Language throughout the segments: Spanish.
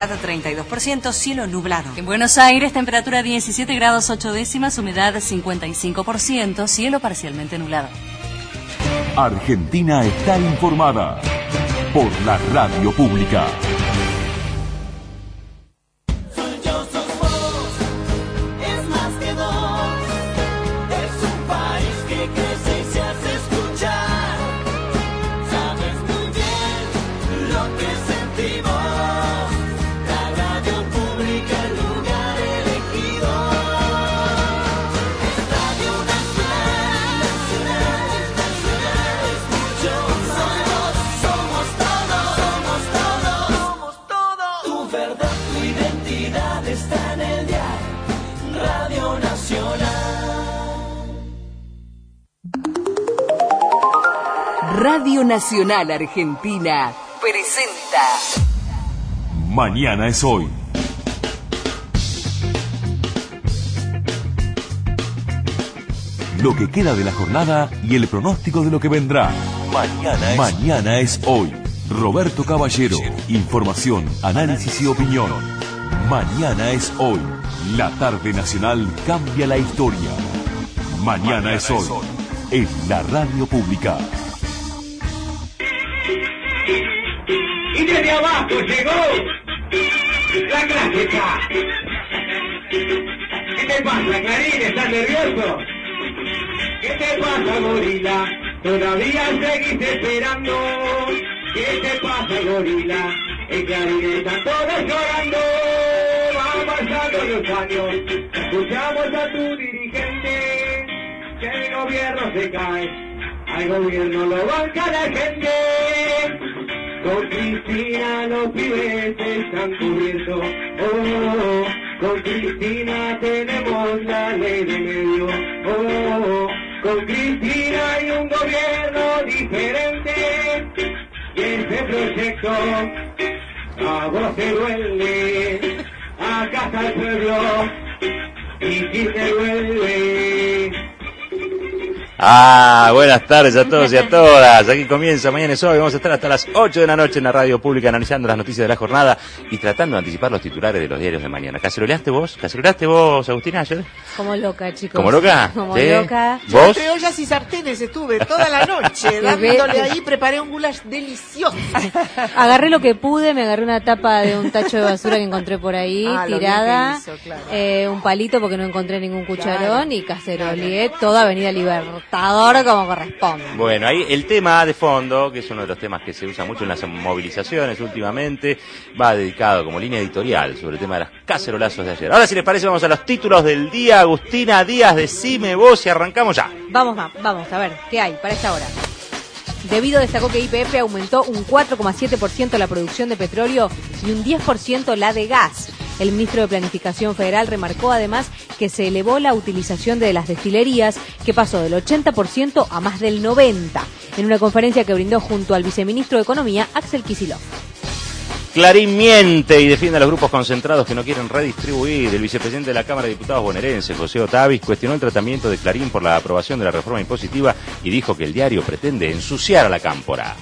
32%, cielo nublado. En Buenos Aires, temperatura 17 grados 8 décimas, humedad 55%, cielo parcialmente nublado. Argentina está informada por la radio pública. Radio Nacional Argentina presenta Mañana es hoy. Lo que queda de la jornada y el pronóstico de lo que vendrá. Mañana es hoy. Roberto Caballero. Información, análisis y opinión. Mañana es hoy. La tarde nacional cambia la historia. Mañana es hoy. En la radio pública. Y desde abajo llegó la clásica. ¿Qué te pasa, Clarín? ¿Estás nervioso? ¿Qué te pasa, gorila? Todavía seguís esperando. ¿Qué te pasa, gorila? En Clarín están todos llorando. Van pasando los años. Escuchamos a tu dirigente. Que el gobierno se cae. Al gobierno lo banca la gente. Con Cristina los pibes están cubiertos. Oh, con Cristina tenemos la ley de medio. Oh, con Cristina hay un gobierno diferente. Y este proyecto a vos te duele. Acá está el pueblo y si te duele. Buenas tardes a todos y a todas. Aquí comienza Mañana es hoy. Vamos a estar hasta las 8 de la noche en la radio pública analizando las noticias de la jornada y tratando de anticipar los titulares de los diarios de mañana. ¿Caceroleaste vos? Agustina, ayer? Como loca, chicos. ¿Como loca? Como ¿Sí? loca. ¿Vos? Yo entre ollas y sartenes estuve toda la noche dándole ahí, preparé un goulash delicioso. Agarré lo que pude, me agarré una tapa de un tacho de basura que encontré por ahí, tirada, hizo, claro. un palito porque no encontré ningún cucharón y caceroleé toda Avenida Libertador como corresponde. Bueno, ahí el tema de fondo, que es uno de los temas que se usa mucho en las movilizaciones últimamente, va dedicado como línea editorial sobre el tema de las cacerolazos de ayer. Ahora, si les parece, vamos a los títulos del día. Agustina Díaz, decime vos y arrancamos ya. Vamos a ver, ¿qué hay para esta hora? Debido destacó que YPF aumentó un 4,7% la producción de petróleo y un 10% la de gas. El ministro de Planificación Federal remarcó además que se elevó la utilización de las destilerías, que pasó del 80% a más del 90%, en una conferencia que brindó junto al viceministro de Economía, Axel Kicillof. Clarín miente y defiende a los grupos concentrados que no quieren redistribuir. El vicepresidente de la Cámara de Diputados bonaerense, José Otavis, cuestionó el tratamiento de Clarín por la aprobación de la reforma impositiva y dijo que el diario pretende ensuciar a la cámpora.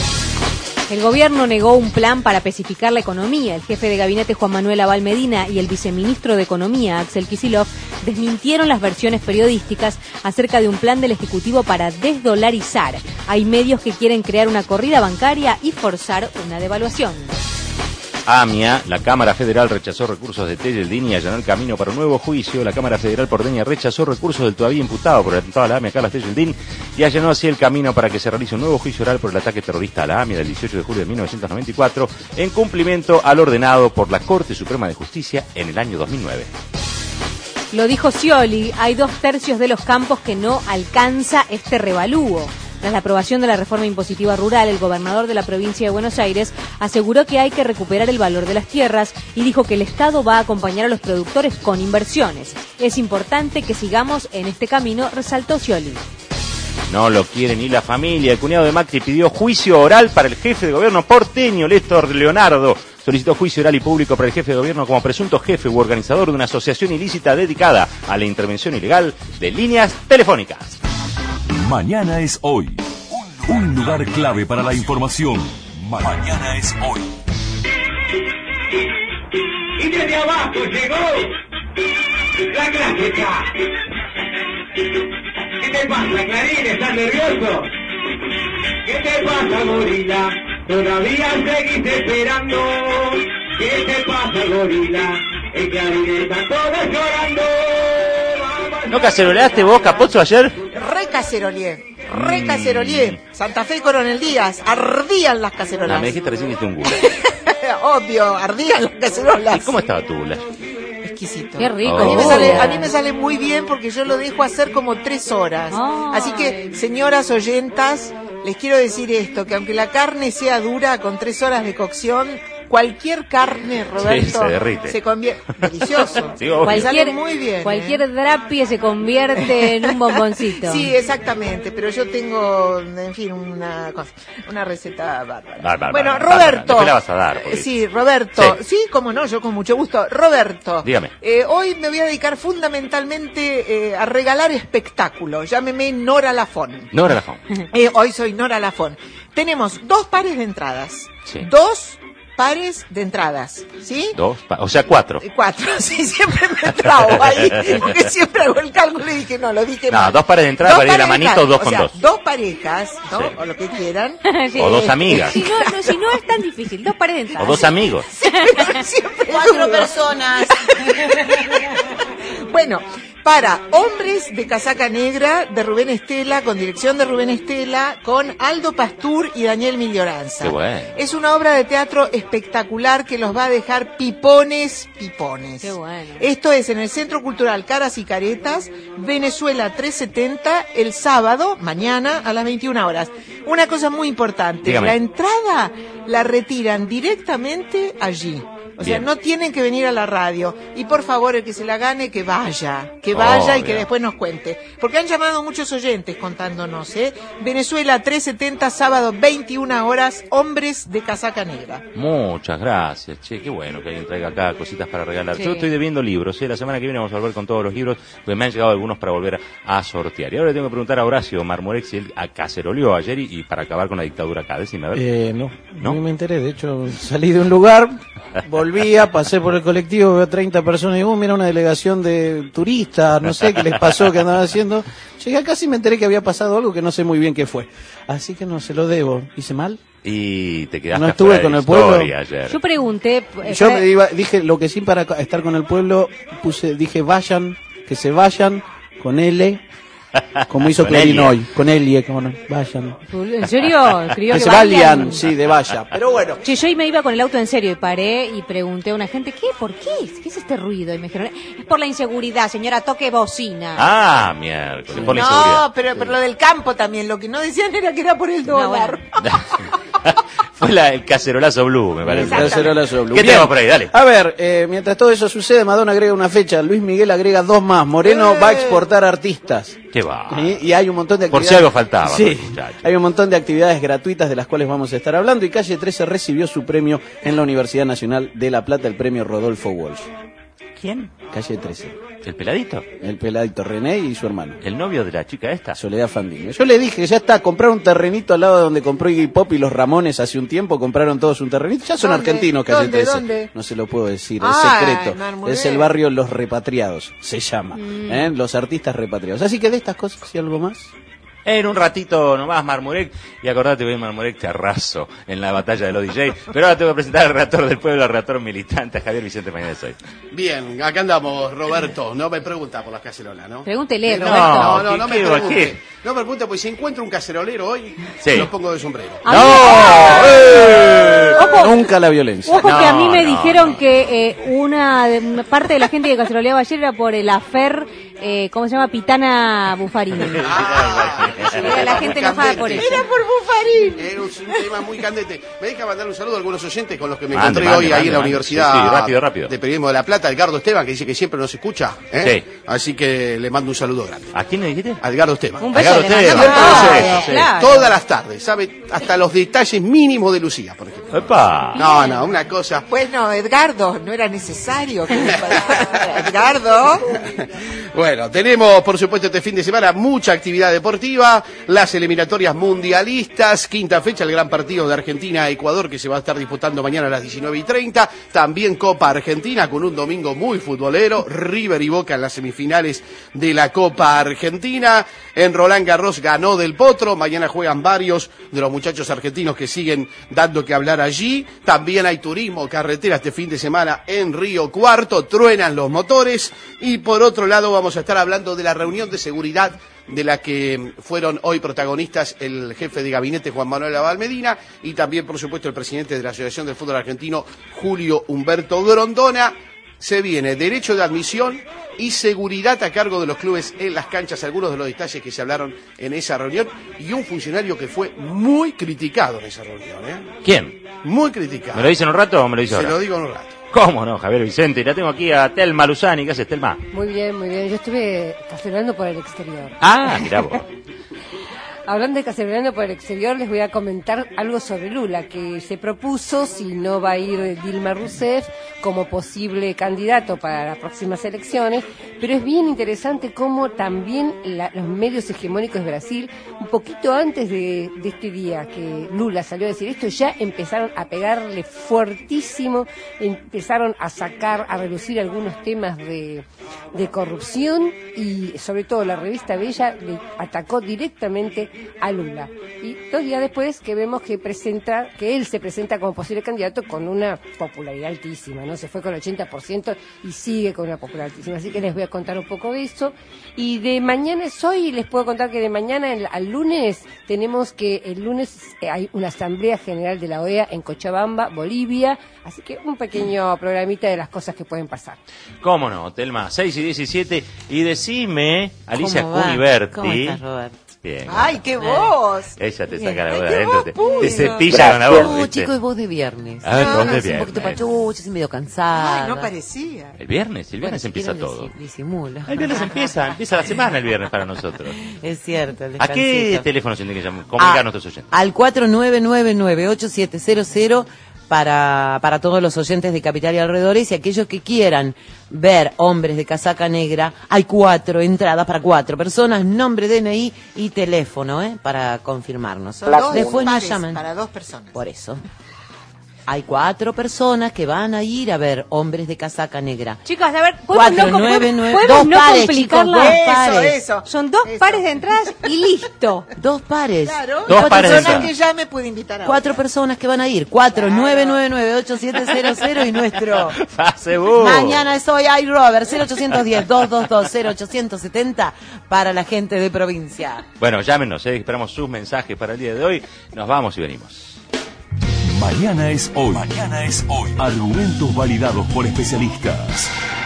El gobierno negó un plan para pacificar la economía. El jefe de gabinete Juan Manuel Abal Medina y el viceministro de Economía Axel Kicillof desmintieron las versiones periodísticas acerca de un plan del Ejecutivo para desdolarizar. Hay medios que quieren crear una corrida bancaria y forzar una devaluación. AMIA, la Cámara Federal rechazó recursos de Tejeldín y allanó el camino para un nuevo juicio. La Cámara Federal porteña rechazó recursos del todavía imputado por el atentado a la AMIA, Carlos Tejeldín, y allanó así el camino para que se realice un nuevo juicio oral por el ataque terrorista a la AMIA del 18 de julio de 1994, en cumplimiento al ordenado por la Corte Suprema de Justicia en el año 2009. Lo dijo Scioli, hay 2/3 de los campos que no alcanza este revalúo. Tras la aprobación de la reforma impositiva rural, el gobernador de la provincia de Buenos Aires aseguró que hay que recuperar el valor de las tierras y dijo que el Estado va a acompañar a los productores con inversiones. Es importante que sigamos en este camino, resaltó Scioli. No lo quiere ni la familia. El cuñado de Macri pidió juicio oral para el jefe de gobierno porteño, Néstor Leonardo. Solicitó juicio oral y público para el jefe de gobierno como presunto jefe u organizador de una asociación ilícita dedicada a la intervención ilegal de líneas telefónicas. Mañana es hoy. Un lugar clave para la información. Mañana es hoy. y desde abajo llegó la clásica. ¿Qué te pasa, Clarín? ¿Estás nervioso? ¿Qué te pasa, gorila? Todavía seguís esperando. ¿Qué te pasa, gorila? El Clarín está todo llorando. ¿No caceroleaste vos, Capozzo, ayer? Recacerolié. Santa Fe y Coronel Díaz, ardían las cacerolas. No, me dijiste recién que hiciste un goulash. Obvio, ardían las cacerolas. ¿Y cómo estaba tu goulash? Exquisito. Qué rico. A mí me sale muy bien porque yo lo dejo hacer como 3 horas. Así que, señoras oyentas, les quiero decir esto, que aunque la carne sea dura con 3 horas de cocción, cualquier carne, Roberto, sí, se derrite. Se convierte delicioso. Sí, obvio. Sale muy bien. Cualquier drapie se convierte en un bomboncito. Sí, exactamente, pero yo tengo, en fin, una receta bárbara. Bueno, Roberto. ¿Qué la vas a dar? Porque... Sí, Roberto. Sí, cómo no, yo con mucho gusto. Roberto. Dígame. Hoy me voy a dedicar fundamentalmente a regalar espectáculos. Llámeme Nora Lafón. Nora Lafón. Hoy soy Nora Lafón. Tenemos 2 pares de entradas. Sí. 2 pares de entradas, ¿sí? 2, o sea, 4. 4, sí, siempre me trago ahí, porque siempre hago el cálculo y dije, no, lo dije mal. 2 pares de entrada para ir a la manito, 2 con 2. 2 parejas, ¿no? Sí. O lo que quieran. Sí. O 2 amigas. Si no es tan difícil, 2 pares de entrada. O 2 amigos. Siempre 4 dudo. personas. Bueno, para Hombres de Casaca Negra, de Rubén Estela, con dirección de Rubén Estela, con Aldo Pastur y Daniel Miglioranza. Qué bueno. Es una obra de teatro espectacular que los va a dejar pipones. Qué bueno. Esto es en el Centro Cultural Caras y Caretas, Venezuela 370, el sábado, mañana, a las 21 horas. Una cosa muy importante, Dígame. la entrada la retiran directamente allí. O sea, Bien. no tienen que venir a la radio. Y por favor, el que se la gane, que vaya y que bien. después nos cuente. Porque han llamado muchos oyentes contándonos, Venezuela 370, sábado 21 horas, Hombres de Casaca Negra. Muchas gracias, che, qué bueno que alguien traiga acá cositas para regalar. Sí. Yo estoy debiendo libros, la semana que viene vamos a volver con todos los libros, pues me han llegado algunos para volver a sortear. Y ahora le tengo que preguntar a Horacio Marmorex si él caceroleó ayer y para acabar con la dictadura acá. Decime, a ver. No, ¿No? no me enteré. De hecho, salí de un lugar, volvía, pasé por el colectivo, veo 30 personas y digo, mira, una delegación de turistas, no sé qué les pasó, qué andaban haciendo. Llegué acá y me enteré que había pasado algo que no sé muy bien qué fue. Así que no se lo debo. ¿Hice mal? Y te quedaste No estuve afuera con de el pueblo. historia ayer. Yo pregunté... Yo dije, lo que sí para estar con el pueblo, dije vayan, que se vayan con L, como hizo Con Clarín Elie. hoy, con Elie, como no, vayan. ¿En serio? Escribió Que que se vayan, sí, de vaya. Pero bueno. Che, yo me iba con el auto en serio y paré y pregunté a una gente, ¿qué? ¿Por qué? ¿Qué es este ruido? Y me dijeron, es por la inseguridad, señora, toque bocina. Ah, miércoles, por la inseguridad. No, pero lo del campo también, lo que no decían era que era por el dólar. Fue el cacerolazo blue, me parece. Cacerolazo blue. ¿Qué Bien. tenemos por ahí? Dale. A ver, mientras todo eso sucede, Madonna agrega una fecha, Luis Miguel agrega 2 más, Moreno va a exportar artistas. ¿Qué va? Y hay un montón de Por actividades. si algo faltaba, Sí, muchacho. hay un montón de actividades gratuitas de las cuales vamos a estar hablando. Y Calle 13 recibió su premio en la Universidad Nacional de La Plata, el premio Rodolfo Walsh. ¿Quién? Calle 13. ¿El peladito? El peladito René y su hermano. ¿El novio de la chica esta? Soledad Fandino. Yo le dije, ya está, comprar un terrenito al lado de donde compró Iggy Pop y los Ramones hace un tiempo, compraron todos un terrenito. Ya son ¿Dónde? argentinos, Calle ¿Dónde? 13. ¿Dónde? No se lo puedo decir, Ay, es secreto. Marmuré. Es el barrio Los Repatriados, se llama. Los artistas repatriados. Así que de estas cosas, ¿y algo más? En un ratito nomás, Marmurek. Y acordate, voy Marmurek, te arraso en la batalla de los DJ. Pero ahora tengo que presentar al relator del pueblo, al relator militante, a Javier Vicente Mañez hoy. Bien, acá andamos, Roberto. No me pregunta por las cacerolas, ¿no? Pregúntele, No, Roberto. No me ¿qué? pregunte. No me pregunte, pues si encuentro un cacerolero hoy, Sí. lo pongo de sombrero. Ojo, Nunca la violencia. ojo que a mí me No, dijeron no. que una parte de la gente que caceroleaba ayer era por el afer, ¿cómo se llama? Pitana Buffarini. Era la gente enojada por eso. Era por Buffarín. Era un tema muy candente. Me deja mandar un saludo a algunos oyentes con los que me Mande, encontré hoy mande, ahí en la mande. Universidad Sí, sí, rápido. de Periodismo de La Plata, Edgardo Esteban, que dice que siempre nos escucha. Sí. Así que le mando un saludo grande. ¿A quién le dijiste? A Edgardo Esteban. Un beso Edgardo le Esteban. mandamos. Ah, Sí, claro. Todas las tardes, sabe hasta los detalles mínimos de Lucía, por ejemplo. ¡Epa! No, una cosa. Bueno, Edgardo, no era necesario que me pasara. Edgardo. Bueno, tenemos, por supuesto, este fin de semana mucha actividad deportiva, las eliminatorias mundialistas, quinta fecha, el gran partido de Argentina-Ecuador que se va a estar disputando mañana a las 19:30, también Copa Argentina con un domingo muy futbolero, River y Boca en las semifinales de la Copa Argentina, en Roland Garros ganó Del Potro, mañana juegan varios de los muchachos argentinos que siguen dando que hablar allí, también hay turismo carretera este fin de semana en Río Cuarto, truenan los motores, y por otro lado vamos a estar hablando de la reunión de seguridad de la que fueron hoy protagonistas el jefe de gabinete Juan Manuel Abad Medina y también, por supuesto, el presidente de la Asociación del Fútbol Argentino, Julio Humberto Grondona. Se viene derecho de admisión y seguridad a cargo de los clubes en las canchas, algunos de los detalles que se hablaron en esa reunión, y un funcionario que fue muy criticado en esa reunión. ¿Quién? Muy criticado. ¿Me lo dice en un rato o me lo dice ahora? Se lo digo en un rato. ¿Cómo no, Javier Vicente? La tengo aquí a Telma Luzani. ¿Qué haces, Telma? Muy bien, muy bien. Yo estuve cacerolando por el exterior. Ah, mirá vos. Hablando de cacerolando por el exterior, les voy a comentar algo sobre Lula, que se propuso, si no va a ir Dilma Rousseff, como posible candidato para las próximas elecciones, pero es bien interesante cómo también los medios hegemónicos de Brasil, un poquito antes de este día que Lula salió a decir esto, ya empezaron a pegarle fuertísimo, empezaron a sacar, a reducir algunos temas de corrupción, y sobre todo la revista Bella le atacó directamente a Lula. Y 2 días después que vemos que él se presenta como posible candidato con una popularidad altísima, ¿no? Se fue con el 80% y sigue con una popularidad altísima. Así que les voy a contar un poco de eso. Y de mañana es hoy, les puedo contar que de mañana al lunes tenemos que el lunes hay una asamblea general de la OEA en Cochabamba, Bolivia. Así que un pequeño programita de las cosas que pueden pasar. ¿Cómo no, Telma? 6:17. Y decime, Alicia Cuniverti. ¿Cómo estás, Robert? Bien. ¡Ay, qué voz! Ella te saca la voz de adentro, te cepilla con la voz. No, chicos, es voz de viernes. A ver, voz de Un viernes. poquito pachucha, así medio cansada. Ay, no parecía. ¿El viernes? El viernes empieza todo. Disimula. El viernes empieza la semana el viernes para nosotros. Es cierto, el ¿A qué descansito. teléfono se tienen que comunicar a nuestros oyentes? Al 4999-8700 para todos los oyentes de Capital y alrededores, y aquellos que quieran ver Hombres de Casaca Negra, hay 4 entradas para 4 personas, nombre, DNI y teléfono, para confirmarnos. Son 2 Después nos pares llaman. para 2 personas. Por eso. Hay 4 personas que van a ir a ver Hombres de Casaca Negra. Chicos, a ver, ¿podemos 499, no 2 pares, complicarla? chicos, 2 pares. Eso. Son 2 pares de entradas y listo. 2 pares. Claro, 2 pares de personas entrada. que llame puede invitar a 4 personas que van a ir. 4999-8700 y nuestro Facebook. Mañana es hoy, hay Robert, 0810-222-0870 para la gente de provincia. Bueno, llámenos, esperamos sus mensajes para el día de hoy. Nos vamos y venimos. Mañana es hoy. Mañana es hoy. Argumentos validados por especialistas.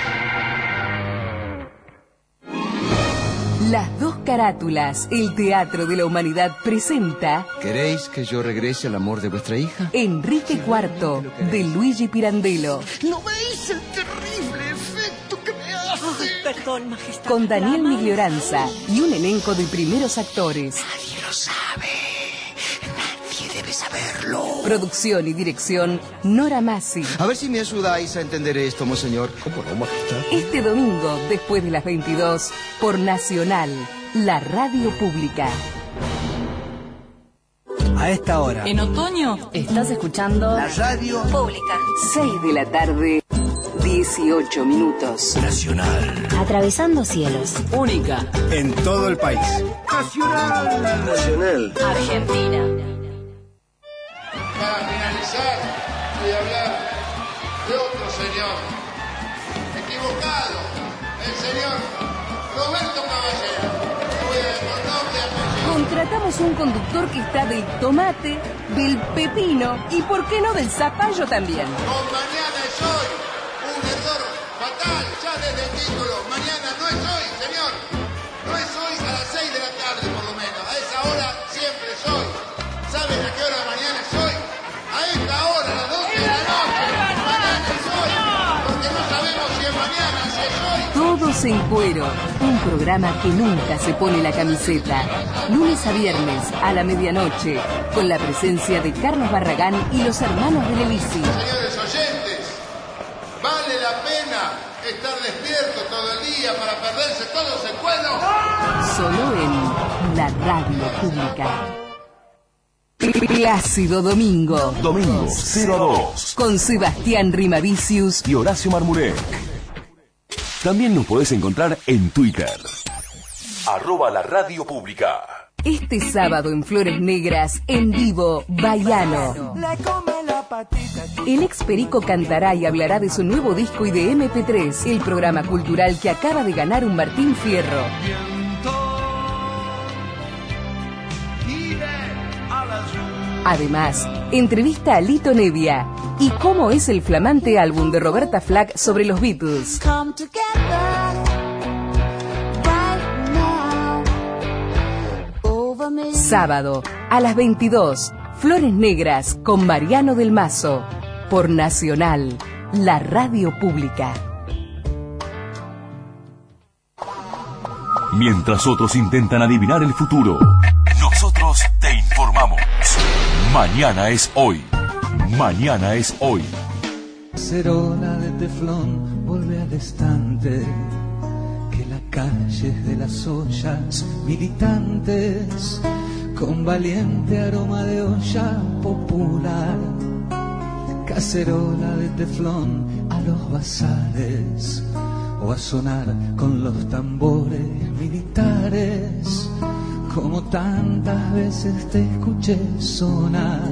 Las 2 carátulas, el Teatro de la Humanidad presenta ¿Queréis que yo regrese al amor de vuestra hija? Enrique IV, de Luigi Pirandello. ¿No veis el terrible efecto que me hace? Perdón, majestad. Con Daniel Miglioranza y un elenco de primeros actores. Nadie lo sabe. Nadie debe saberlo. Producción y dirección, Nora Massi. A ver si me ayudáis a entender esto, monseñor. ¿Cómo no, majestad? Este domingo, después de las 22, por Nacional, la radio pública. A esta hora. En otoño, estás escuchando La radio pública. 6 de la tarde, 18 minutos. nacional. Atravesando cielos. Única en todo el país. Nacional. Nacional. Argentina. Para finalizar, voy a hablar de otro señor, equivocado, el señor Roberto Caballero. Voy a por nombre y apellido. Contratamos un conductor que está del tomate, del pepino y, ¿por qué no, del zapallo también? Con mañana es hoy, un error fatal, ya desde el título. Mañana no es hoy, señor. No es hoy a las 6 de la tarde, por lo menos. A esa hora siempre es hoy. ¿Saben a qué hora mañana es hoy? A esta hora, a las 12 de la noche. Mañana es hoy. Porque no sabemos si es mañana, si es hoy. Todos en cuero, un programa que nunca se pone la camiseta. Lunes a viernes a la medianoche, con la presencia de Carlos Barragán y los hermanos de Lelisi. Señores oyentes, vale la pena estar despierto todo el día para perderse todo ese cuero. Solo en la radio pública. Plácido Domingo. Domingo 02. Con Sebastián Rimavicius Y Horacio Marmurek. También nos podés encontrar en Twitter. @la radio pública. Este sábado en Flores Negras, en vivo, Baiano. El ex Perico cantará y hablará de su nuevo disco y de MP3, el programa cultural que acaba de ganar un Martín Fierro. Además, entrevista a Lito Nevia y cómo es el flamante álbum de Roberta Flack sobre los Beatles. Sábado, a las 22, Flores Negras con Mariano del Mazo, por Nacional, la radio pública. Mientras otros intentan adivinar el futuro, nosotros te informamos. Mañana es hoy. Mañana es hoy. Cacerola de teflón vuelve al estante, que la calle es de las ollas militantes, con valiente aroma de olla popular. Cacerola de teflón a los bazares, o a sonar con los tambores militares, como tantas veces te escuché sonar,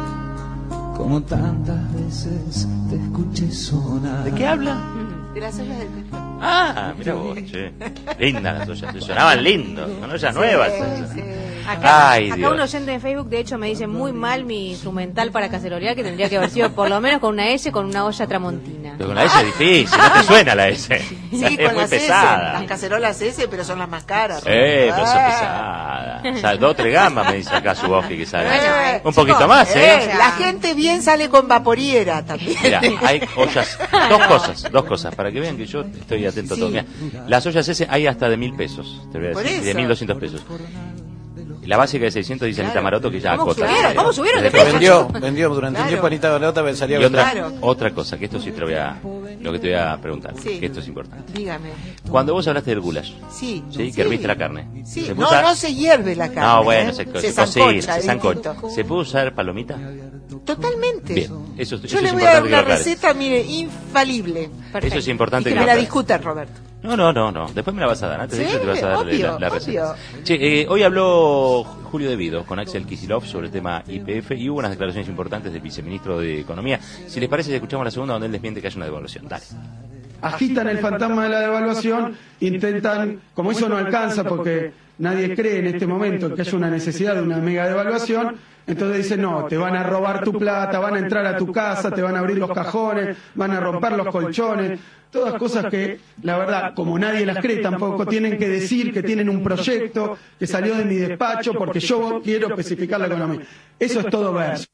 como tantas veces te escuché sonar. ¿De qué habla? De las ollas del teflón. Ah, mira vos, che. Lindas las ollas, sonaban lindos, son ollas nuevas. Acá Dios. un oyente de Facebook, de hecho, me dice muy mal mi instrumental para cacerolear, que tendría que haber sido por lo menos con una S, con una olla tramontina. Pero con la S es difícil, no te suena la S. Sí, es con muy las pesada. S, las cacerolas S, pero son las más caras. Pero son pesadas. O sea, 2 o 3 gamas me dice acá su voz que sale. Un poquito chicos, más, La gente bien sale con vaporiera también. Mira, hay ollas, dos cosas, para que vean que yo estoy atento a todo. Mira, las ollas S hay hasta de 1.000 pesos, te voy a Por decir, de eso. 1.200 pesos. La básica de 600 dice Anita Maroto que ya acota. ¿Cómo subieron de Desde precio? Vendió durante un tiempo Anita Maroto, pensaría Y que otra cosa, que esto sí te lo voy a, lo que te voy a preguntar, Sí. que esto es importante. Dígame. Cuando vos hablaste del goulash, Sí. ¿sí? Que herviste la carne. Sí. ¿se No, puso a- no se hierve la carne. No, bueno, ¿eh? se sancocha, cocina, se es sancocha. distinto. ¿Se puede usar palomita? Totalmente. Bien, eso Yo es le voy a dar importante que una lo aclares. receta, mire, infalible. Eso es importante Y que que me lo la aclares. discuta Roberto. No. Después me la vas a dar. Antes de Sí, eso te vas a dar obvio, la receta. obvio. Che, hoy habló Julio De Vido con Axel Kicillof sobre el tema YPF y hubo unas declaraciones importantes del viceministro de Economía. Si les parece, escuchamos la segunda donde él desmiente que haya una devaluación. Dale. Agitan el fantasma de la devaluación, intentan, como eso no alcanza porque nadie cree en este momento que haya una necesidad de una mega devaluación, entonces dicen, no, te van a robar tu plata, van a entrar a tu casa, te van a abrir los cajones, van a romper los colchones, todas cosas que, la verdad, como nadie las cree, tampoco tienen que decir que tienen un proyecto que salió de mi despacho porque yo quiero especificar la economía. Eso es todo verso.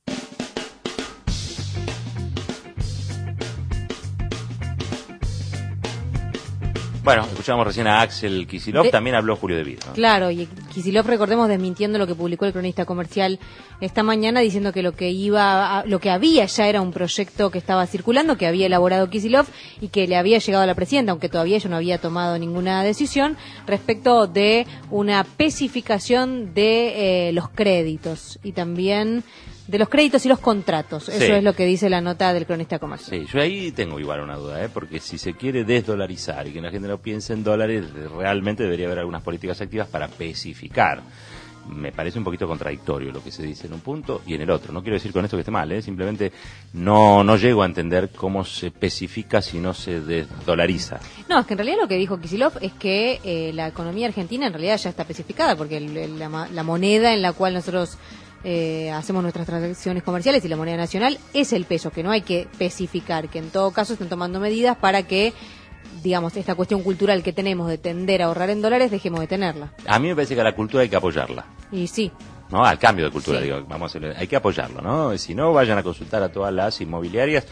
Bueno, escuchamos recién a Axel Kicillof, también habló Julio De Vido, ¿no? Claro, y Kicillof, recordemos, desmintiendo lo que publicó el cronista comercial esta mañana, diciendo que lo que había ya era un proyecto que estaba circulando, que había elaborado Kicillof y que le había llegado a la presidenta, aunque todavía ella no había tomado ninguna decisión respecto de una especificación de los créditos y también de los créditos y los contratos. Eso Sí. es lo que dice la nota del cronista comercial. Sí, yo ahí tengo igual una duda, porque si se quiere desdolarizar y que la gente no piense en dólares, realmente debería haber algunas políticas activas para especificar. Me parece un poquito contradictorio lo que se dice en un punto y en el otro. No quiero decir con esto que esté mal, simplemente no llego a entender cómo se especifica si no se desdolariza. No, es que en realidad lo que dijo Kicillof es que la economía argentina en realidad ya está especificada, porque la moneda en la cual nosotros hacemos nuestras transacciones comerciales y la moneda nacional es el peso, que no hay que especificar, que en todo caso estén tomando medidas para que, digamos, esta cuestión cultural que tenemos de tender a ahorrar en dólares, dejemos de tenerla. A mí me parece que a la cultura hay que apoyarla, Y sí, ¿no? Al cambio de cultura, Sí. digo, hay que apoyarlo, ¿no? Si no, vayan a consultar a todas las inmobiliarias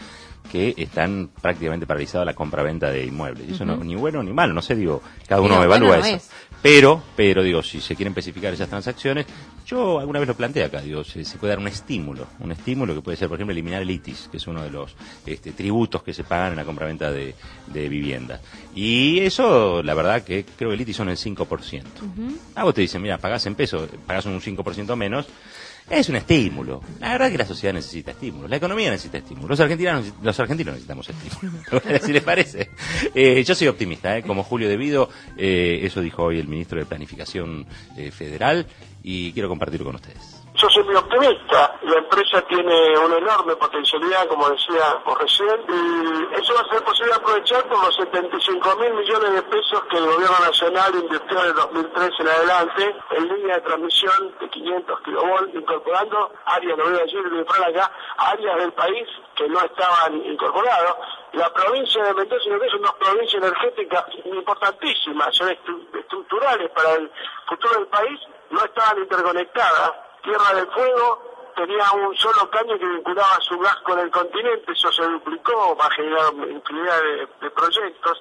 que están prácticamente paralizadas la compra-venta de inmuebles. Y eso no, ni bueno ni malo, no sé, digo, cada uno evalúa eso. Pero digo, si se quieren especificar esas transacciones, yo alguna vez lo planteé acá, digo, se puede dar un estímulo que puede ser, por ejemplo, eliminar el ITIS, que es uno de los tributos que se pagan en la compraventa de viviendas. Y eso, la verdad, que creo que el ITIS son el 5%. A vos te dicen, mira, pagás en pesos, pagás un 5% menos. Es un estímulo. La verdad es que la sociedad necesita estímulos. La economía necesita estímulos. Los argentinos necesitamos estímulos. Si les parece. Yo soy optimista, como Julio Devido. Eso dijo hoy el ministro de Planificación Federal. Y quiero compartirlo con ustedes. Yo soy muy optimista. La empresa tiene una enorme potencialidad, como decía por recién, y eso va a ser posible aprovechar por los 75.000 millones de pesos que el gobierno nacional invirtió en el 2003 en adelante en línea de transmisión de 500 kilovolts, incorporando áreas, lo voy a decir, acá, áreas del país que no estaban incorporadas. La provincia de Mendoza es una provincia energética importantísima, son estructurales para el futuro del país, no estaban interconectadas. Tierra del Fuego tenía un solo caño que vinculaba su gas con el continente, eso se duplicó, va a generar infinidad de proyectos.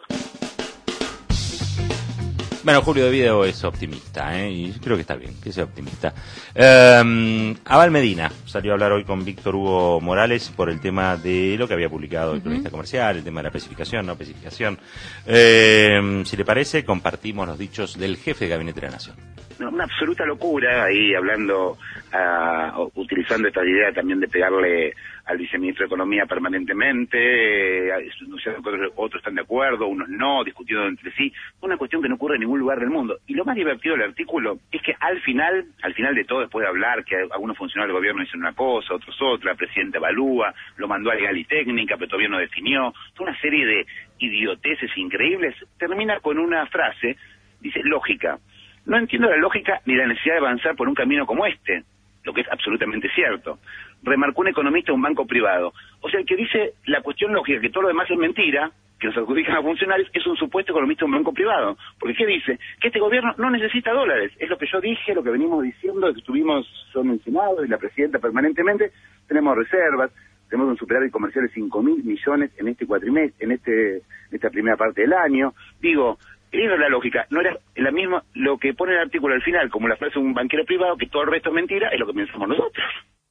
Bueno, Julio Devido es optimista, y creo que está bien que sea optimista. Abal Medina salió a hablar hoy con Víctor Hugo Morales por el tema de lo que había publicado el Cronista Comercial, el tema de la especificación, no especificación. Si le parece, compartimos los dichos del jefe de Gabinete de la Nación. Una absoluta locura ahí hablando, utilizando esta idea también de pegarle al viceministro de Economía permanentemente, otros están de acuerdo, unos no, discutiendo entre sí, una cuestión que no ocurre en ningún lugar del mundo. Y lo más divertido del artículo es que al final de todo, después de hablar que algunos funcionarios del gobierno dicen una cosa, otros otra, el presidente evalúa, lo mandó a legal y técnica, pero todavía no definió, toda una serie de idioteces increíbles, termina con una frase, dice, lógica. No entiendo la lógica ni la necesidad de avanzar por un camino como este, lo que es absolutamente cierto. Remarcó un economista de un banco privado. O sea, el que dice la cuestión lógica, que todo lo demás es mentira, que nos adjudican a funcionarios, es un supuesto economista de un banco privado. Porque ¿qué dice? Que este gobierno no necesita dólares. Es lo que yo dije, lo que venimos diciendo, que estuvimos yo mencionado, y la presidenta permanentemente. Tenemos reservas, tenemos un superávit comercial de 5.000 millones en este cuatrimestre, en esta primera parte del año. Digo, esa es la lógica, no era la misma lo que pone el artículo al final, como la frase de un banquero privado, que todo el resto es mentira, es lo que pensamos nosotros.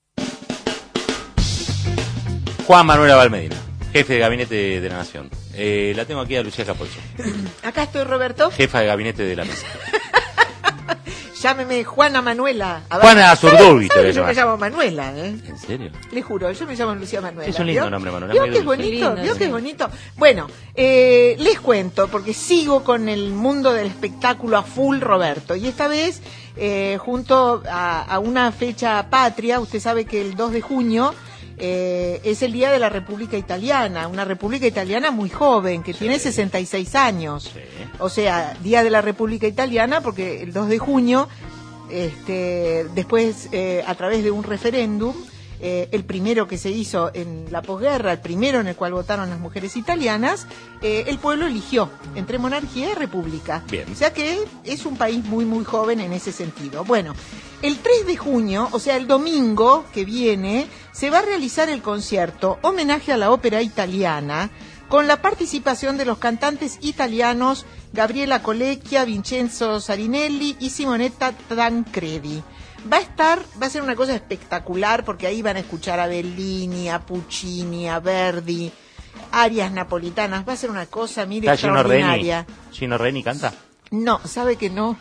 Juan Manuel Abal Medina, jefe de Gabinete de la Nación. La tengo aquí a Lucía Capolso. Acá estoy, Roberto. Jefa de Gabinete de la Mesa. Llámeme Juana Manuela. Juana Zurduy. Yo me llamo Manuela, ¿En serio? Le juro, yo me llamo Lucía Manuela. Es un lindo nombre, Manuela. ¿Vio que es bonito? ¿Vio que es bonito? Bueno, les cuento, porque sigo con el mundo del espectáculo a full, Roberto. Y esta vez, junto a una fecha patria, usted sabe que el 2 de junio es el Día de la República Italiana, una República Italiana muy joven, que tiene 66 años. Sí. O sea, Día de la República Italiana, porque el 2 de junio, después, a través de un referéndum, el primero que se hizo en la posguerra, el primero en el cual votaron las mujeres italianas, el pueblo eligió entre monarquía y república. Bien. O sea que es un país muy, muy joven en ese sentido. Bueno, el 3 de junio, o sea, el domingo que viene, se va a realizar el concierto Homenaje a la Ópera Italiana, con la participación de los cantantes italianos Gabriela Colecchia, Vincenzo Sarinelli y Simonetta Tancredi. Va a ser una cosa espectacular, porque ahí van a escuchar a Bellini, a Puccini, a Verdi, arias napolitanas. Va a ser una cosa, mire, extraordinaria. ¿Gino Reni canta? No, sabe que no.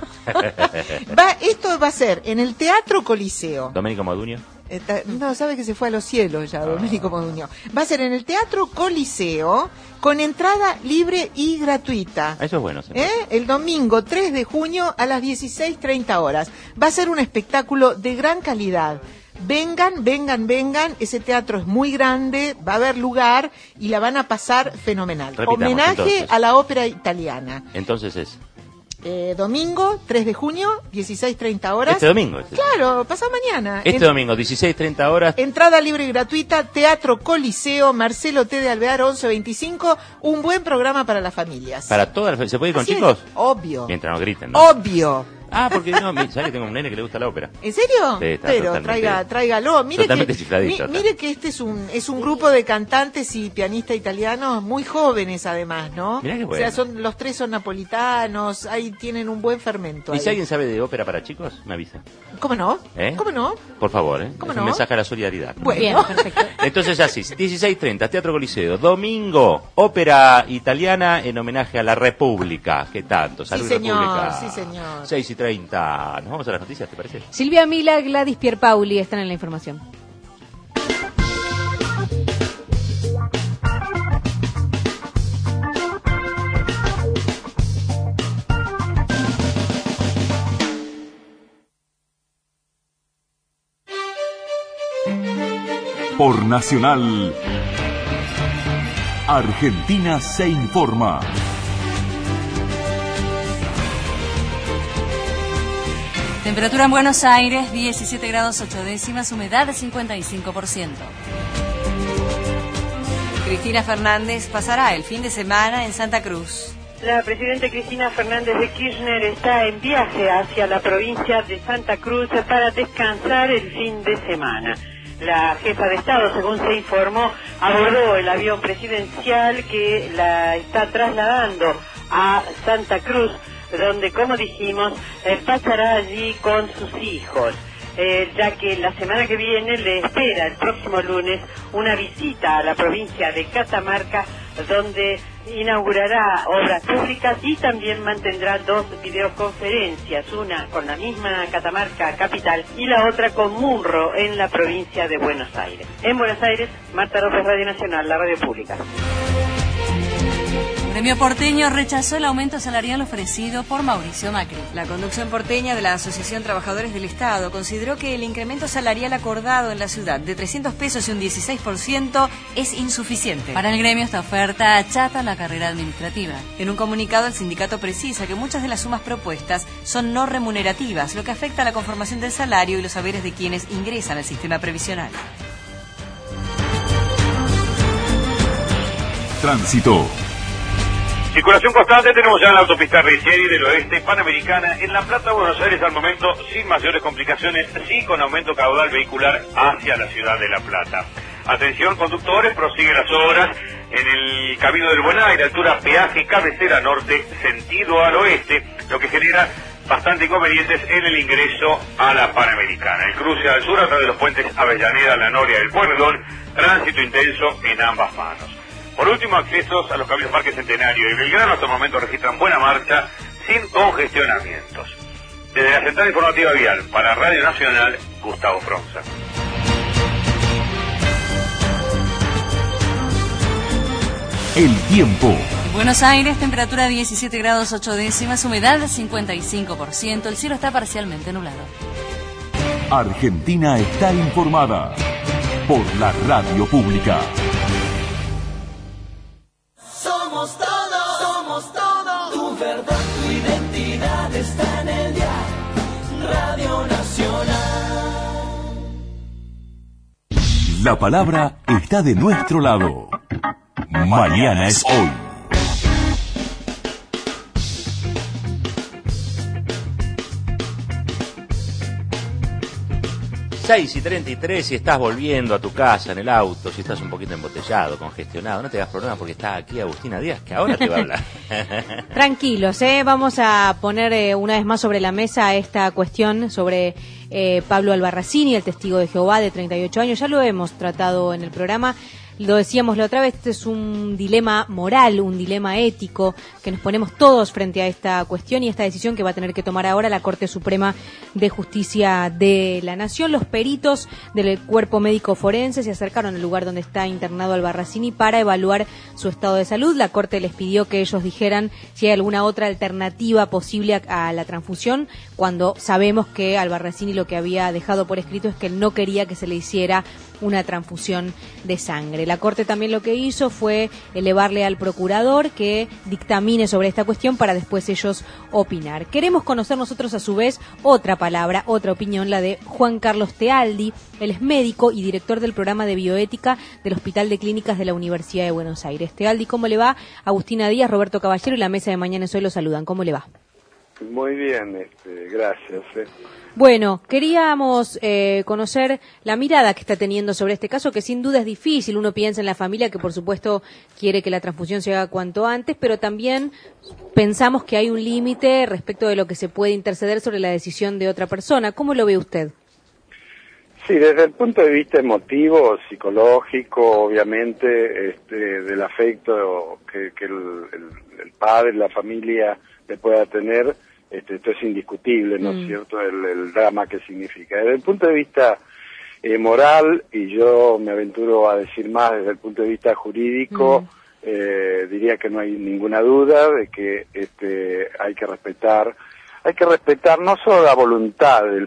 Esto va a ser en el Teatro Coliseo. ¿Domenico Modugno? No, sabe que se fue a los cielos ya, Domenico Modugno. Va a ser en el Teatro Coliseo, con entrada libre y gratuita. Eso es bueno. El domingo 3 de junio a las 16:30 horas. Va a ser un espectáculo de gran calidad. Vengan, ese teatro es muy grande, va a haber lugar y la van a pasar fenomenal. Repitamos, Homenaje entonces a la ópera italiana. Entonces es domingo 3 de junio, 16:30 horas. Este domingo. Claro, pasado mañana. Domingo, 16:30 horas. Entrada libre y gratuita, Teatro Coliseo, Marcelo T. de Alvear, 1125. Un buen programa para las familias. ¿Para todas las familias? ¿Se puede ir con chicos? Obvio. Mientras no griten, ¿no? Obvio. Ah, porque no, ¿sabes que tengo un nene que le gusta la ópera? ¿En serio? Sí, está Pero totalmente- tráigalo. totalmente chifladito, Mire que este es un grupo de cantantes y pianistas italianos muy jóvenes además, ¿no? Mirá qué O bueno. sea, los tres son napolitanos, ahí tienen un buen fermento. ¿Y ahí. si alguien sabe de ópera para chicos? Me avisa. ¿Cómo no? ¿Eh? ¿Cómo no? Por favor, ¿Cómo es no? un mensaje a la solidaridad. Bueno. Bien, perfecto. Entonces así, 16:30, Teatro Coliseo. Domingo, ópera italiana en homenaje a la República. ¿Qué tanto? Salud, Sí, señor, República. sí, señor. 6:30. Nos vamos a las noticias, ¿te parece? Silvia Mila, Gladys Pierpauli están en la información. Por Nacional, Argentina se informa. Temperatura en Buenos Aires, 17 grados 8 décimas, humedad de 55%. Cristina Fernández pasará el fin de semana en Santa Cruz. La presidenta Cristina Fernández de Kirchner está en viaje hacia la provincia de Santa Cruz para descansar el fin de semana. La jefa de Estado, según se informó, abordó el avión presidencial que la está trasladando a Santa Cruz, donde, como dijimos, pasará allí con sus hijos, ya que la semana que viene le espera el próximo lunes una visita a la provincia de Catamarca, donde inaugurará obras públicas y también mantendrá 2 videoconferencias, una con la misma Catamarca capital y la otra con Munro en la provincia de Buenos Aires. En Buenos Aires, Marta López, Radio Nacional, la radio pública. El gremio porteño rechazó el aumento salarial ofrecido por Mauricio Macri. La conducción porteña de la Asociación Trabajadores del Estado consideró que el incremento salarial acordado en la ciudad de 300 pesos y un 16% es insuficiente. Para el gremio, esta oferta achata la carrera administrativa. En un comunicado, el sindicato precisa que muchas de las sumas propuestas son no remunerativas, lo que afecta a la conformación del salario y los saberes de quienes ingresan al sistema previsional. Tránsito. Circulación constante tenemos ya en la autopista Riccieri del Oeste Panamericana en La Plata, Buenos Aires, al momento sin mayores complicaciones, sí con aumento caudal vehicular hacia la ciudad de La Plata. Atención conductores, prosigue las obras en el Camino del Buen Aire, altura peaje cabecera norte, sentido al oeste, lo que genera bastante inconvenientes en el ingreso a la Panamericana. El cruce al sur a través de los puentes Avellaneda, La Noria y el Pueyrredón, tránsito intenso en ambas manos. Por último, accesos a los caminos Parque Centenario y Belgrano hasta el momento registran buena marcha sin congestionamientos. Desde la Central Informativa Vial para Radio Nacional, Gustavo Fronza. El tiempo. En Buenos Aires, temperatura 17 grados 8 décimas, humedad 55%, el cielo está parcialmente nublado. Argentina está informada por la radio pública. Somos todo, tu verdad, tu identidad está en el dial, Radio Nacional. La palabra está de nuestro lado. Mañana es hoy. Seis y 33, si estás volviendo a tu casa en el auto, si estás un poquito embotellado, congestionado, no te hagas problema porque está aquí Agustina Díaz, que ahora te va a hablar. Tranquilos, vamos a poner una vez más sobre la mesa esta cuestión sobre Pablo Albarracini, el testigo de Jehová de 38 años. Ya lo hemos tratado en el programa. Lo decíamos la otra vez, este es un dilema moral, un dilema ético, que nos ponemos todos frente a esta cuestión y esta decisión que va a tener que tomar ahora la Corte Suprema de Justicia de la Nación. Los peritos del cuerpo médico forense se acercaron al lugar donde está internado Albarracini para evaluar su estado de salud. La Corte les pidió que ellos dijeran si hay alguna otra alternativa posible a la transfusión, cuando sabemos que Albarracini lo que había dejado por escrito es que él no quería que se le hiciera una transfusión de sangre. La Corte también lo que hizo fue elevarle al procurador que dictamine sobre esta cuestión para después ellos opinar. Queremos conocer nosotros a su vez otra palabra, otra opinión, la de Juan Carlos Tealdi. Él es médico y director del programa de bioética del Hospital de Clínicas de la Universidad de Buenos Aires. Tealdi, ¿cómo le va? Agustina Díaz, Roberto Caballero y la mesa de Mañana es Hoy lo saludan. ¿Cómo le va? Muy bien, gracias. Bueno, queríamos conocer la mirada que está teniendo sobre este caso, que sin duda es difícil. Uno piensa en la familia, que por supuesto quiere que la transfusión se haga cuanto antes, pero también pensamos que hay un límite respecto de lo que se puede interceder sobre la decisión de otra persona. ¿Cómo lo ve usted? Sí, desde el punto de vista emotivo, psicológico, obviamente, del afecto que el padre, la familia le pueda tener, esto es indiscutible, ¿no es cierto?, el drama que significa. Desde el punto de vista moral, y yo me aventuro a decir más desde el punto de vista jurídico, diría que no hay ninguna duda de que hay que respetar no solo la voluntad del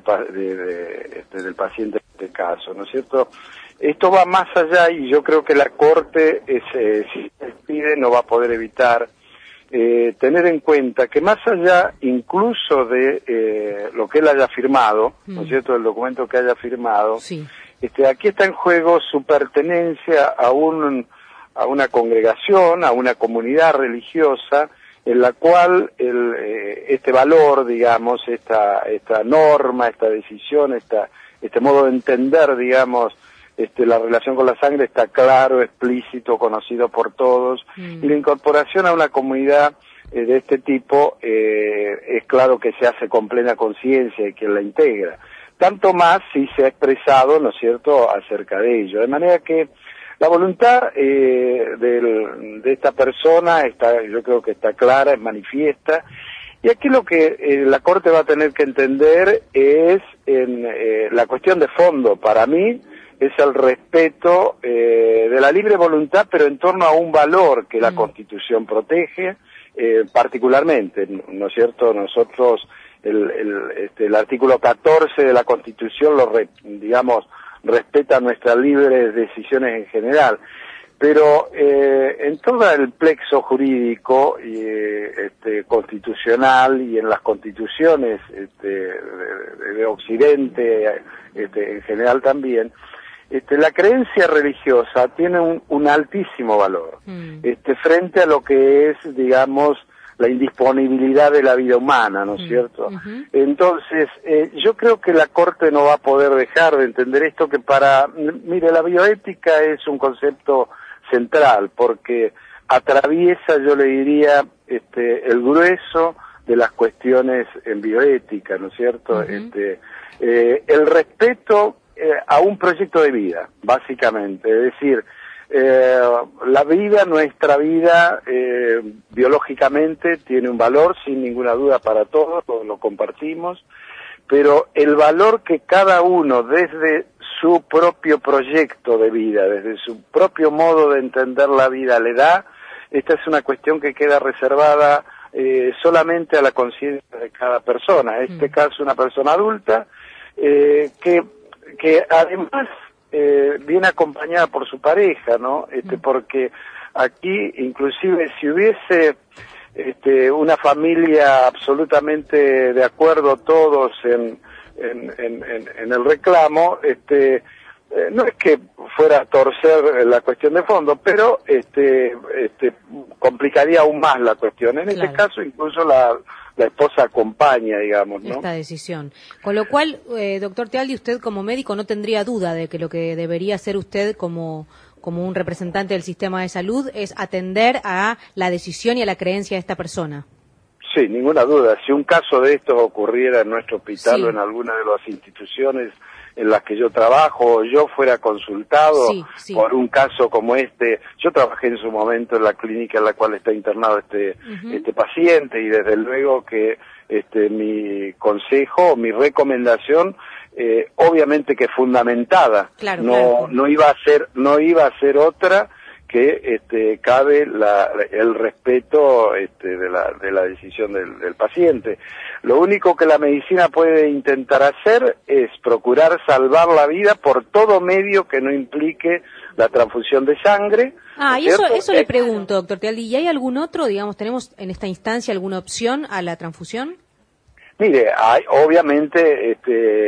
paciente en este caso, ¿no es cierto? Esto va más allá y yo creo que la Corte, si se pide, no va a poder evitar tener en cuenta que más allá incluso de lo que él haya firmado, ¿no es cierto?, el documento que haya firmado, aquí está en juego su pertenencia a una congregación, a una comunidad religiosa, en la cual este valor, digamos, esta norma, esta decisión, este modo de entender, digamos, la relación con la sangre está claro, explícito, conocido por todos, y la incorporación a una comunidad de este tipo es claro que se hace con plena conciencia de quien la integra. Tanto más si se ha expresado, ¿no es cierto?, acerca de ello. De manera que la voluntad de esta persona yo creo que está clara, es manifiesta, y aquí lo que la Corte va a tener que entender es la cuestión de fondo, para mí, es el respeto de la libre voluntad, pero en torno a un valor que la Constitución protege, particularmente, ¿no es cierto? Nosotros, el artículo 14 de la Constitución respeta nuestras libres decisiones en general, pero en todo el plexo jurídico constitucional y en las constituciones de Occidente en general también, la creencia religiosa tiene un altísimo valor frente a lo que es, digamos, la indisponibilidad de la vida humana, ¿no es cierto? Entonces, yo creo que la Corte no va a poder dejar de entender esto, que mire, la bioética es un concepto central, porque atraviesa, yo le diría, el grueso de las cuestiones en bioética, ¿no es cierto? El respeto a un proyecto de vida, básicamente, es decir, la vida, nuestra vida, biológicamente tiene un valor sin ninguna duda para todos lo compartimos, pero el valor que cada uno desde su propio proyecto de vida, desde su propio modo de entender la vida le da, esta es una cuestión que queda reservada solamente a la conciencia de cada persona, en este caso una persona adulta, que además viene acompañada por su pareja, ¿no? Porque aquí, inclusive, si hubiese una familia absolutamente de acuerdo todos en el reclamo, no es que fuera a torcer la cuestión de fondo, pero complicaría aún más la cuestión. En este caso, incluso la esposa acompaña, digamos, ¿no?, esta decisión. Con lo cual, doctor Tealdi, usted como médico no tendría duda de que lo que debería hacer usted como un representante del sistema de salud es atender a la decisión y a la creencia de esta persona. Sí, ninguna duda. Si un caso de estos ocurriera en nuestro hospital o en alguna de las instituciones en las que yo trabajo, o yo fuera consultado por un caso como este, yo trabajé en su momento en la clínica en la cual está internado este paciente, y desde luego que mi consejo, mi recomendación, obviamente que fundamentada, no iba a ser otra que cabe el respeto de la decisión del paciente. Lo único que la medicina puede intentar hacer es procurar salvar la vida por todo medio que no implique la transfusión de sangre. Y eso le pregunto, doctor Tealdi, ¿y hay algún otro, digamos, tenemos en esta instancia alguna opción a la transfusión? Mire, obviamente,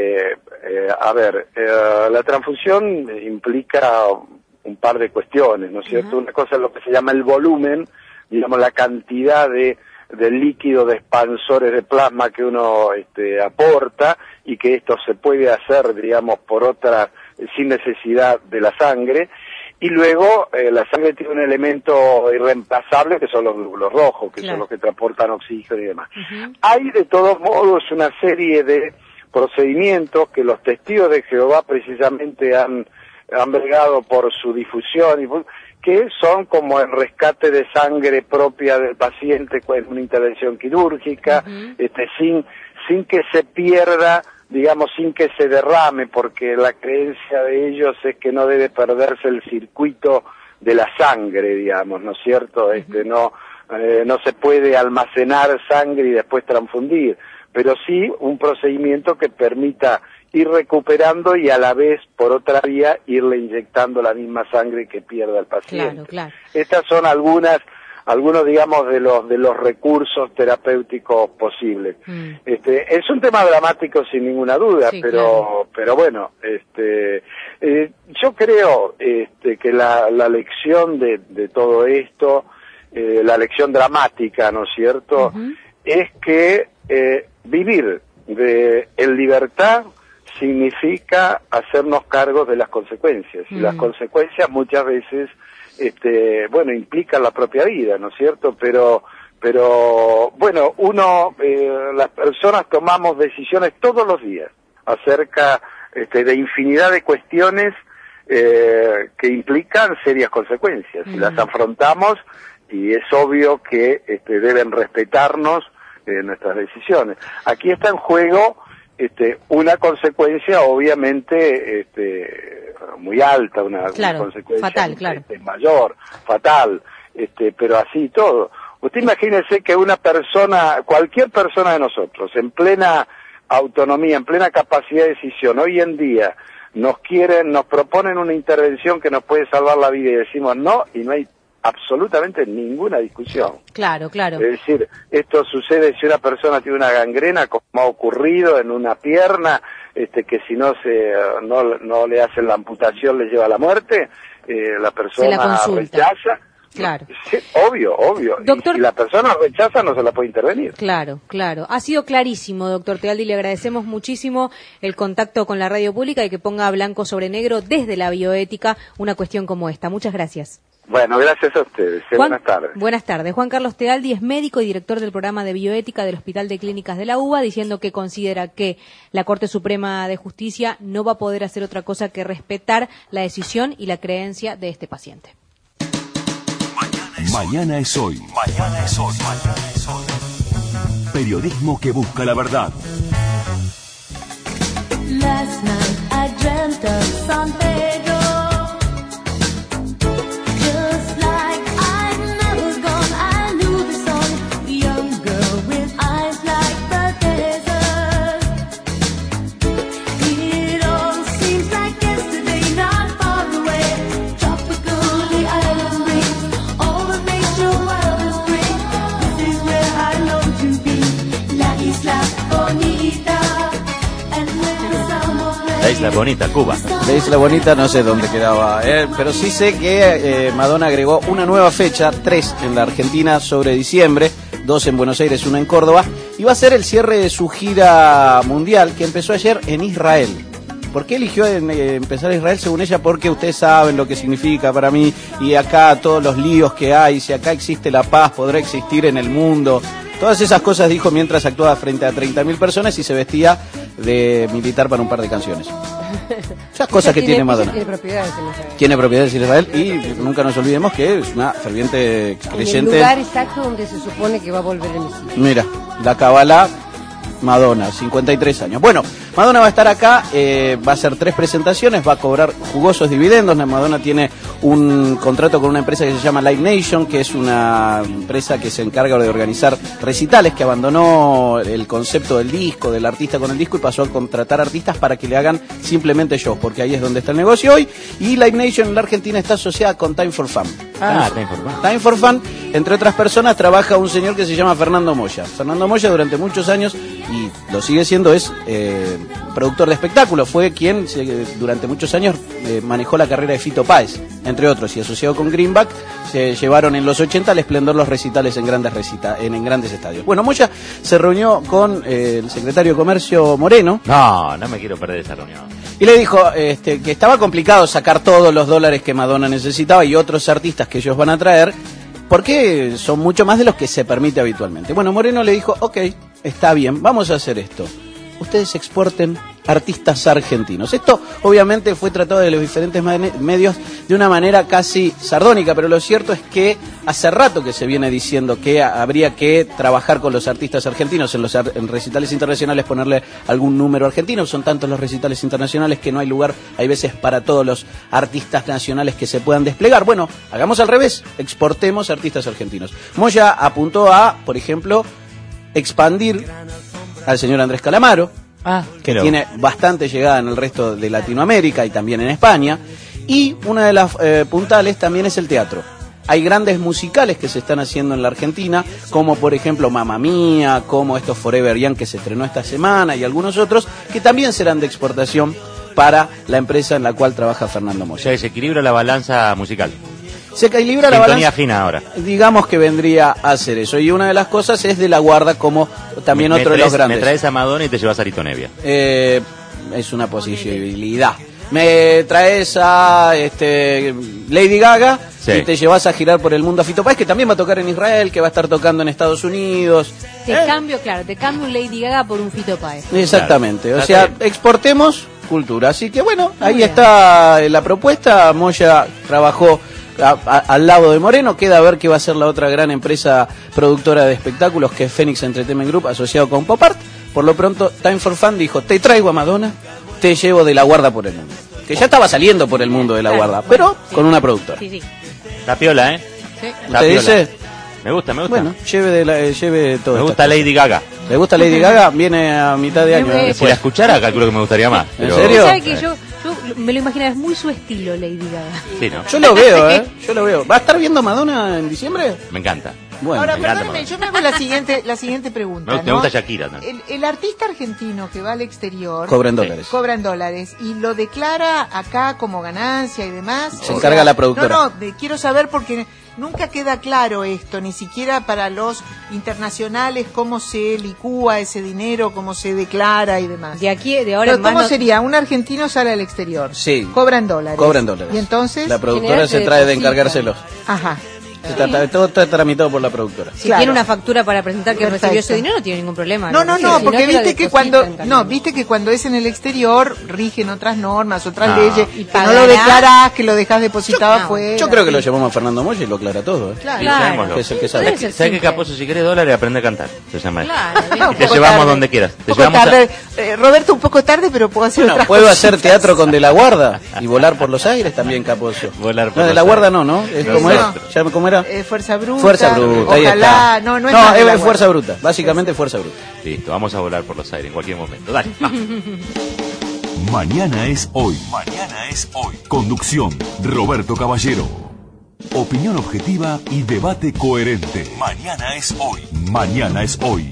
la transfusión implica un par de cuestiones, ¿no es cierto? Una cosa es lo que se llama el volumen, digamos, la cantidad de del líquido de expansores de plasma que uno aporta, y que esto se puede hacer, digamos, por otra, sin necesidad de la sangre. Y luego la sangre tiene un elemento irreemplazable que son los glóbulos rojos, que son los que transportan oxígeno y demás. Hay de todos modos una serie de procedimientos que los testigos de Jehová precisamente han bregado por su difusión, que son como el rescate de sangre propia del paciente con una intervención quirúrgica, sin que se pierda, digamos, sin que se derrame, porque la creencia de ellos es que no debe perderse el circuito de la sangre, digamos, ¿no es cierto? No se puede almacenar sangre y después transfundir, pero sí un procedimiento que permita ir recuperando y a la vez, por otra vía, irle inyectando la misma sangre que pierda el paciente. Claro. Estas son algunos, digamos, de los recursos terapéuticos posibles. Es un tema dramático sin ninguna duda, pero bueno, yo creo que la lección de todo esto, la lección dramática, ¿no es cierto?, es que vivir en libertad significa hacernos cargo de las consecuencias, y las consecuencias muchas veces implican la propia vida, ¿no es cierto? Pero bueno, las personas tomamos decisiones todos los días acerca de infinidad de cuestiones que implican serias consecuencias, y las afrontamos, y es obvio que deben respetarnos nuestras decisiones. Aquí está en juego una consecuencia obviamente muy alta, una consecuencia fatal, mayor, fatal, pero así todo. Usted imagínese que una persona, cualquier persona de nosotros, en plena autonomía, en plena capacidad de decisión, hoy en día nos proponen una intervención que nos puede salvar la vida y decimos no, y no hay absolutamente ninguna discusión. Claro. Es decir, esto sucede si una persona tiene una gangrena, como ha ocurrido en una pierna, que si no le hacen la amputación le lleva a la muerte, la persona rechaza. Claro. Sí, obvio. Doctor, y si la persona rechaza, no se la puede intervenir. Claro. Ha sido clarísimo, doctor Tealdi. Le agradecemos muchísimo el contacto con la radio pública y que ponga blanco sobre negro desde la bioética una cuestión como esta. Muchas gracias. Bueno, gracias a ustedes. Buenas tardes. Buenas tardes. Juan Carlos Tealdi es médico y director del programa de bioética del Hospital de Clínicas de la UBA, diciendo que considera que la Corte Suprema de Justicia no va a poder hacer otra cosa que respetar la decisión y la creencia de este paciente. Mañana es hoy. Periodismo que busca la verdad. Last night I dreamt of San Pedro. Just like I never gone, I knew the song. Young girl with eyes like the desert. It all seems like yesterday, not far away. Tropical, the island breeze, all the nature wild and free. This is where I long to be, La Isla Bonita. La Isla Bonita, Cuba. La Isla Bonita no sé dónde quedaba, pero sí sé que Madonna agregó una nueva fecha, 3 en la Argentina sobre diciembre, 2 en Buenos Aires, 1 en Córdoba, y va a ser el cierre de su gira mundial que empezó ayer en Israel. ¿Por qué eligió empezar Israel? Según ella, porque ustedes saben lo que significa para mí, y acá todos los líos que hay, si acá existe la paz, podrá existir en el mundo. Todas esas cosas dijo mientras actuaba frente a 30.000 personas y se vestía de militar para un par de canciones. Esas cosas que tiene Madonna. Tiene propiedades en Israel y nunca nos olvidemos que es una ferviente creyente. En el lugar exacto donde se supone que va a volver el Mesías. Mira, la Kabbalah, Madonna, 53 años. Bueno, Madonna va a estar acá, va a hacer 3 presentaciones, va a cobrar jugosos dividendos. Madonna tiene un contrato con una empresa que se llama Live Nation, que es una empresa que se encarga de organizar recitales, que abandonó el concepto del disco, del artista con el disco, y pasó a contratar artistas para que le hagan simplemente shows, porque ahí es donde está el negocio hoy. Y Live Nation en la Argentina está asociada con Time for Fun. Time for Fun, entre otras personas, trabaja un señor que se llama Fernando Moya. Fernando Moya durante muchos años, y lo sigue siendo, es productor de espectáculos. Fue quien durante muchos años manejó la carrera de Fito Páez, entre otros, y asociado con Greenback, se llevaron en los 80 al esplendor los recitales en grandes estadios. Bueno, Moya se reunió con el secretario de Comercio Moreno. No me quiero perder esa reunión. Y le dijo que estaba complicado sacar todos los dólares que Madonna necesitaba y otros artistas que ellos van a traer, porque son mucho más de los que se permite habitualmente. Bueno, Moreno le dijo, ok, está bien, vamos a hacer esto. Ustedes exporten artistas argentinos. Esto obviamente fue tratado de los diferentes medios de una manera casi sardónica, pero lo cierto es que hace rato que se viene diciendo que habría que trabajar con los artistas argentinos en recitales internacionales, ponerle algún número argentino. Son tantos los recitales internacionales que no hay lugar, hay veces, para todos los artistas nacionales que se puedan desplegar. Bueno, hagamos al revés, exportemos artistas argentinos. Moya apuntó a, por ejemplo, expandir al señor Andrés Calamaro, que tiene bastante llegada en el resto de Latinoamérica y también en España. Y una de las puntales también es el teatro. Hay grandes musicales que se están haciendo en la Argentina, como por ejemplo Mamma Mía, como estos Forever Young que se estrenó esta semana, y algunos otros que también serán de exportación para la empresa en la cual trabaja Fernando Moya. O sea, se equilibra la balanza musical. Se equilibra la Sintonía balanza. fina ahora. Digamos que vendría a hacer eso. Y una de las cosas es de La Guarda, como también otro de los grandes. Me traes a Madonna y te llevas a Arito Nevia. Es una posibilidad. Me traes a Lady Gaga, sí, y te llevas a girar por el mundo a Fito Páez, que también va a tocar en Israel, que va a estar tocando en Estados Unidos. Te cambio un Lady Gaga por un Fito Páez. Exactamente. Claro. O sea, exportemos cultura. Así que bueno, ahí está la propuesta. Moya trabajó al lado de Moreno. Queda a ver qué va a ser la otra gran empresa productora de espectáculos, que es Phoenix Entertainment Group, asociado con Pop Art. Por lo pronto, Time for Fun dijo, te traigo a Madonna, te llevo de La Guarda por el mundo. Que ya estaba saliendo por el mundo de La Guarda, pero con una productora. Sí. Está piola, ¿eh? Sí. ¿Usted dice? Me gusta. Bueno, lleve todo. Me gusta Lady Gaga. ¿Le gusta Lady Gaga? Viene a mitad de año. Si la escuchara, calculo que me gustaría más. ¿En serio? ¿Sabe que yo me lo imaginaba, es muy su estilo, Lady Gaga? Sí, ¿no? Yo lo veo, yo lo veo. ¿Va a estar viendo Madonna en diciembre? Me encanta. Bueno, ahora, me encanta perdóneme, yo me hago la siguiente pregunta. Me gusta Shakira también. El artista argentino que va al exterior cobra en dólares. Cobra en dólares y lo declara acá como ganancia y demás. Se encarga la productora. Quiero saber porque nunca queda claro esto, ni siquiera para los internacionales, cómo se licúa ese dinero, cómo se declara y demás. De ahora en ¿cómo sería? Un argentino sale al exterior. Sí. Cobra en dólares. Cobra en dólares. Y entonces la productora se trae de encargárselos. Ajá. Todo está tramitado por la productora. Si tiene una factura para presentar que recibió ese dinero, no tiene ningún problema. No, porque viste que cuando es en el exterior rigen otras normas, otras leyes, y que no lo declarás, que lo dejás depositado afuera. Yo creo que lo llamamos a Fernando Moya y lo aclara todo. Claro. Que es el que sabe. ¿Sabes qué, Caposo? Si querés dólares, aprende a cantar. Se llama eso. Claro, y te llevamos donde quieras. Te llevamos Roberto, un poco tarde, pero puedo hacer otras puedo cosas. hacer teatro con De la Guarda y volar por los aires también, Caposo. Volar por De la Guarda no. Es como era. ¿Cómo era? Fuerza Bruta. Fuerza Bruta, ahí ojalá, está. Es Fuerza Bruta, básicamente Fuerza Bruta. Listo, vamos a volar por los aires en cualquier momento. Dale. Mañana es hoy. Mañana es hoy. Conducción, Roberto Caballero. Opinión objetiva y debate coherente. Mañana es hoy. Mañana es hoy.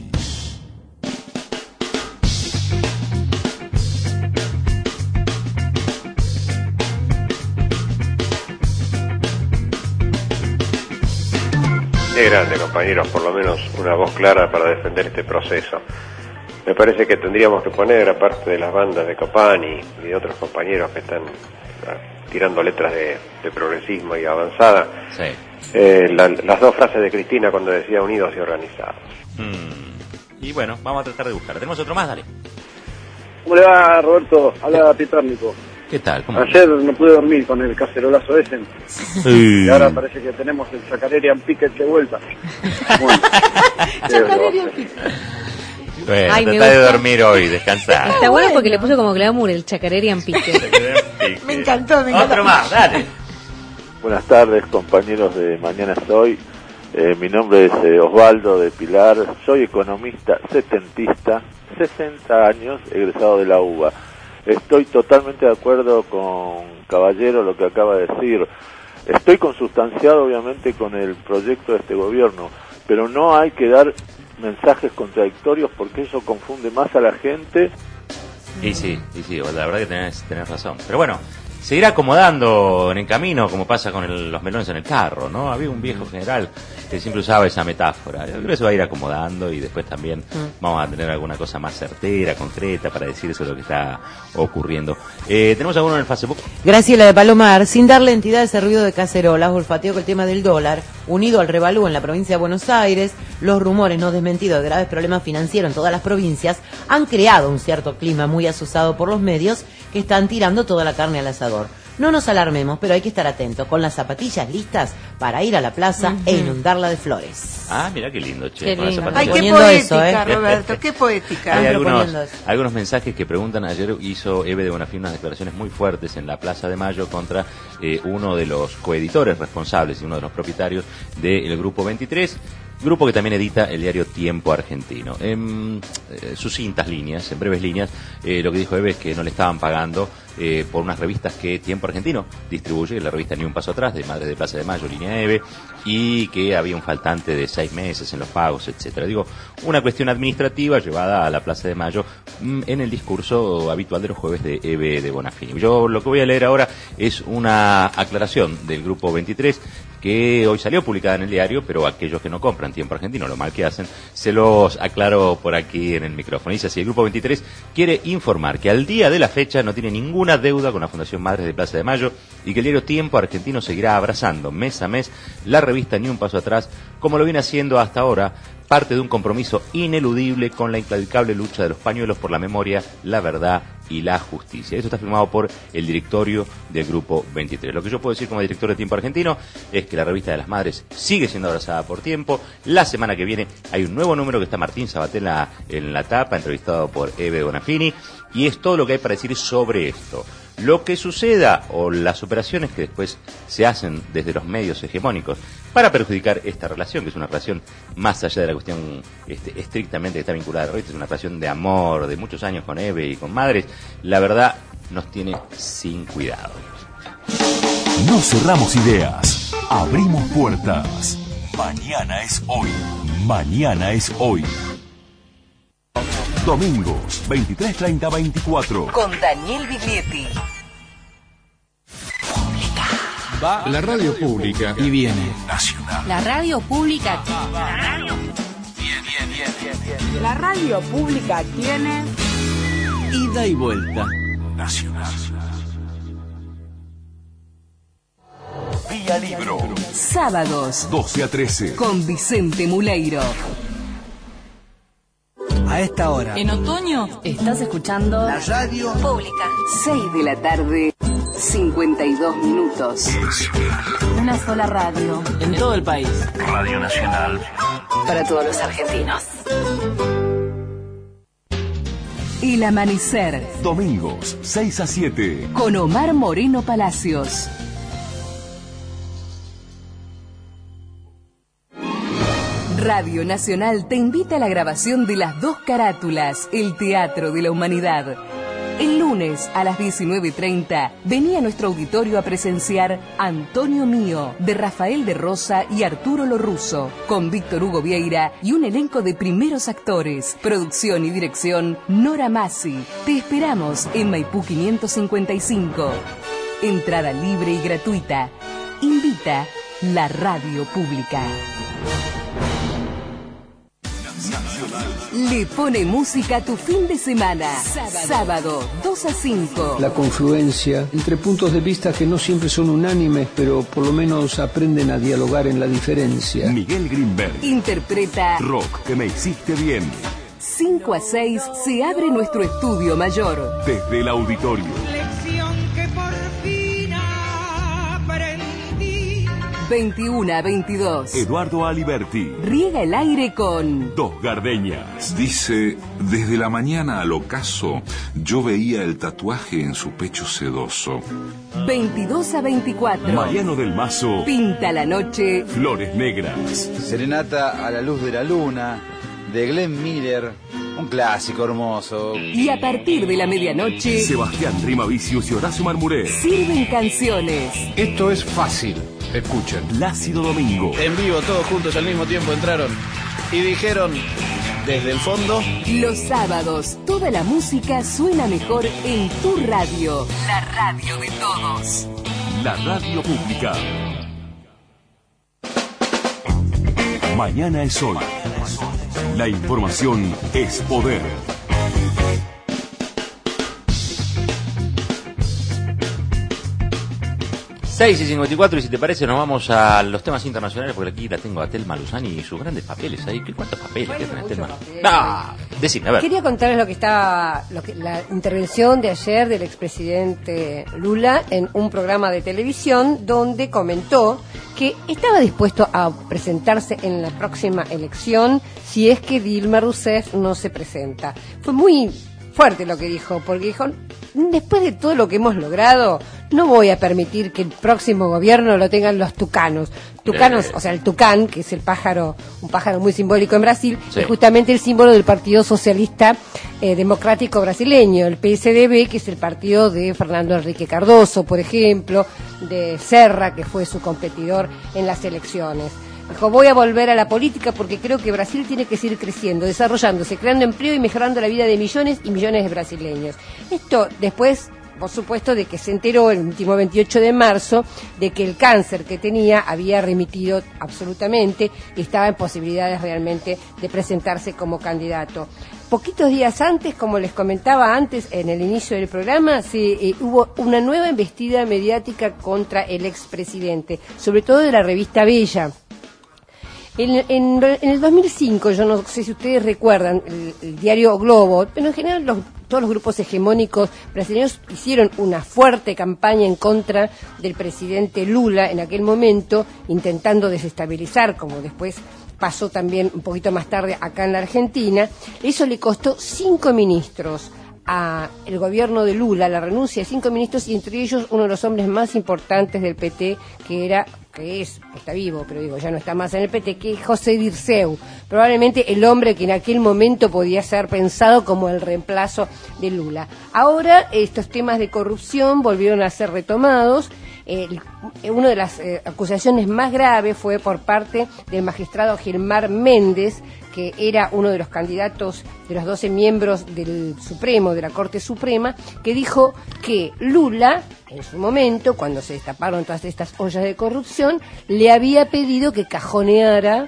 Qué grande, compañeros, por lo menos una voz clara para defender este proceso. Me parece que tendríamos que poner, aparte de las bandas de Copani y de otros compañeros que están tirando letras de progresismo y avanzada, las dos frases de Cristina cuando decía unidos y organizados. Y bueno, vamos a tratar de buscar. ¿Tenemos otro más? Dale. ¿Cómo le va, Roberto? Habla Pitérnico. ¿Qué tal? Ayer no pude dormir con el cacerolazo ese. Y ahora parece que tenemos el Chacarerian Picket de vuelta. Bueno, Bueno, trata de dormir hoy, descansar. Está bueno porque le puso como glamour el Chacarerian Pique. Me encantó. Otro más, dale. Buenas tardes, compañeros de Mañana es Hoy. Mi nombre es Osvaldo de Pilar. Soy economista setentista, 60 años, egresado de la UBA. Estoy totalmente de acuerdo con Caballero lo que acaba de decir. Estoy consustanciado obviamente con el proyecto de este gobierno, pero no hay que dar mensajes contradictorios porque eso confunde más a la gente. Y sí, la verdad que tenés razón. Pero bueno, se irá acomodando en el camino, como pasa con los melones en el carro, ¿no? Había un viejo general que siempre usaba esa metáfora. Yo creo que se va a ir acomodando y después también vamos a tener alguna cosa más certera, concreta, para decir eso de lo que está ocurriendo. ¿Tenemos alguno en el Facebook? Graciela de Palomar, sin darle entidad a ese ruido de cacerolas, olfateo que el tema del dólar, unido al revalúo en la provincia de Buenos Aires, los rumores no desmentidos de graves problemas financieros en todas las provincias, han creado un cierto clima muy asusado por los medios que están tirando toda la carne al asador. No nos alarmemos, pero hay que estar atentos, con las zapatillas listas para ir a la plaza e inundarla de flores. Ah, mira qué lindo, che. Qué con las lindo. zapatillas. Ay, qué poética, Roberto, qué poética. Hay algunos mensajes que preguntan. Ayer hizo Eve de Bonafini unas declaraciones muy fuertes en la Plaza de Mayo contra uno de los coeditores responsables y uno de los propietarios del Grupo 23, grupo que también edita el diario Tiempo Argentino. En sucintas líneas, en breves líneas, lo que dijo Eve es que no le estaban pagando por unas revistas que Tiempo Argentino distribuye, la revista Ni un Paso Atrás, de Madres de Plaza de Mayo, Línea Eve, y que había un faltante de 6 meses en los pagos, etcétera. Digo, una cuestión administrativa llevada a la Plaza de Mayo en el discurso habitual de los jueves de Eve de Bonafini. Yo lo que voy a leer ahora es una aclaración del Grupo 23, que hoy salió publicada en el diario, pero aquellos que no compran Tiempo Argentino, lo mal que hacen, se los aclaro por aquí en el micrófono. Dice así: el Grupo 23 quiere informar que al día de la fecha no tiene ninguna deuda con la Fundación Madres de Plaza de Mayo y que el diario Tiempo Argentino seguirá abrazando mes a mes la revista Ni un Paso Atrás, como lo viene haciendo hasta ahora, parte de un compromiso ineludible con la inclaudicable lucha de los pañuelos por la memoria, la verdad y la justicia. Esto está firmado por el directorio del Grupo 23. Lo que yo puedo decir como director de Tiempo Argentino es que la revista de las Madres sigue siendo abrazada por Tiempo. La semana que viene hay un nuevo número que está Martín Sabatel en la tapa, entrevistado por Eve de Bonafini, y es todo lo que hay para decir sobre esto. Lo que suceda o las operaciones que después se hacen desde los medios hegemónicos para perjudicar esta relación, que es una relación más allá de la cuestión estrictamente que está vinculada a la revista, es una relación de amor de muchos años con Eve y con Madres, la verdad nos tiene sin cuidado. No cerramos ideas, abrimos puertas. Mañana es hoy. Mañana es hoy. Domingos, 23:30-24. Con Daniel Biglietti. Va la radio pública y viene Nacional. La radio pública. La radio pública tiene ida y vuelta. Nacional. Vía Libro. Sábados, 12 a 13. con Vicente Muleiro. A esta hora. En otoño estás escuchando La radio pública. 6 de la tarde, 52 minutos. Una sola radio. en todo el país. Radio Nacional. Para todos los argentinos. El amanecer. Domingos, 6 a 7. Con Omar Moreno Palacios. Radio Nacional te invita a la grabación de Las Dos Carátulas, el Teatro de la Humanidad. El lunes a las 19:30 venía a nuestro auditorio a presenciar Antonio Mío, de Rafael de Rosa y Arturo Lorrusso, con Víctor Hugo Vieira y un elenco de primeros actores. Producción y dirección Nora Masi. Te esperamos en Maipú 555. Entrada libre y gratuita. Invita la radio pública. Le pone música a tu fin de semana. Sábado 2 a 5. La confluencia entre puntos de vista que no siempre son unánimes, pero por lo menos aprenden a dialogar en la diferencia. Miguel Grimberg. Interpreta Rock, que me hiciste bien. 5 a 6 se abre nuestro estudio mayor. Desde el auditorio. Lección que por fin aprendí. 21 a 22. Eduardo Aliberti. Riega el aire con Dos Gardenias. Dice, desde la mañana al ocaso, yo veía el tatuaje en su pecho sedoso. 22 a 24. Mariano del Mazo. Pinta la noche. Flores Negras. Serenata a la luz de la luna, de Glenn Miller, un clásico hermoso. Y a partir de la medianoche, Sebastián Rimavicius y Horacio Marmuré. sirven canciones. Esto es fácil. escuchen. Plácido Domingo. En vivo, todos juntos al mismo tiempo entraron y dijeron desde el fondo: Los sábados, toda la música suena mejor en tu radio. La radio de todos. La radio pública. Mañana es hoy. La información es poder. 6:54, y si te parece nos vamos a los temas internacionales, porque aquí la tengo a Telma Luzani y sus grandes papeles ahí. ¿Cuántos papeles que tenés, Telma? Decime, a ver. Quería contarles la intervención de ayer del expresidente Lula en un programa de televisión donde comentó que estaba dispuesto a presentarse en la próxima elección si es que Dilma Rousseff no se presenta. Fue muy fuerte lo que dijo, porque dijo: después de todo lo que hemos logrado, no voy a permitir que el próximo gobierno lo tengan los tucanos. Tucanos, o sea, el tucán, que es el pájaro, un pájaro muy simbólico en Brasil, sí, es justamente el símbolo del Partido Socialista Democrático Brasileño, el PSDB, que es el partido de Fernando Henrique Cardoso, por ejemplo, de Serra, que fue su competidor en las elecciones. Dijo: voy a volver a la política porque creo que Brasil tiene que seguir creciendo, desarrollándose, creando empleo y mejorando la vida de millones y millones de brasileños. Esto después, por supuesto, de que se enteró el último 28 de marzo de que el cáncer que tenía había remitido absolutamente y estaba en posibilidades realmente de presentarse como candidato. Poquitos días antes, como les comentaba antes en el inicio del programa, hubo una nueva embestida mediática contra el expresidente, sobre todo de la revista Bella. En el 2005, yo no sé si ustedes recuerdan, el diario Globo, pero en general todos los grupos hegemónicos brasileños hicieron una fuerte campaña en contra del presidente Lula en aquel momento, intentando desestabilizar, como después pasó también un poquito más tarde acá en la Argentina. Eso le costó 5 ministros a el gobierno de Lula, la renuncia de 5 ministros, y entre ellos uno de los hombres más importantes del PT, está vivo, pero digo, ya no está más en el PT, que es José Dirceu, probablemente el hombre que en aquel momento podía ser pensado como el reemplazo de Lula. Ahora estos temas de corrupción volvieron a ser retomados. Una de las acusaciones más graves fue por parte del magistrado Gilmar Méndez, que era uno de los candidatos de los 12 miembros del Supremo, de la Corte Suprema, que dijo que Lula, en su momento, cuando se destaparon todas estas ollas de corrupción, le había pedido que cajoneara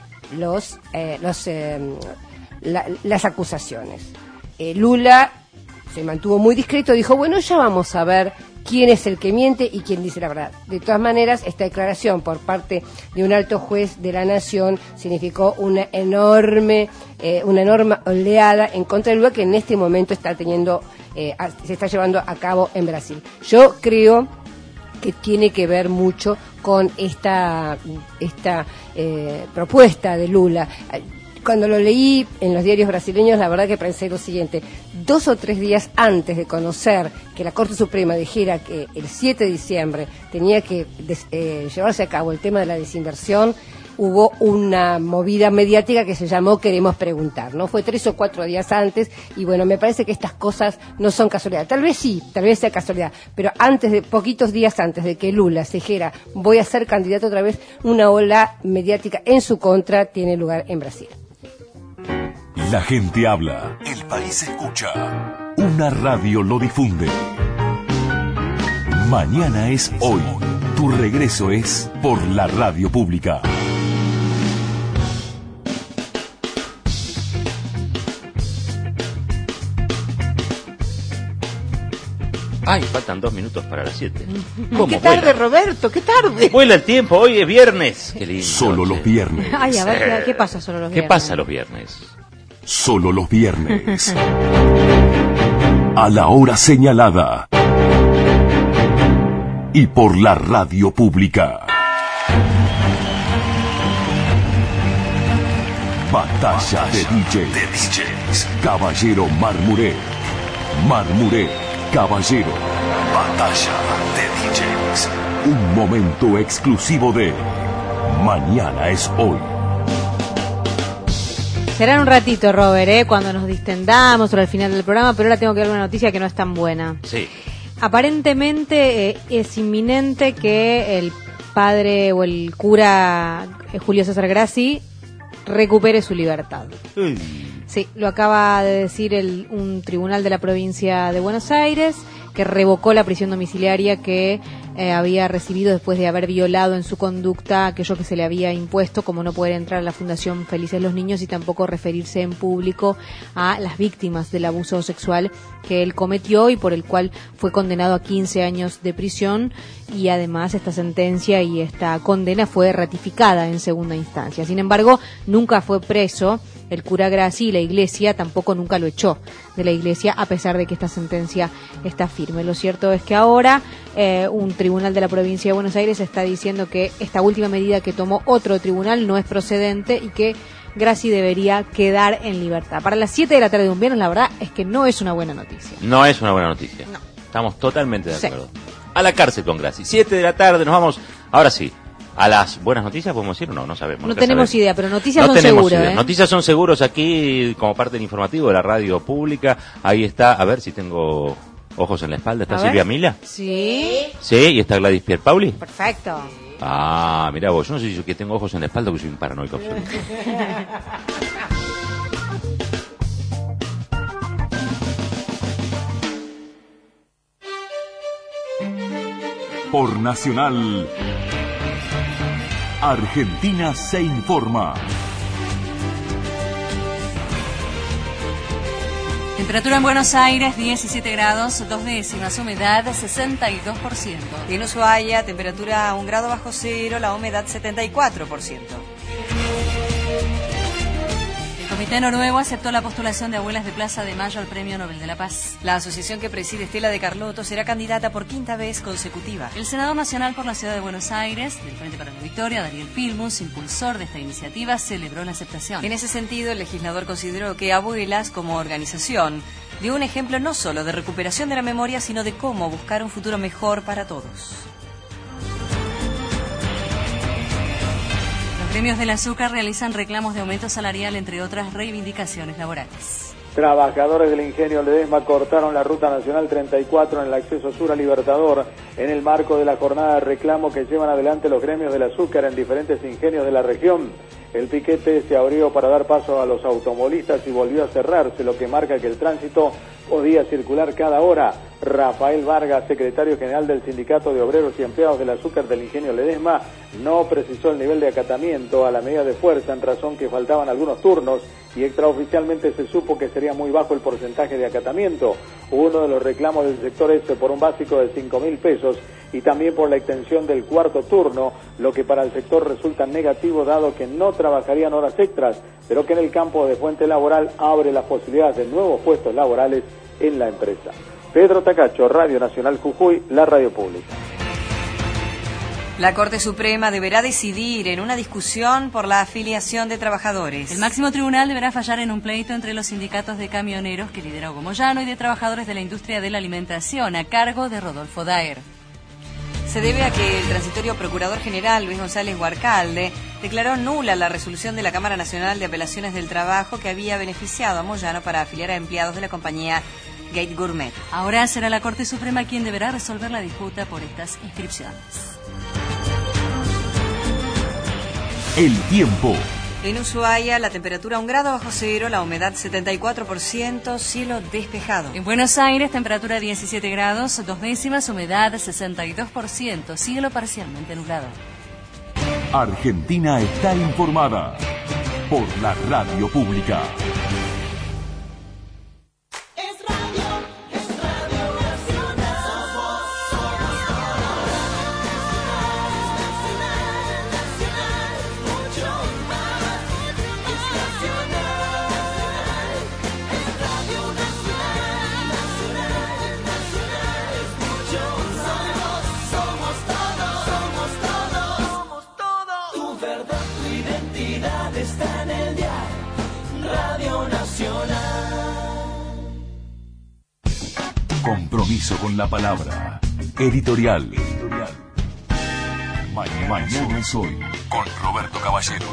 las acusaciones. Lula se mantuvo muy discreto, dijo: bueno, ya vamos a ver quién es el que miente y quién dice la verdad. De todas maneras, esta declaración por parte de un alto juez de la Nación significó una enorme oleada en contra de Lula, que en este momento se está llevando a cabo en Brasil. Yo creo que tiene que ver mucho con esta propuesta de Lula. Cuando lo leí en los diarios brasileños, la verdad que pensé lo siguiente: 2 o 3 días antes de conocer que la Corte Suprema dijera que el 7 de diciembre tenía que llevarse a cabo el tema de la desinversión, hubo una movida mediática que se llamó Queremos Preguntar, ¿no? Fue 3 o 4 días antes, y bueno, me parece que estas cosas no son casualidad. Tal vez sí, tal vez sea casualidad, pero poquitos días antes de que Lula se dijera: voy a ser candidato otra vez, una ola mediática en su contra tiene lugar en Brasil. La gente habla, el país escucha, una radio lo difunde. Mañana es hoy, tu regreso es por la radio pública. Ay, faltan 2 minutos para las 7. ¡Qué tarde, Roberto! ¡Qué tarde! Vuela el tiempo, hoy es viernes. Qué lindo. Solo los viernes. Ay, a ver, ¿qué pasa solo los viernes? ¿Qué pasa los viernes? Solo los viernes. A la hora señalada. Y por la radio pública. Batalla de DJs. Caballero Marmuré. Marmuré, Caballero. Batalla de DJs. Un momento exclusivo de Mañana es hoy. Será en un ratito, Robert, cuando nos distendamos sobre el final del programa, pero ahora tengo que dar una noticia que no es tan buena. Sí. Aparentemente es inminente que el padre o el cura Julio César Grassi recupere su libertad. Sí, lo acaba de decir un tribunal de la provincia de Buenos Aires, que revocó la prisión domiciliaria que había recibido después de haber violado en su conducta aquello que se le había impuesto, como no poder entrar a la Fundación Felices los Niños y tampoco referirse en público a las víctimas del abuso sexual que él cometió y por el cual fue condenado a 15 años de prisión, y además esta sentencia y esta condena fue ratificada en segunda instancia. Sin embargo, nunca fue preso el cura Grassi y la iglesia tampoco nunca lo echó de la iglesia, a pesar de que esta sentencia está firme. Lo cierto es que ahora un tribunal de la provincia de Buenos Aires está diciendo que esta última medida que tomó otro tribunal no es procedente y que Grassi debería quedar en libertad. Para las 7 de la tarde de un viernes, la verdad es que no es una buena noticia. No es una buena noticia. No. Estamos totalmente de acuerdo. Sí. A la cárcel con Grassi. 7 de la tarde, nos vamos, ahora sí, a las buenas noticias, ¿podemos decir o no? No sabemos. No tenemos idea, pero noticias son seguras. Noticias son seguros aquí, como parte del informativo de la radio pública. Ahí está, a ver si tengo ojos en la espalda. ¿Está Silvia Mila? Sí. Sí, y está Gladys Pierpauli. Perfecto. Ah, mira vos, yo no sé si yo que tengo ojos en la espalda porque soy un paranoico absoluto. Por Nacional, Argentina se informa. Temperatura en Buenos Aires, 17 grados, 2 décimas, humedad 62%. Y en Ushuaia, temperatura 1 grado bajo cero, la humedad 74%. El Comité Noruego aceptó la postulación de Abuelas de Plaza de Mayo al Premio Nobel de la Paz. La asociación que preside Estela de Carlotto será candidata por 5ª vez consecutiva. El Senado Nacional por la Ciudad de Buenos Aires, del Frente para la Victoria, Daniel Filmus, impulsor de esta iniciativa, celebró la aceptación. En ese sentido, el legislador consideró que Abuelas, como organización, dio un ejemplo no solo de recuperación de la memoria, sino de cómo buscar un futuro mejor para todos. Los gremios del azúcar realizan reclamos de aumento salarial, entre otras reivindicaciones laborales. Trabajadores del ingenio Ledesma cortaron la ruta nacional 34 en el acceso sur a Libertador en el marco de la jornada de reclamo que llevan adelante los gremios del azúcar en diferentes ingenios de la región. El piquete se abrió para dar paso a los automovilistas y volvió a cerrarse, lo que marca que el tránsito podía circular cada hora. Rafael Vargas, secretario general del Sindicato de Obreros y Empleados del Azúcar del Ingenio Ledesma, no precisó el nivel de acatamiento a la medida de fuerza, en razón que faltaban algunos turnos y extraoficialmente se supo que sería muy bajo el porcentaje de acatamiento. Uno de los reclamos del sector es por un básico de 5.000 pesos y también por la extensión del cuarto turno, lo que para el sector resulta negativo dado que no trabajarían horas extras, pero que en el campo de fuente laboral abre las posibilidades de nuevos puestos laborales en la empresa. Pedro Tacacho, Radio Nacional Jujuy, la radio pública. La Corte Suprema deberá decidir en una discusión por la afiliación de trabajadores. El máximo tribunal deberá fallar en un pleito entre los sindicatos de camioneros que lidera Hugo Moyano y de trabajadores de la industria de la alimentación a cargo de Rodolfo Daer. Se debe a que el transitorio Procurador General Luis González Guarcalde declaró nula la resolución de la Cámara Nacional de Apelaciones del Trabajo que había beneficiado a Moyano para afiliar a empleados de la compañía Gate Gourmet. Ahora será la Corte Suprema quien deberá resolver la disputa por estas inscripciones. El tiempo. En Ushuaia, la temperatura 1 grado bajo cero, la humedad 74%, cielo despejado. En Buenos Aires, temperatura 17 grados, 2 décimas, humedad 62%, cielo parcialmente nublado. Argentina está informada por la radio pública. Está en el diario Radio Nacional. Compromiso con la palabra. Editorial. Mañana es hoy con Roberto Caballero.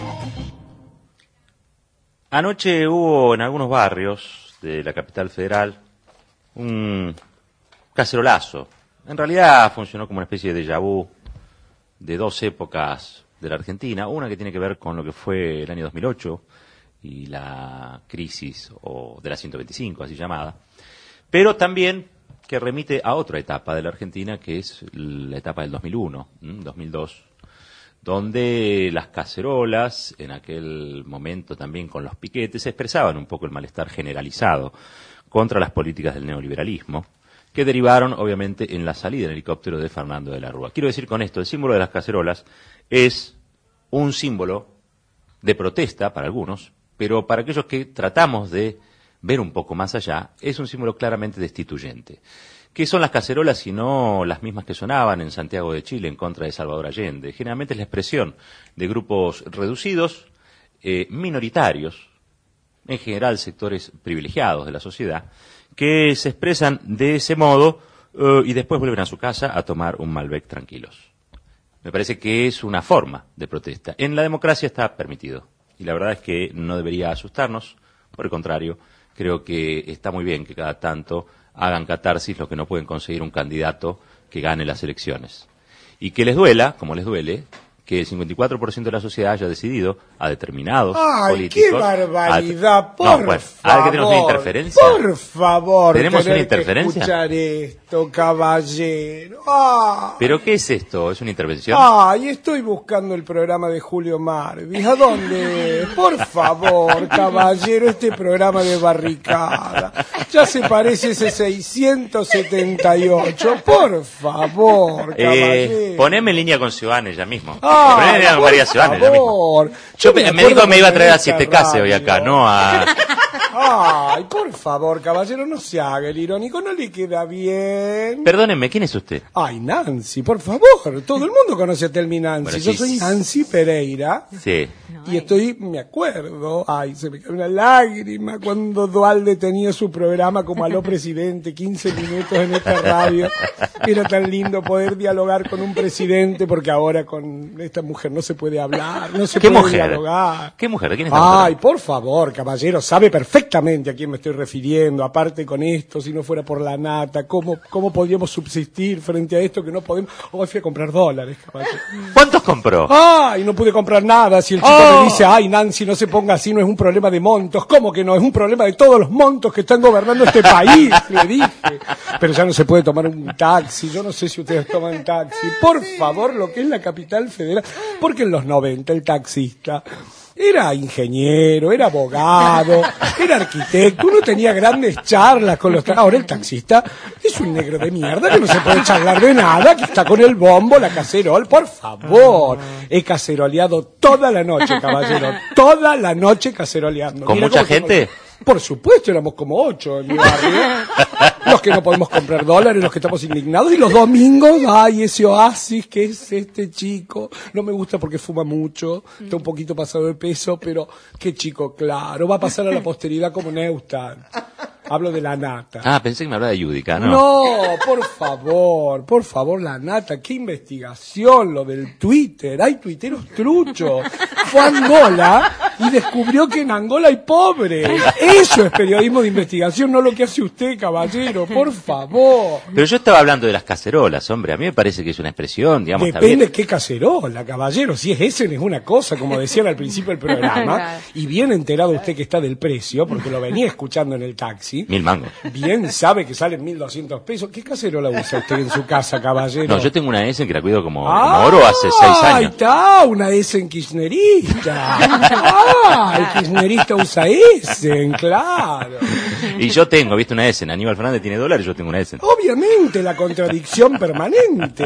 Anoche hubo en algunos barrios de la capital federal un cacerolazo. En realidad funcionó como una especie de déjà vu. de dos épocas de la Argentina, una que tiene que ver con lo que fue el año 2008 y la crisis de la 125, así llamada, pero también que remite a otra etapa de la Argentina, que es la etapa del 2001, 2002, donde las cacerolas, en aquel momento también con los piquetes, expresaban un poco el malestar generalizado contra las políticas del neoliberalismo, que derivaron obviamente en la salida en helicóptero de Fernando de la Rúa. Quiero decir con esto, el símbolo de las cacerolas es un símbolo de protesta para algunos, pero para aquellos que tratamos de ver un poco más allá, es un símbolo claramente destituyente. ¿Qué son las cacerolas si no las mismas que sonaban en Santiago de Chile en contra de Salvador Allende? Generalmente es la expresión de grupos reducidos, minoritarios, en general sectores privilegiados de la sociedad, que se expresan de ese modo y después vuelven a su casa a tomar un Malbec tranquilos. Me parece que es una forma de protesta. En la democracia está permitido y la verdad es que no debería asustarnos, por el contrario, creo que está muy bien que cada tanto hagan catarsis los que no pueden conseguir un candidato que gane las elecciones. Y que les duela, como les duele, que el 54% de la sociedad haya decidido a determinados políticos... ¡Ay, qué barbaridad! Por favor. Ahora que tenemos una interferencia. Por favor. ¿Tenemos una interferencia? Escuchar esto, caballero. ¿Pero qué es esto? ¿Es una intervención? Ay, estoy buscando el programa de Julio Marvis. ¿A dónde? Por favor, caballero, este programa de barricada. Ya se parece ese 678. Por favor, caballero. Poneme en línea con Ciudadanos ya mismo. Por María Ciudadanos ya mismo. Yo me dijo que me iba a traer a 7K hoy acá, no a... Ay, por favor, caballero, no se haga el irónico, no le queda bien. Perdónenme, ¿quién es usted? Ay, Nancy, por favor, todo el mundo conoce a Telmi Nancy. Bueno, Yo sí, soy Nancy Pereira. Sí. Y me acuerdo, se me cae una lágrima cuando Dualde tenía su programa como Aló Presidente, 15 minutos en esta radio. Era tan lindo poder dialogar con un presidente, porque ahora con esta mujer no se puede hablar, no se puede dialogar. ¿Qué mujer? ¿De quién está hablando? Ay, por favor, caballero, sabe perfectamente a quién me estoy refiriendo. Aparte con esto, si no fuera por la nata, ¿cómo podríamos subsistir frente a esto que no podemos? Hoy fui a comprar dólares, caballero. ¿Cuántos compró? Ay, no pude comprar nada. Si el chico me dice, ay, Nancy, no se ponga así, no es un problema de montos. ¿Cómo que no? Es un problema de todos los montos que están gobernando este país, le dije. Pero ya no se puede tomar un taxi. Yo no sé si ustedes toman taxi. Por favor, lo que es la capital federal. Porque en los 90 el taxista era ingeniero, era abogado, era arquitecto, uno tenía grandes charlas con los... Ahora el taxista es un negro de mierda que no se puede charlar de nada, que está con el bombo, la cacerol, por favor. He caceroleado toda la noche, caballero, toda la noche caceroleando. ¿Con mucha gente? Por supuesto, éramos como 8 en mi barrio. Los que no podemos comprar dólares, los que estamos indignados. Y los domingos, ay, ese oasis, que es este chico. No me gusta porque fuma mucho, está un poquito pasado de peso, pero qué chico, claro. Va a pasar a la posteridad como Neustadt. Hablo de la nata. Ah, pensé que me hablaba de Yudica, ¿no? No, por favor, la nata. Qué investigación, lo del Twitter. Hay tuiteros truchos. Fue a Angola y descubrió que en Angola hay pobres. Eso es periodismo de investigación, no lo que hace usted, caballero. Por favor. Pero yo estaba hablando de las cacerolas, hombre. A mí me parece que es una expresión, digamos. Depende qué cacerola, caballero. Si es ese, es una cosa, como decían al principio del programa. Y bien enterado usted que está del precio, porque lo venía escuchando en el taxi. 1000 mangos. Bien sabe que salen 1.200 pesos. ¿Qué cacerola usa usted en su casa, caballero? No, yo tengo una Essen que la cuido como oro hace 6 años. Ahí está, una Essen kirchnerista. El kirchnerista usa Essen, claro. Y yo tengo, viste, una Essen. Aníbal Fernández tiene dólares, yo tengo una Essen. Obviamente, la contradicción permanente.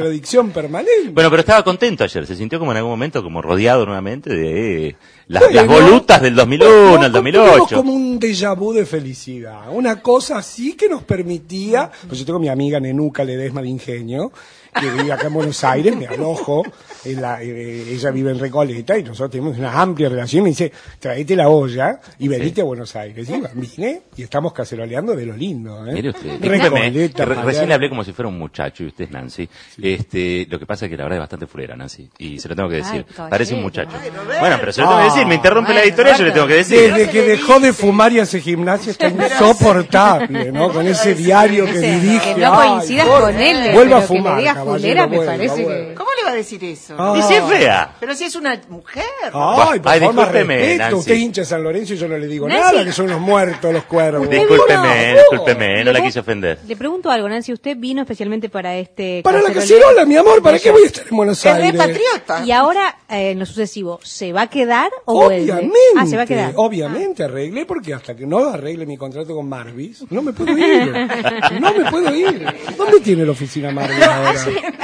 Bueno, pero estaba contento ayer. Se sintió como en algún momento como rodeado nuevamente de las volutas del 2001 al 2008. Como un déjà vu de felicidad. Una cosa así que nos permitía... Pues yo tengo mi amiga Nenuca Ledesma de Ingenio, que vive acá en Buenos Aires, me alojo, ella vive en Recoleta y nosotros tenemos una amplia relación. Me dice, traete la olla y venite a Buenos Aires. Y vine y estamos caceroleando de lo lindo. Mire usted, Recoleta, recién le hablé como si fuera un muchacho y usted es Nancy. Lo que pasa es que la verdad es bastante fulera, Nancy, y se lo tengo que decir. Parece un muchacho. Bueno, pero se lo tengo que decir, me interrumpe la editorial, yo le tengo que decir. Desde que dejó de fumar y hace gimnasia está insoportable, ¿no? Con ese diario que dirige. Que no coincidas con él. Vuelva a fumar, Pulera me parece que... ¿Cómo le va a decir eso? Ah. Y si es fea. Pero si es una mujer. Ay, por favor, más discúlpeme, respeto. Nancy. Usted es hincha de San Lorenzo y yo no le digo Nancy. nada, que son los muertos, los cuervos. Discúlpeme, no la quise ofender. Le pregunto algo, Nancy, usted vino especialmente para este... Para la caceroleo. cacerola, mi amor, ¿para qué voy a estar en Buenos Aires? Y ahora, en lo sucesivo, ¿se va a quedar o vuelve? Obviamente, Ah, se va a quedar. obviamente arreglé, porque hasta que no arregle mi contrato con Marvis, no me puedo ir. No me puedo ir. ¿Dónde tiene la oficina Marvis ahora?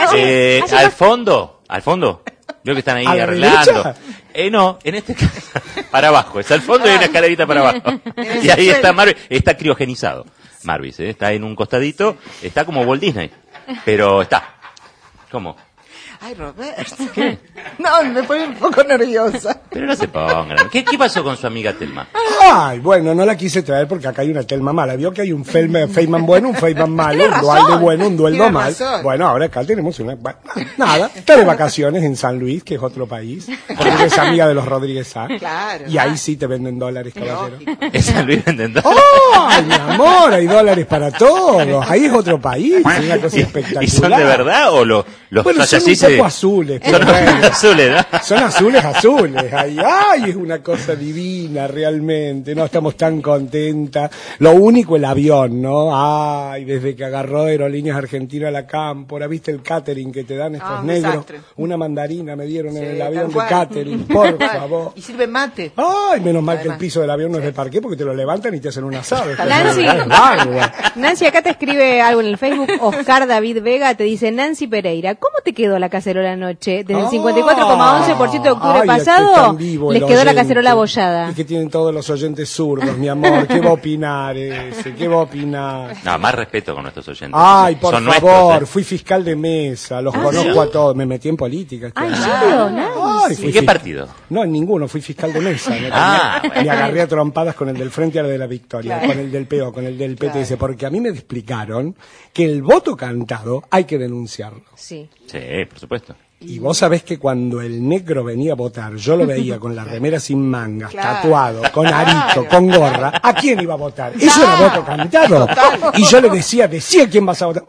Al fondo. Veo que están ahí ¿A la arreglando. derecha? No, en este caso, para abajo. Está al fondo y hay una escalerita para abajo. Y ahí está Marvis, está criogenizado. Marvis, está en un costadito, está como Walt Disney. Pero está. ¿Cómo? Ay, Roberto. No, me pone un poco nerviosa. Pero no se pongan. ¿Qué pasó con su amiga Telma? Ay, bueno, no la quise traer porque acá hay una Telma mala. Vio que hay un Feynman bueno, un Feynman malo, un Dualde bueno, un Dueldo Tiene mal. razón. Bueno, ahora acá tenemos una... Nada, está de vacaciones en San Luis, que es otro país, porque es amiga de los Rodríguez Sá. Claro. Y ahí sí te venden dólares, caballero. ¿En San Luis venden dólares? ¡Ay, mi amor! Hay dólares para todos. Ahí es otro país, es una cosa espectacular. ¿Y son de verdad o los Bueno, son un poco azules. Son pero bueno. azules, ¿no? Son azules. Ay, es una cosa divina, realmente. No estamos tan contentas. Lo único, el avión, ¿no? Ay, desde que agarró Aerolíneas Argentinas la Cámpora, ¿viste el catering que te dan estos un negros? desastre. Una mandarina me dieron en el tal avión de cual. catering, por favor. Y sirve mate. Ay, menos mal que el piso del avión no es de parqué porque te lo levantan y te hacen un asado. Nancy. Es bárbaro. Nancy, acá te escribe algo en el Facebook. Oscar David Vega te dice: Nancy Pereira, ¿cómo te quedó la cacerola anoche? Desde el 54,11% de octubre Ay, pasado, tan vivo les el quedó la oyente. cacerola abollada. Y que tienen todos los oyentes zurdos, mi amor. ¿Qué va a opinar ese? ¿Qué va a opinar? No, más respeto con nuestros oyentes. Ay, por Son favor, nuestros, fui fiscal de mesa, los Ah, conozco ¿sí? a todos, me metí en política. Ay, ¿en serio? Ay, fui ¿En qué fis- partido? No, en ninguno, fui fiscal de mesa. Ah, Me agarré a trompadas con el del Frente y el de la Victoria, Claro. con el del PO, con el del PTS, porque a mí me explicaron que el voto cantado hay que denunciarlo. Sí. Sí, por supuesto. Y vos sabés que cuando el negro venía a votar, yo lo veía con la remera sin mangas, Claro. tatuado, con arito, con gorra, ¿a quién iba a votar? Eso era voto cantado. Y yo le decía quién vas a votar.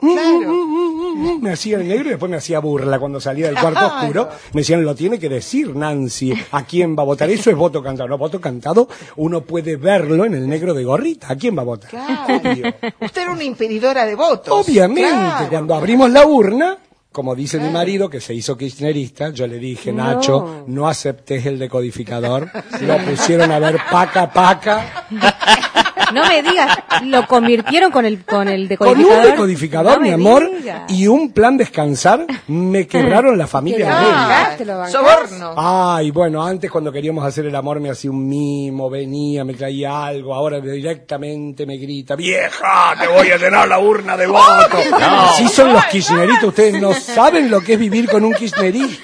Me hacía el negro y después me hacía burla cuando salía del cuarto oscuro. Me decían, lo tiene que decir Nancy, ¿a quién va a votar? Eso es voto cantado. No, voto cantado uno puede verlo en el negro de gorrita. ¿A quién va a votar? Claro. Usted era una impedidora de votos. Obviamente, Claro. cuando abrimos la urna, como dice mi marido, que se hizo kirchnerista, yo le dije, No. Nacho, no aceptes el decodificador. Lo pusieron a ver paca. No me digas, lo convirtieron con el Con decodificador. un decodificador, No mi me amor, digas. y un plan descansar, me quebraron la familia Arregui. Soborno. Ay, bueno, antes cuando queríamos hacer el amor me hacía un mimo, venía, me traía algo, ahora directamente me grita, vieja, te voy a llenar la urna de votos. No. Así son los kirchneristas, ustedes no saben lo que es vivir con un kirchnerista.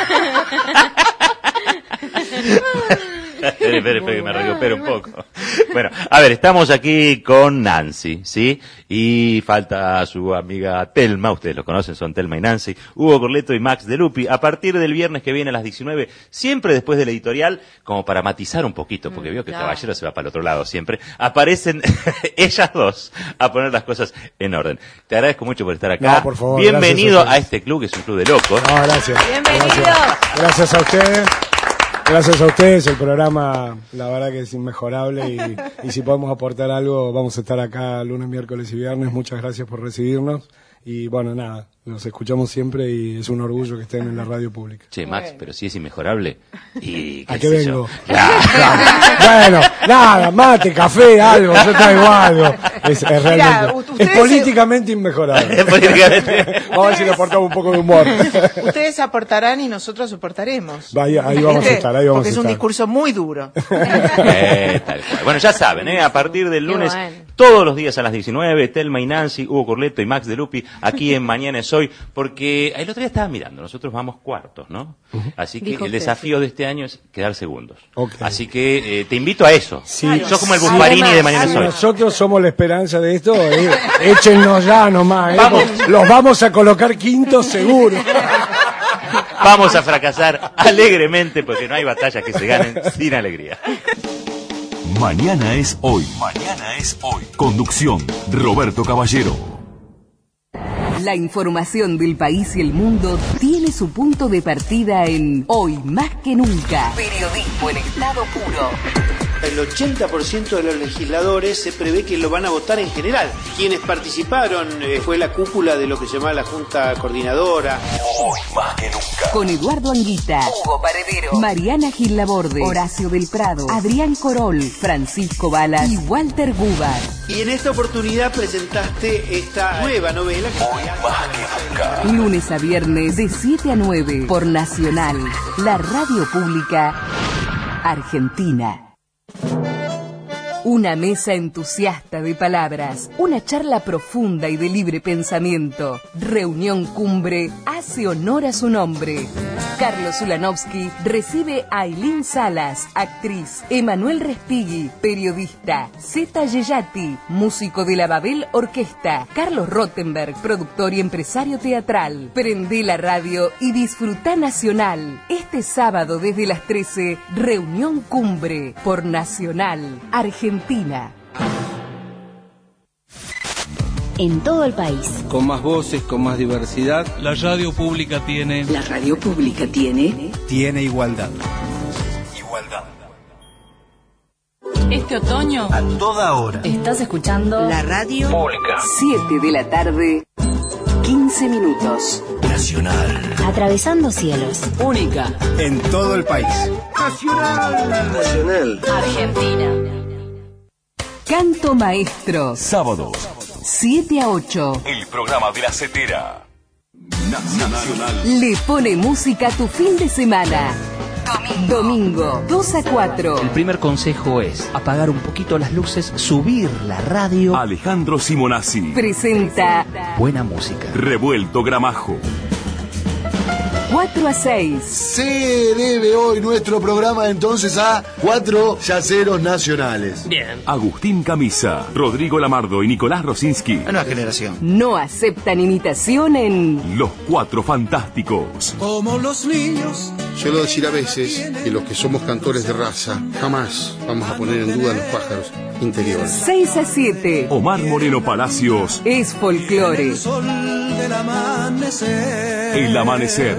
Espere, que me recupero un poco. Bueno, a ver, estamos aquí con Nancy, ¿sí? Y falta su amiga Telma, ustedes lo conocen, son Telma y Nancy, Hugo Corleto y Max De Lupi. A partir del viernes que viene a las 19, siempre después del editorial, como para matizar un poquito, porque veo que el caballero se va para el otro lado siempre, aparecen ellas dos a poner las cosas en orden. Te agradezco mucho por estar acá. No, por favor, Bienvenido gracias a a este club, que es un club de locos. No, gracias. Bienvenido. Gracias a ustedes. Gracias a ustedes, el programa la verdad que es inmejorable y si podemos aportar algo vamos a estar acá lunes, miércoles y viernes. Muchas gracias por recibirnos y bueno, nada, los escuchamos siempre y es un orgullo que estén en la radio pública. Che, Max, pero si es inmejorable. ¿Y ¿A qué qué sé vengo? yo? Claro. Bueno, nada, mate, café, algo, yo traigo algo. Es realmente, ustedes es políticamente inmejorable. Políticamente. Vamos a ver si le aportamos un poco de humor. Ustedes aportarán y nosotros soportaremos. Ahí vamos a ¿Viste? estar, ahí vamos Porque a es un estar. discurso muy duro. Tal cual. Bueno, ya saben, a partir del lunes, bueno. todos los días a las 19, Telma y Nancy, Hugo Corleto y Max De Lupi, aquí en Mañana es Hoy, porque el otro día estaba mirando, nosotros vamos cuartos, ¿no? Así que Dijo el usted, desafío de este año es quedar segundos. Ok. Así que te invito a eso. Sí. Sos como el Buffarini de Mañana es Si Hoy. nosotros somos la esperanza de esto, échennos ya nomás, Vamos. los vamos a colocar quintos seguro. Vamos a fracasar alegremente porque no hay batallas que se ganen sin alegría. Mañana es hoy. Mañana es hoy. Conducción, Roberto Caballero. La información del país y el mundo tiene su punto de partida en Hoy Más que Nunca. Periodismo en estado puro. El 80% de los legisladores se prevé que lo van a votar en general. Quienes participaron fue la cúpula de lo que se llama la Junta Coordinadora. Hoy más que nunca. Con Eduardo Anguita, Hugo Paredero, Mariana Gil Laborde, Horacio del Prado, Adrián Corol, Francisco Balas y Walter Gubar. Y en esta oportunidad presentaste esta nueva novela que Hoy más que nunca. Lunes a viernes de 7 a 9 por Nacional, la radio pública argentina. Una mesa entusiasta de palabras, una charla profunda y de libre pensamiento. Reunión Cumbre hace honor a su nombre. Carlos Ulanovsky recibe a Ailín Salas, actriz, Emanuel Respighi, periodista, Zeta Yeyati, músico de la Babel Orquesta, Carlos Rottenberg, productor y empresario teatral. Prende la radio y disfruta Nacional. Este sábado desde las 13, Reunión Cumbre por Nacional, Argentina. En todo el país. Con más voces, con más diversidad. La radio pública tiene... La radio pública tiene... Tiene igualdad. Igualdad. Este otoño, A toda hora. estás escuchando La radio Pública. 7 de la tarde, 15 minutos. Nacional. Atravesando cielos. única, En todo el país. Nacional. Argentina. Canto Maestro, Sábados. 7 a 8. El programa de la Cetera. Nacional. Le pone música a tu fin de semana. Domingo, 2 a 4. El primer consejo es apagar un poquito las luces, subir la radio. Alejandro Simonazzi. Presenta Buena música. Revuelto Gramajo. 4 a 6. Se debe hoy nuestro programa entonces a 4 yaceros nacionales. Bien. Agustín Camisa, Rodrigo Lamardo y Nicolás Rosinski. Nueva generación. No aceptan imitación en Los Cuatro Fantásticos. Como los niños. Suelo decir a veces que los que somos cantores de raza jamás vamos a poner en duda los pájaros interiores. 6 a 7. Omar Moreno Palacios. Es folclore. Del amanecer. El Amanecer.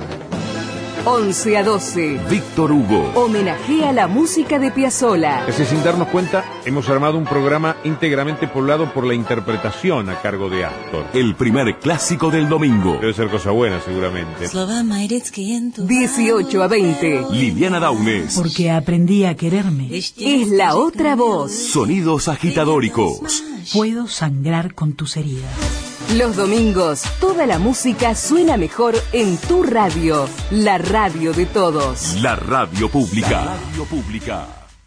11 a 12. Víctor Hugo. Homenajea la música de Piazzolla. Es que sin darnos cuenta, hemos armado un programa íntegramente poblado por la interpretación a cargo de Astor. El primer clásico del domingo. Debe ser cosa buena, seguramente. 18 a 20. Liliana Daunes. Porque aprendí a quererme. Es la otra voz. Sonidos agitadóricos. Puedo sangrar con tus heridas. Los domingos, toda la música suena mejor en tu radio. La radio de todos. La radio pública. La radio pública.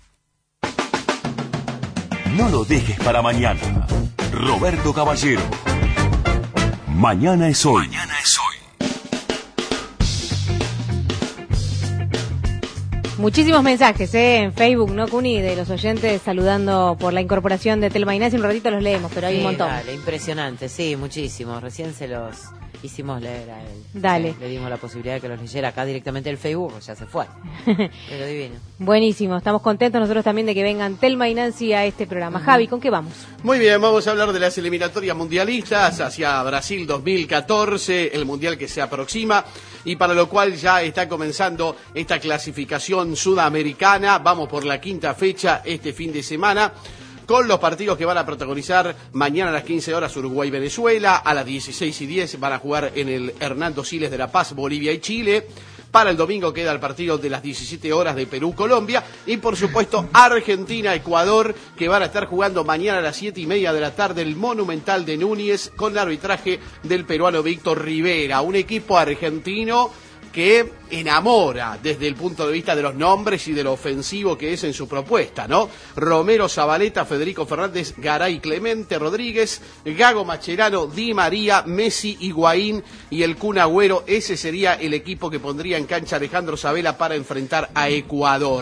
No lo dejes para mañana. Roberto Caballero. Mañana es hoy. Mañana es hoy. Muchísimos mensajes en Facebook, ¿no, Cuni? De los oyentes saludando por la incorporación de Telma Inés. Un ratito los leemos, pero hay un montón. Dale, impresionante, sí, muchísimos. Recién se los hicimos leer a él. Dale. Sí, le dimos la posibilidad de que los leyera acá directamente el Facebook, ya se fue. Pero divino. Buenísimo, estamos contentos nosotros también de que vengan Telma y Nancy a este programa. Javi, ¿con qué vamos? Muy bien, vamos a hablar de las eliminatorias mundialistas hacia Brasil 2014, el mundial que se aproxima y para lo cual ya está comenzando esta clasificación sudamericana. Vamos por la quinta fecha este fin de semana, con los partidos que van a protagonizar mañana a las 15 horas Uruguay-Venezuela, a las 16:10 van a jugar en el Hernando Siles de La Paz, Bolivia y Chile. Para el domingo queda el partido de las 17 horas de Perú-Colombia y por supuesto Argentina-Ecuador, que van a estar jugando mañana a las 7:30 de la tarde el Monumental de Núñez con el arbitraje del peruano Víctor Rivera, un equipo argentino que enamora desde el punto de vista de los nombres y de lo ofensivo que es en su propuesta, ¿no? Romero, Zabaleta, Federico Fernández, Garay, Clemente, Rodríguez, Gago, Mascherano, Di María, Messi, Higuaín y el Kun Agüero. Ese sería el equipo que pondría en cancha Alejandro Sabela para enfrentar a Ecuador.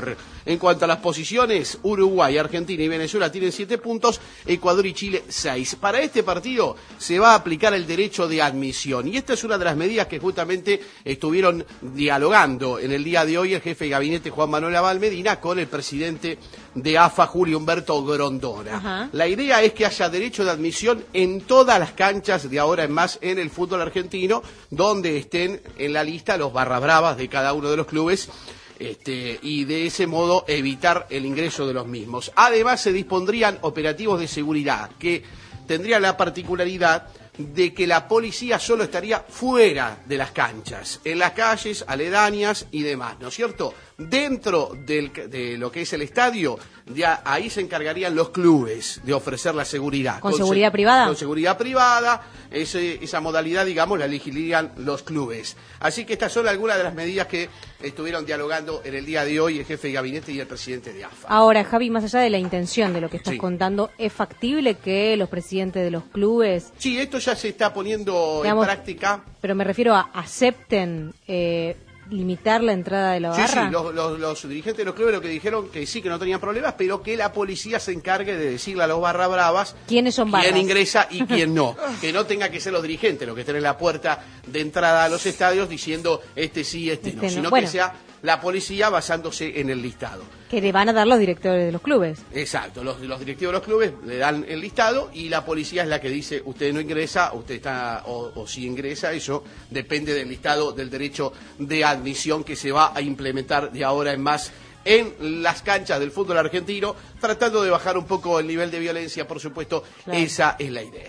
En cuanto a las posiciones, Uruguay, Argentina y Venezuela tienen 7 puntos, Ecuador y Chile 6. Para este partido se va a aplicar el derecho de admisión y esta es una de las medidas que justamente estuvieron dialogando en el día de hoy el jefe de gabinete Juan Manuel Abal Medina con el presidente de AFA, Julio Humberto Grondona. Ajá. La idea es que haya derecho de admisión en todas las canchas de ahora en más en el fútbol argentino, donde estén en la lista los barra bravas de cada uno de los clubes. Y de ese modo evitar el ingreso de los mismos. Además se dispondrían operativos de seguridad que tendrían la particularidad de que la policía solo estaría fuera de las canchas, en las calles, aledañas y demás, ¿no es cierto? Dentro de lo que es el estadio, ya ahí se encargarían los clubes de ofrecer la seguridad. ¿Con seguridad privada? Con seguridad privada, esa modalidad, digamos, la elegirían los clubes. Así que estas son algunas de las medidas que estuvieron dialogando en el día de hoy el jefe de gabinete y el presidente de AFA. Ahora, Javi, más allá de la intención de lo que estás Sí. contando, ¿es factible que los presidentes de los clubes, Sí, esto ya se está poniendo digamos, en práctica. pero me refiero a acepten limitar la entrada de la Sí, barra? sí, los dirigentes de los clubes lo que dijeron que sí, que no tenían problemas, pero que la policía se encargue de decirle a los barra bravas ¿Quiénes son barras? quién ingresa y quién no. Que no tenga que ser los dirigentes los que estén en la puerta de entrada a los estadios diciendo este sí, este no, Este no. sino Bueno. que sea la policía basándose en el listado. Que le van a dar los directores de los clubes. Exacto, los directivos de los clubes le dan el listado y la policía es la que dice usted no ingresa, usted está o si ingresa, eso depende del listado del derecho de admisión que se va a implementar de ahora en más en las canchas del fútbol argentino, tratando de bajar un poco el nivel de violencia, por supuesto, Claro. Esa es la idea.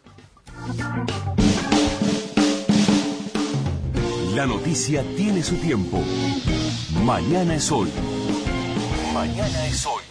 La noticia tiene su tiempo. Mañana es hoy. Mañana es hoy.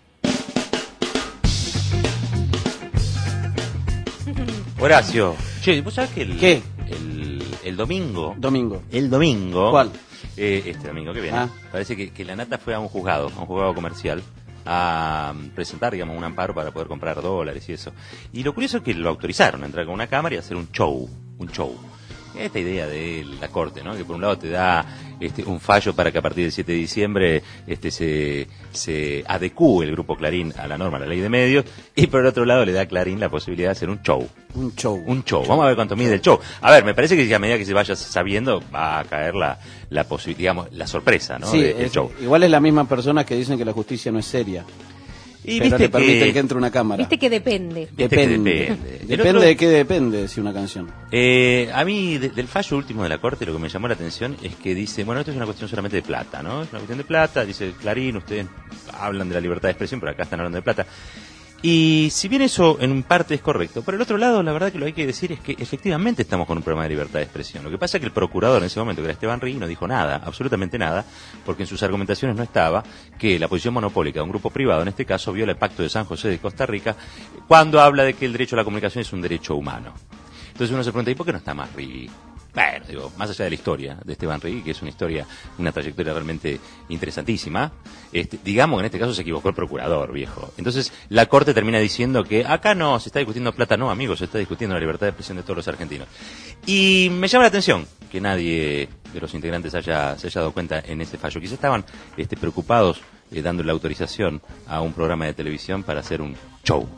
Horacio, che, ¿vos sabés que ¿Qué? el domingo? Domingo. El domingo. ¿Cuál? Este domingo que viene. Ah. Parece que la Nata fue a un juzgado comercial, a presentar, digamos, un amparo para poder comprar dólares y eso. Y lo curioso es que lo autorizaron a entrar con una cámara y hacer un show. Esta idea de la Corte, ¿no? Que por un lado te da un fallo para que a partir del 7 de diciembre se adecúe el Grupo Clarín a la norma, a la ley de medios, y por el otro lado le da a Clarín la posibilidad de hacer un show. Un show. Vamos a ver cuánto mide el show. A ver, me parece que a medida que se vaya sabiendo va a caer la digamos, la sorpresa, ¿no? Sí, del show. igual es la misma persona que dicen que la justicia no es seria. Y pero viste le permiten que que entre una cámara. Viste que depende. Depende. El Depende otro- de qué depende, si una canción. A mí, del fallo último de la Corte, lo que me llamó la atención es que dice, bueno, esto es una cuestión solamente de plata, ¿no? Es una cuestión de plata, dice Clarín, ustedes hablan de la libertad de expresión, pero acá están hablando de plata. Y si bien eso en parte es correcto, por el otro lado, la verdad que lo que hay que decir es que efectivamente estamos con un problema de libertad de expresión. Lo que pasa es que el procurador en ese momento, que era Esteban Rí, no dijo nada, absolutamente nada, porque en sus argumentaciones no estaba que la posición monopólica de un grupo privado, en este caso, viola el Pacto de San José de Costa Rica, cuando habla de que el derecho a la comunicación es un derecho humano. Entonces uno se pregunta, ¿y por qué no está más Rí? Bueno, digo, más allá de la historia de Esteban Rí, que es una trayectoria realmente interesantísima, digamos que en este caso se equivocó el procurador, viejo. Entonces la Corte termina diciendo que acá no, se está discutiendo plata, no, amigos, se está discutiendo la libertad de expresión de todos los argentinos. Y me llama la atención que nadie de los integrantes se haya dado cuenta en ese fallo. Quizás estaban preocupados dando la autorización a un programa de televisión para hacer un show.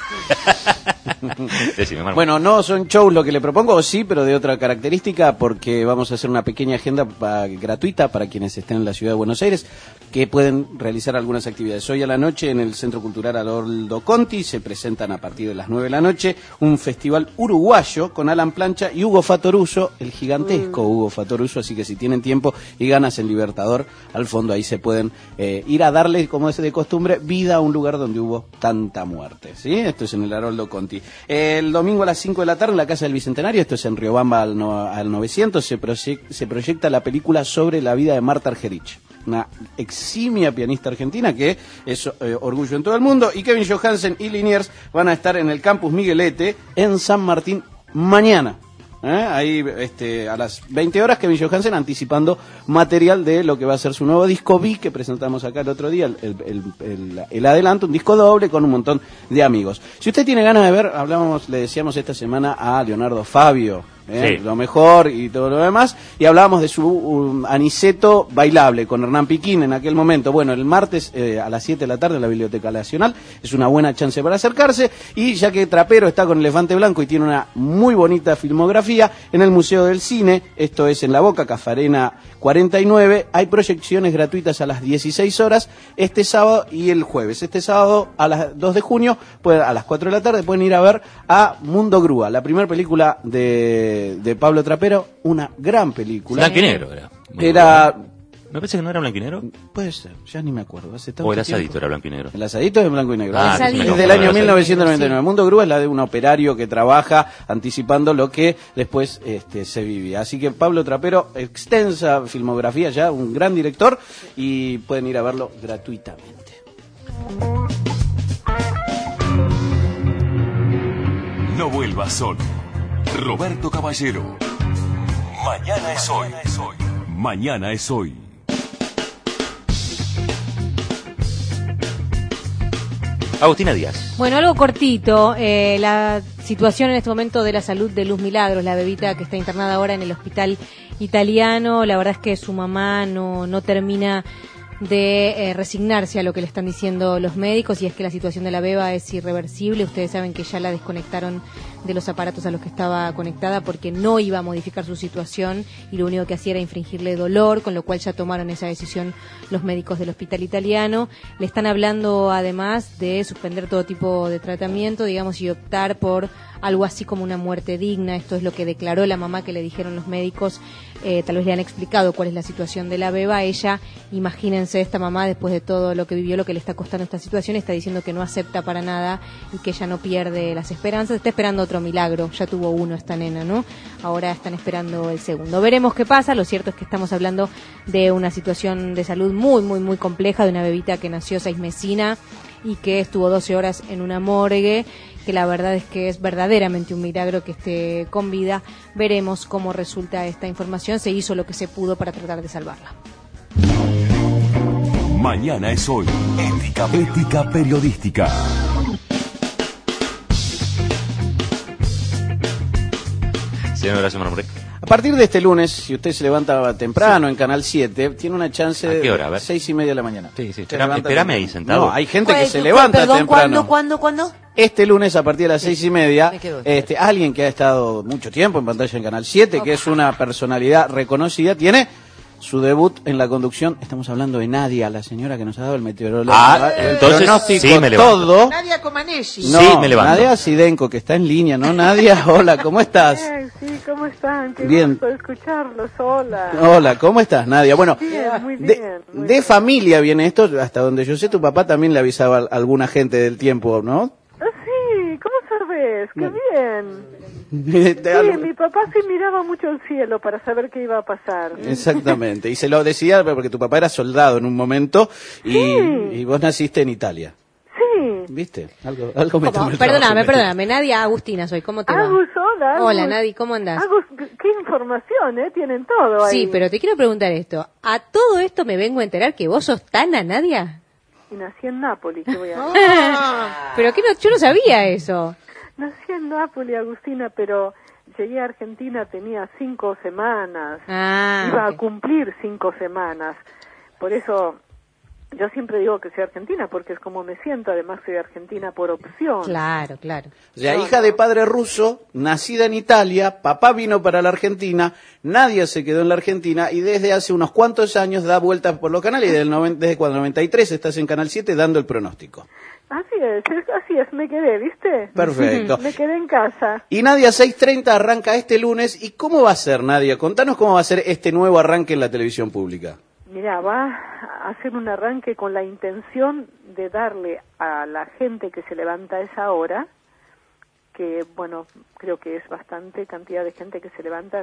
Decime, Manu. Bueno, no son shows lo que le propongo, o sí, pero de otra característica, porque vamos a hacer una pequeña agenda gratuita para quienes estén en la ciudad de Buenos Aires, que pueden realizar algunas actividades. Hoy a la noche en el Centro Cultural Aroldo Conti se presentan a partir de las 9 de la noche un festival uruguayo con Alan Plancha y Hugo Fatoruso, el gigantesco Hugo Fatoruso, así que si tienen tiempo y ganas en Libertador, al fondo ahí se pueden ir a darle, como es de costumbre, vida a un lugar donde hubo tanta muerte, ¿sí? Esto es en el Aroldo Conti. El domingo a las 5 de la tarde en la Casa del Bicentenario, esto es en Riobamba al 900, se proyecta la película sobre la vida de Marta Argerich, una eximia pianista argentina que es orgullo en todo el mundo, y Kevin Johansen y Liniers van a estar en el Campus Miguelete en San Martín mañana. Ahí a las 20 horas Kevin Johansen anticipando material de lo que va a ser su nuevo disco B, que presentamos acá el otro día, el adelanto, un disco doble con un montón de amigos. Si usted tiene ganas de ver, le decíamos esta semana a Leonardo Fabio, Sí. lo mejor y todo lo demás, y hablábamos de su aniceto bailable con Hernán Piquín en aquel momento. Bueno, el martes a las 7 de la tarde en la Biblioteca Nacional, es una buena chance para acercarse, y ya que Trapero está con Elefante Blanco y tiene una muy bonita filmografía, en el Museo del Cine, esto es en La Boca, Cafarena 49, hay proyecciones gratuitas a las 16 horas este sábado y el jueves. Este sábado a las 2 de junio, a las 4 de la tarde, pueden ir a ver a Mundo Grúa, la primera película de Pablo Trapero, una gran película. Blanco y negro era. Me parece que no era blanco y negro. Puede ser, ya ni me acuerdo. Hace tanto O el tiempo. asadito era blanco y negro. El asadito es en blanco y negro. Ah, es del año 1999. Mundo Grúa es la de un operario que trabaja anticipando lo que después se vivía. Así que Pablo Trapero, extensa filmografía ya, un gran director, y pueden ir a verlo gratuitamente. No vuelvas solo. Roberto Caballero. Mañana es hoy. Mañana es hoy. Agustina Díaz. Bueno, algo cortito. La situación en este momento de la salud de Luz Milagros, la bebita que está internada ahora en el hospital italiano. La verdad es que su mamá no termina de resignarse a lo que le están diciendo los médicos, y es que la situación de la beba es irreversible. Ustedes saben que ya la desconectaron de los aparatos a los que estaba conectada porque no iba a modificar su situación y lo único que hacía era infringirle dolor, con lo cual ya tomaron esa decisión los médicos del hospital italiano. Le están hablando además de suspender todo tipo de tratamiento, digamos, y optar por algo así como una muerte digna. Esto es lo que declaró la mamá, que le dijeron los médicos. Tal vez le han explicado cuál es la situación de la beba. Ella, imagínense, esta mamá, después de todo lo que vivió, lo que le está costando esta situación, está diciendo que no acepta para nada y que ella no pierde las esperanzas. Está esperando otro milagro, ya tuvo uno esta nena, ¿no? Ahora están esperando el segundo. Veremos qué pasa. Lo cierto es que estamos hablando de una situación de salud muy, muy, muy compleja, de una bebita que nació 6 mesina y que estuvo 12 horas en una morgue, que la verdad es que es verdaderamente un milagro que esté con vida. Veremos cómo resulta esta información. Se hizo lo que se pudo para tratar de salvarla. Mañana es hoy. Ética periodística. Señor Horacio Marmurek. A partir de este lunes, si usted se levanta temprano en Canal 7, tiene una chance ¿A qué hora? A de ver. 6:30 de la mañana. Sí. Espérame ahí sentado. No, hay gente que se levanta temprano. ¿Cuándo? Este lunes a partir de las 6:30, Me quedo. alguien que ha estado mucho tiempo en pantalla en Canal 7, que es una personalidad reconocida, tiene su debut en la conducción. Estamos hablando de Nadia, la señora que nos ha dado el meteorólogo. El entonces pronóstico, sí me levanto. todo. Nadia Comaneci. No, Sí, me levanto. Nadia Sidenko, que está en línea, ¿no? Nadia, hola, ¿cómo estás? Sí, ¿cómo están? Qué Bien. gusto escucharlos, hola. Hola, ¿cómo estás, Nadia? Bueno, Bien, muy de, bien. muy de bien. familia viene esto, hasta donde yo sé, tu papá también le avisaba a alguna gente del tiempo, ¿no? Ah, sí, ¿cómo sabes? Qué bien. De Sí, algo- mi papá sí miraba mucho el cielo para saber qué iba a pasar. Exactamente, y se lo decía porque tu papá era soldado en un momento y vos naciste en Italia, Sí. ¿viste? Algo me ¿Cómo? tomó el trabajo, Perdóname, Nadia, Agustina soy, ¿cómo te va? Agus, hola. Agus. Hola, Nadia, ¿cómo andás? Agus, qué información, ¿eh? Tienen todo ahí. Sí, pero te quiero preguntar esto. ¿A todo esto me vengo a enterar que vos sos Tana, Nadia? Y nací en Nápoles, ¿qué voy a hacer? Pero que no, yo no sabía eso. Nací en Nápoles, Agustina, pero llegué a Argentina, tenía 5 semanas. Iba a cumplir 5 semanas. Por eso yo siempre digo que soy argentina, porque es como me siento. Además soy argentina por opción. Claro. O sea, hija de padre ruso, nacida en Italia, papá vino para la Argentina, Nadia se quedó en la Argentina y desde hace unos cuantos años da vueltas por los canales y desde cuando 93 estás en Canal 7 dando el pronóstico. Así es, me quedé, ¿viste? Perfecto. Me quedé en casa. Y Nadia 6:30 arranca este lunes. ¿Y cómo va a ser, Nadia? Contanos cómo va a ser este nuevo arranque en la televisión pública. Mira, va a hacer un arranque con la intención de darle a la gente que se levanta a esa hora, que bueno, creo que es bastante cantidad de gente que se levanta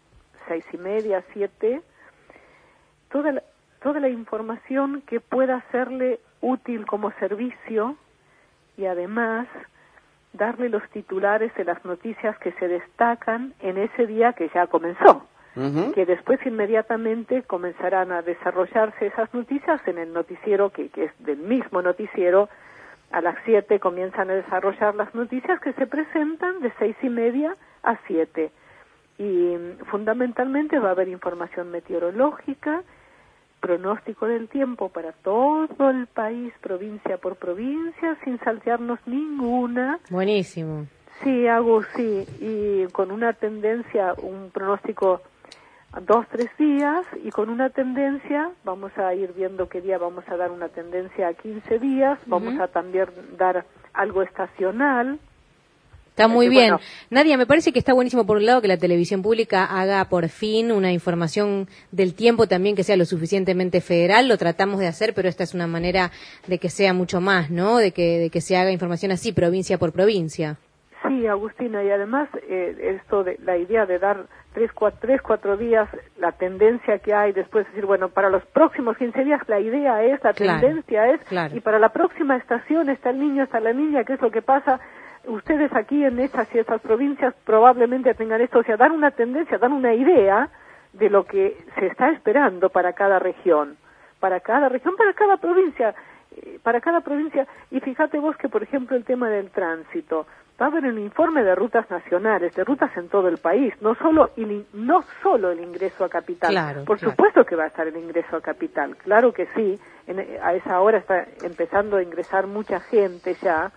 6:30, 7, toda la información que pueda serle útil como servicio y además darle los titulares de las noticias que se destacan en ese día que ya comenzó. Que después inmediatamente comenzarán a desarrollarse esas noticias en el noticiero que es del mismo noticiero. A las 7 comienzan a desarrollar las noticias que se presentan de 6:30 a 7. Y fundamentalmente va a haber información meteorológica, pronóstico del tiempo para todo el país, provincia por provincia, sin saltearnos ninguna. Buenísimo. Sí, Agus, sí, y con una tendencia, un pronóstico 2-3 días, y con una tendencia, vamos a ir viendo qué día vamos a dar una tendencia a 15 días, vamos a también dar algo estacional. Está muy bien. Bueno. Nadia, me parece que está buenísimo por un lado que la televisión pública haga por fin una información del tiempo también que sea lo suficientemente federal. Lo tratamos de hacer, pero esta es una manera de que sea mucho más, ¿no? De que se haga información así, provincia por provincia. Sí, Agustina, y además esto de la idea de dar 3-4 días la tendencia que hay, después decir, bueno, para los próximos 15 días la idea es, la tendencia es, y para la próxima estación está el niño, está la niña, ¿qué es lo que pasa? Ustedes aquí en estas y estas provincias probablemente tengan esto, o sea, dar una tendencia, dar una idea de lo que se está esperando para cada región, para cada provincia, y fíjate vos que, por ejemplo, el tema del tránsito, va a haber un informe de rutas nacionales, de rutas en todo el país, no solo el ingreso a capital, por supuesto que va a estar el ingreso a capital, claro que sí, a esa hora está empezando a ingresar mucha gente ya.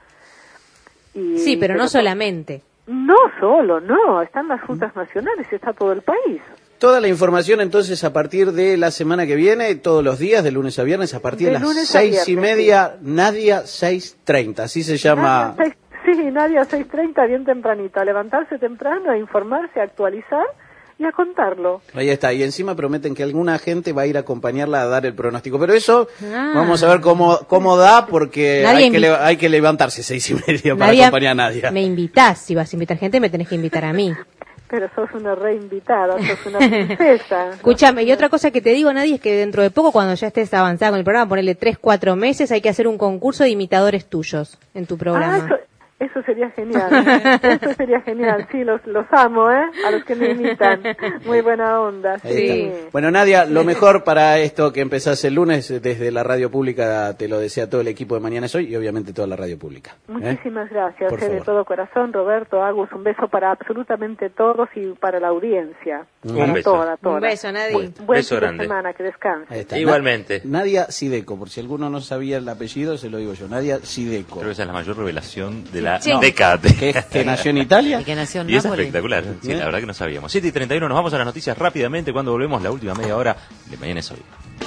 Sí, pero no solamente. No solo, no, están las rutas nacionales, está todo el país. Toda la información entonces a partir de la semana que viene, todos los días, de lunes a viernes, a partir de las 6:30, sí. Nadia 6:30, así se llama. Nadia 6:30, bien tempranito, a levantarse temprano, a informarse, a actualizar y a contarlo. Ahí está, y encima prometen que alguna gente va a ir a acompañarla a dar el pronóstico, pero eso vamos a ver cómo da, porque hay que levantarse 6:30 para acompañar a Nadia. Me invitás, si vas a invitar gente me tenés que invitar a mí. Pero sos una reinvitada, sos una princesa. Escúchame, y otra cosa que te digo, Nadia, es que dentro de poco, cuando ya estés avanzada con el programa, ponerle 3-4 meses, hay que hacer un concurso de imitadores tuyos en tu programa. Eso sería genial, eso sería genial, sí, los amo, a los que me imitan, muy buena onda, sí. Bueno, Nadia, lo mejor para esto que empezás el lunes, desde la radio pública te lo desea todo el equipo de Mañana es Hoy y obviamente toda la radio pública. Muchísimas gracias, de todo corazón, Roberto, Agus, un beso para absolutamente todos y para la audiencia. Un beso. Toda. Un beso, Nadia. Buen fin de semana, que descanse. Igualmente. Nadia Sideco, por si alguno no sabía el apellido, se lo digo yo, Nadia Sideco. Creo que esa es la mayor revelación de la Sí. década. Que nació en Italia. Y que nació en Y es Nápoles. espectacular. Sí, la verdad que no sabíamos. 7:31, nos vamos a las noticias rápidamente. Cuando volvemos, la última media hora de Mañana es Hoy.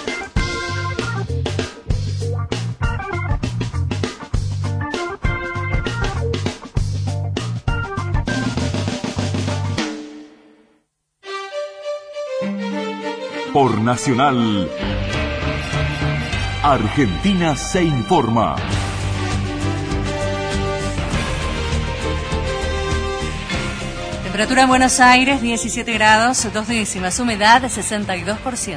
Por Nacional, Argentina se informa. Temperatura en Buenos Aires, 17 grados, 2 décimas, humedad 62%.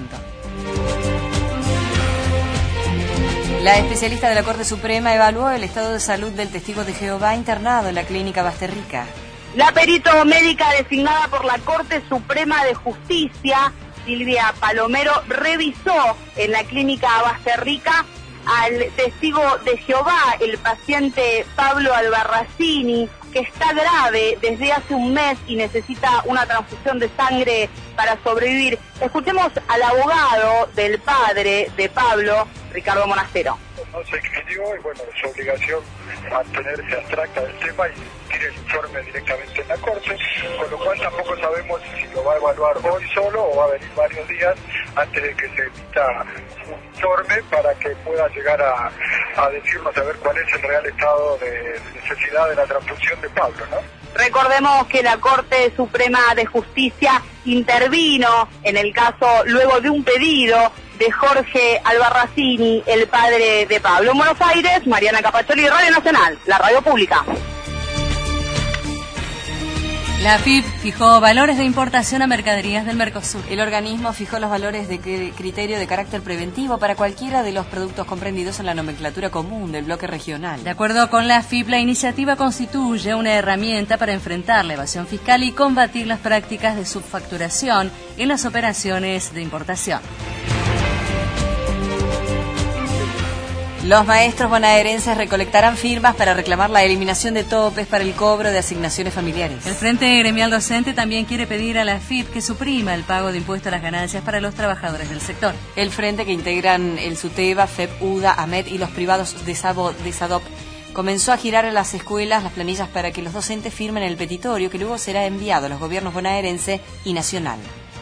La especialista de la Corte Suprema evaluó el estado de salud del testigo de Jehová internado en la clínica Basterrica. La perito médica designada por la Corte Suprema de Justicia, Silvia Palomero, revisó en la clínica Basterrica al testigo de Jehová, el paciente Pablo Albarracini, que está grave desde hace un mes y necesita una transfusión de sangre para sobrevivir. Escuchemos al abogado del padre de Pablo, Ricardo Monastero. No se expidió y bueno, su obligación mantenerse abstracta del tema y tiene el informe directamente en la Corte, con lo cual tampoco sabemos si lo va a evaluar hoy solo o va a venir varios días antes de que se emita un informe para que pueda llegar a decirnos a ver cuál es el real estado de necesidad de la transfusión de Pablo, ¿no? Recordemos que la Corte Suprema de Justicia intervino en el caso luego de un pedido de Jorge Albarracini, el padre de Pablo. En Buenos Aires, Mariana Capacholi, Radio Nacional, la radio pública. La AFIP fijó valores de importación a mercaderías del Mercosur. El organismo fijó los valores de criterio de carácter preventivo para cualquiera de los productos comprendidos en la nomenclatura común del bloque regional. De acuerdo con la AFIP, la iniciativa constituye una herramienta para enfrentar la evasión fiscal y combatir las prácticas de subfacturación en las operaciones de importación. Los maestros bonaerenses recolectarán firmas para reclamar la eliminación de topes para el cobro de asignaciones familiares. El Frente Gremial Docente también quiere pedir a la AFIP que suprima el pago de impuesto a las ganancias para los trabajadores del sector. El frente, que integran el SUTEBA, FEP, UDA, AMET y los privados de SADOP, comenzó a girar en las escuelas las planillas para que los docentes firmen el petitorio que luego será enviado a los gobiernos bonaerense y nacional.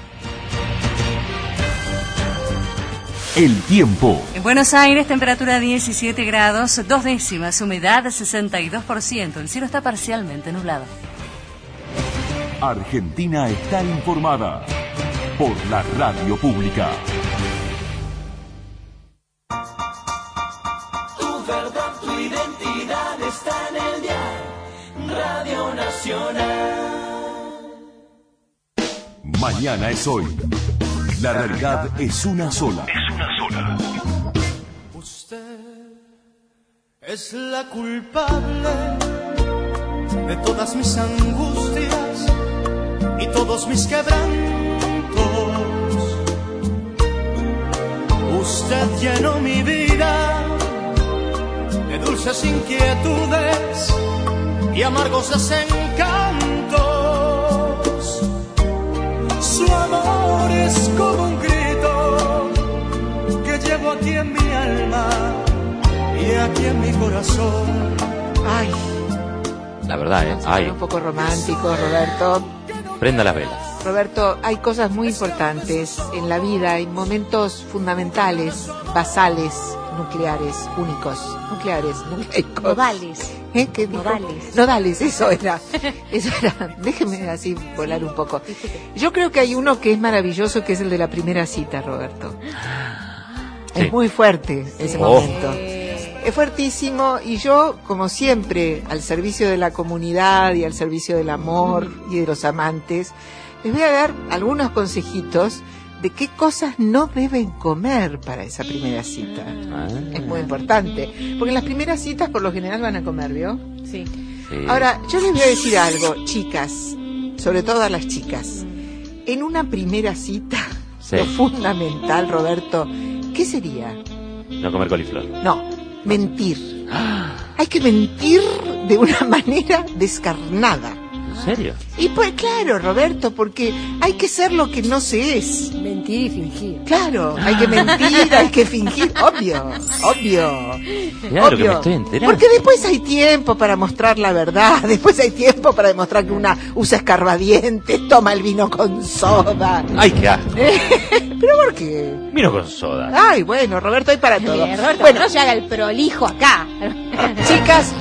El tiempo. En Buenos Aires, temperatura 17 grados, 2 décimas, humedad 62%. El cielo está parcialmente nublado. Argentina está informada por la radio pública. Tu verdad, tu identidad está en el dial Radio Nacional. Mañana es hoy. La realidad es una sola. Usted es la culpable de todas mis angustias y todos mis quebrantos. Usted llenó mi vida de dulces inquietudes y amargos desencantos. Su amor es como un grito que llevo aquí en mi alma y aquí en mi corazón. Ay, La verdad, ay, un poco romántico, Roberto. prenda las velas. Roberto, hay cosas muy importantes en la vida, hay momentos fundamentales, basales, nucleares, únicos, nucleares, nucleicos. Nodales. ¿Qué dijo? Nodales, eso era. Déjeme así volar un poco. Yo creo que hay uno que es maravilloso, que es el de la primera cita, Roberto. Sí. Es muy fuerte ese momento. Es fuertísimo, y yo, como siempre, al servicio de la comunidad y al servicio del amor y de los amantes, les voy a dar algunos consejitos de qué cosas no deben comer para esa primera cita. Es muy importante, porque en las primeras citas por lo general van a comer, ¿vio? Sí. Ahora, yo les voy a decir algo, chicas, sobre todo a las chicas. En una primera cita, lo fundamental, Roberto, ¿qué sería? No comer coliflor. No, mentir. Hay que mentir de una manera descarnada. ¿En serio? Y pues claro, Roberto, porque hay que ser lo que no se es. Mentir y fingir. Claro, hay que mentir, hay que fingir, obvio. Claro que me estoy enterando. Porque después hay tiempo para mostrar la verdad, después hay tiempo para demostrar que una usa escarbadientes, toma el vino con soda. ¡Ay, qué asco! ¿Pero por qué? Vino con soda. Ay, bueno, Roberto, hay para todo. Roberto, Bueno, no se haga el prolijo acá. chicas,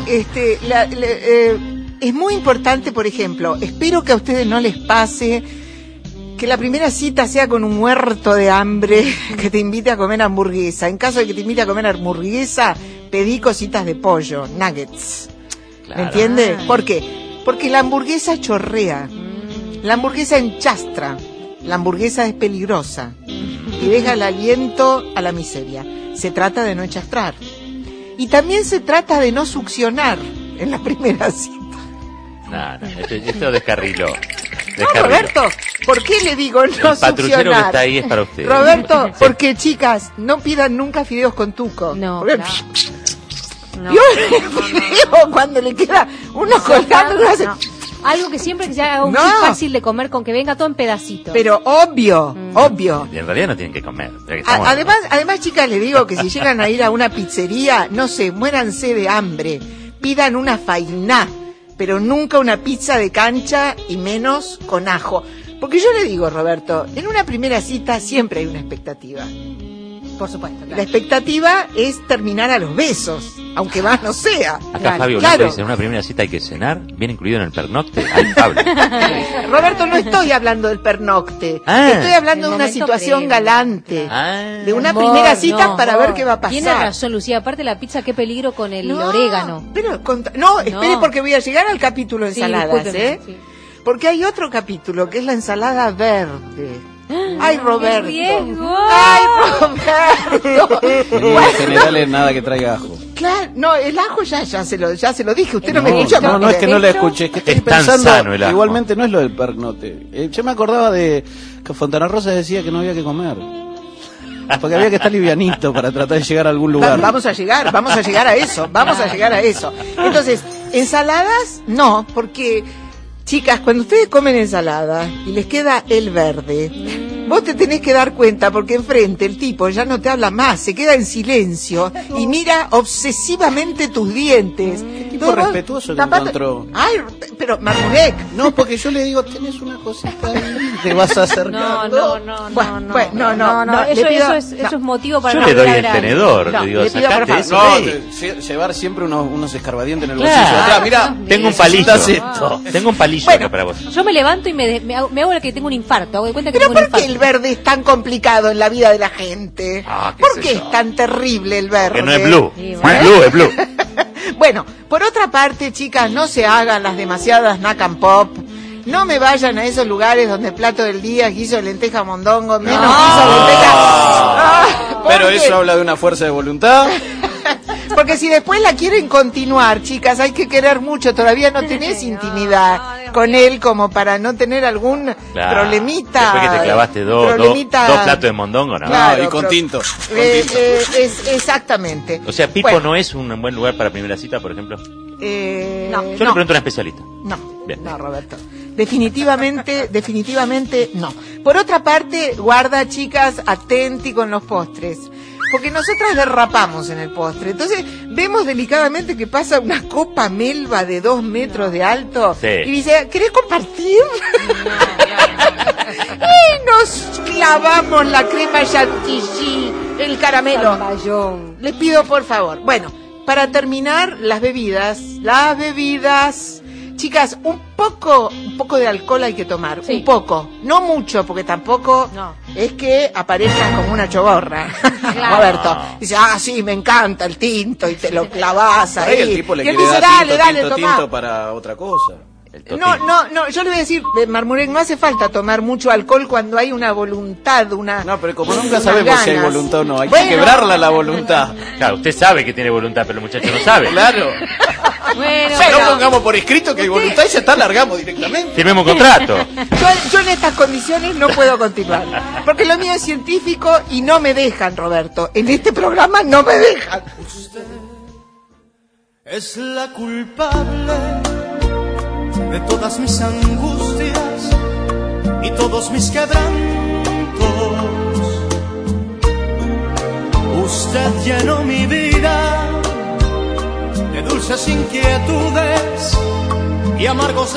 es muy importante, por ejemplo, espero que a ustedes no les pase que la primera cita sea con un muerto de hambre que te invite a comer hamburguesa. En caso de que te invite a comer hamburguesa, pedí cositas de pollo, nuggets. Claro. ¿Me entiende? ¿Por qué? Porque la hamburguesa chorrea, la hamburguesa enchastra, la hamburguesa es peligrosa y deja el aliento a la miseria. Se trata de no enchastrar. Y también se trata de no succionar en la primera cita. No, esto descarriló. No, Roberto, ¿por qué le digo no El patrullero succionar? que está ahí es para usted. Roberto, porque chicas, no pidan nunca fideos con tuco. No, Porque- claro. No, Yo el fideo cuando le queda uno colgando no hace... no. Algo que siempre que sea un No. chip fácil de comer, con que venga todo en pedacitos. Pero obvio. Y en realidad no tienen que comer. Ya que estamos- Además, chicas, les digo que si llegan a ir a una pizzería, no sé, muéranse de hambre. Pidan una fainá, pero nunca una pizza de cancha y menos con ajo. Porque yo le digo, Roberto, en una primera cita siempre hay una expectativa. Por supuesto, claro. La expectativa es terminar a los besos, aunque más no sea. Acá Fabio Blanco dice, en una primera cita hay que cenar, viene incluido en el pernocte. Ay, Pablo. Roberto, no estoy hablando del pernocte. Estoy hablando de una situación galante. De una Amor, primera cita no, para ver qué va a pasar. Tiene razón, Lucía. Aparte la pizza, qué peligro con el orégano. Pero espere, porque voy a llegar al capítulo de Sí, ensaladas, discúlpeme, sí. Porque hay otro capítulo que es la ensalada verde. Ay, Roberto. riesgo! Ay, Roberto. En general es nada que traiga ajo. Claro, no, el ajo ya se lo dije, usted no me escucha. No, es que no lo escuché, es que estoy Es tan pensando, sano el ajo. igualmente no es lo del pernote. Yo me acordaba de que Fontana Rosa decía que no había que comer. Porque había que estar livianito para tratar de llegar a algún lugar. Vamos a llegar a eso. Entonces, ensaladas, no, porque, chicas, cuando ustedes comen ensalada y les queda el verde, vos te tenés que dar cuenta porque enfrente el tipo ya no te habla más, se queda en silencio y mira obsesivamente tus dientes. Tipo respetuoso que encontró. Ay, pero Marmurek. No, porque yo le digo, tenés una cosita ahí, te vas a acercar. No. Eso es motivo para yo no le doy hablar el tenedor, le digo, sacate eso. Llevar siempre unos escarbadientes en el bolsillo. Atrás, mirá, tengo un palillo. Tengo un palillo acá para vos. Yo me levanto y me hago la que tengo un infarto. Hago de cuenta que pero tengo un ¿por qué infarto? el verde es tan complicado en la vida de la gente? ¿Por qué es tan terrible el verde? Que no es blue. Sí, Es blue. Bueno, por otra parte, chicas, no se hagan las demasiadas snack and pop. No me vayan a esos lugares donde el plato del día es guiso de lenteja mondongo, menos guiso de lenteja. Pero eso habla de una fuerza de voluntad. Porque si después la quieren continuar, chicas, hay que querer mucho. Todavía no tenés intimidad con él como para no tener algún problemita. Después que te clavaste dos platos de mondongo, ¿no? Claro, y con tinto. Exactamente. O sea, Pipo no es un buen lugar para primera cita, por ejemplo. No. Yo le pregunto a un especialista. No, Roberto. Definitivamente no. Por otra parte, guarda, chicas, atenti con los postres. Porque nosotras derrapamos en el postre. Entonces, vemos delicadamente que pasa una copa melva de 2 metros de alto. Sí. Y dice, ¿querés compartir? Y nos clavamos la crema chantilly, el caramelo. Les pido, por favor. Bueno, para terminar, las bebidas. Chicas, un poco de alcohol hay que tomar, un poco, no mucho, porque tampoco es que aparezcan como una choborra. Claro. Roberto dice, sí, me encanta el tinto, y te lo clavas ahí. El tipo le y él quiere dice, dar tomá. tinto para otra cosa. No, yo le voy a decir, Marmurek, no hace falta tomar mucho alcohol cuando hay una voluntad, No, pero como nunca sabemos si hay voluntad o no, hay que quebrarla la voluntad. Claro, usted sabe que tiene voluntad, pero el muchacho no sabe. Claro. Bueno, no pongamos por escrito que hay voluntad y ya está, largamos directamente. Firmemos un contrato. Yo en estas condiciones no puedo continuar, porque lo mío es científico y no me dejan, Roberto. En este programa no me dejan. Usted es la culpable de todas mis angustias y todos mis quebrantos. Usted llenó mi vida de dulces inquietudes y amargos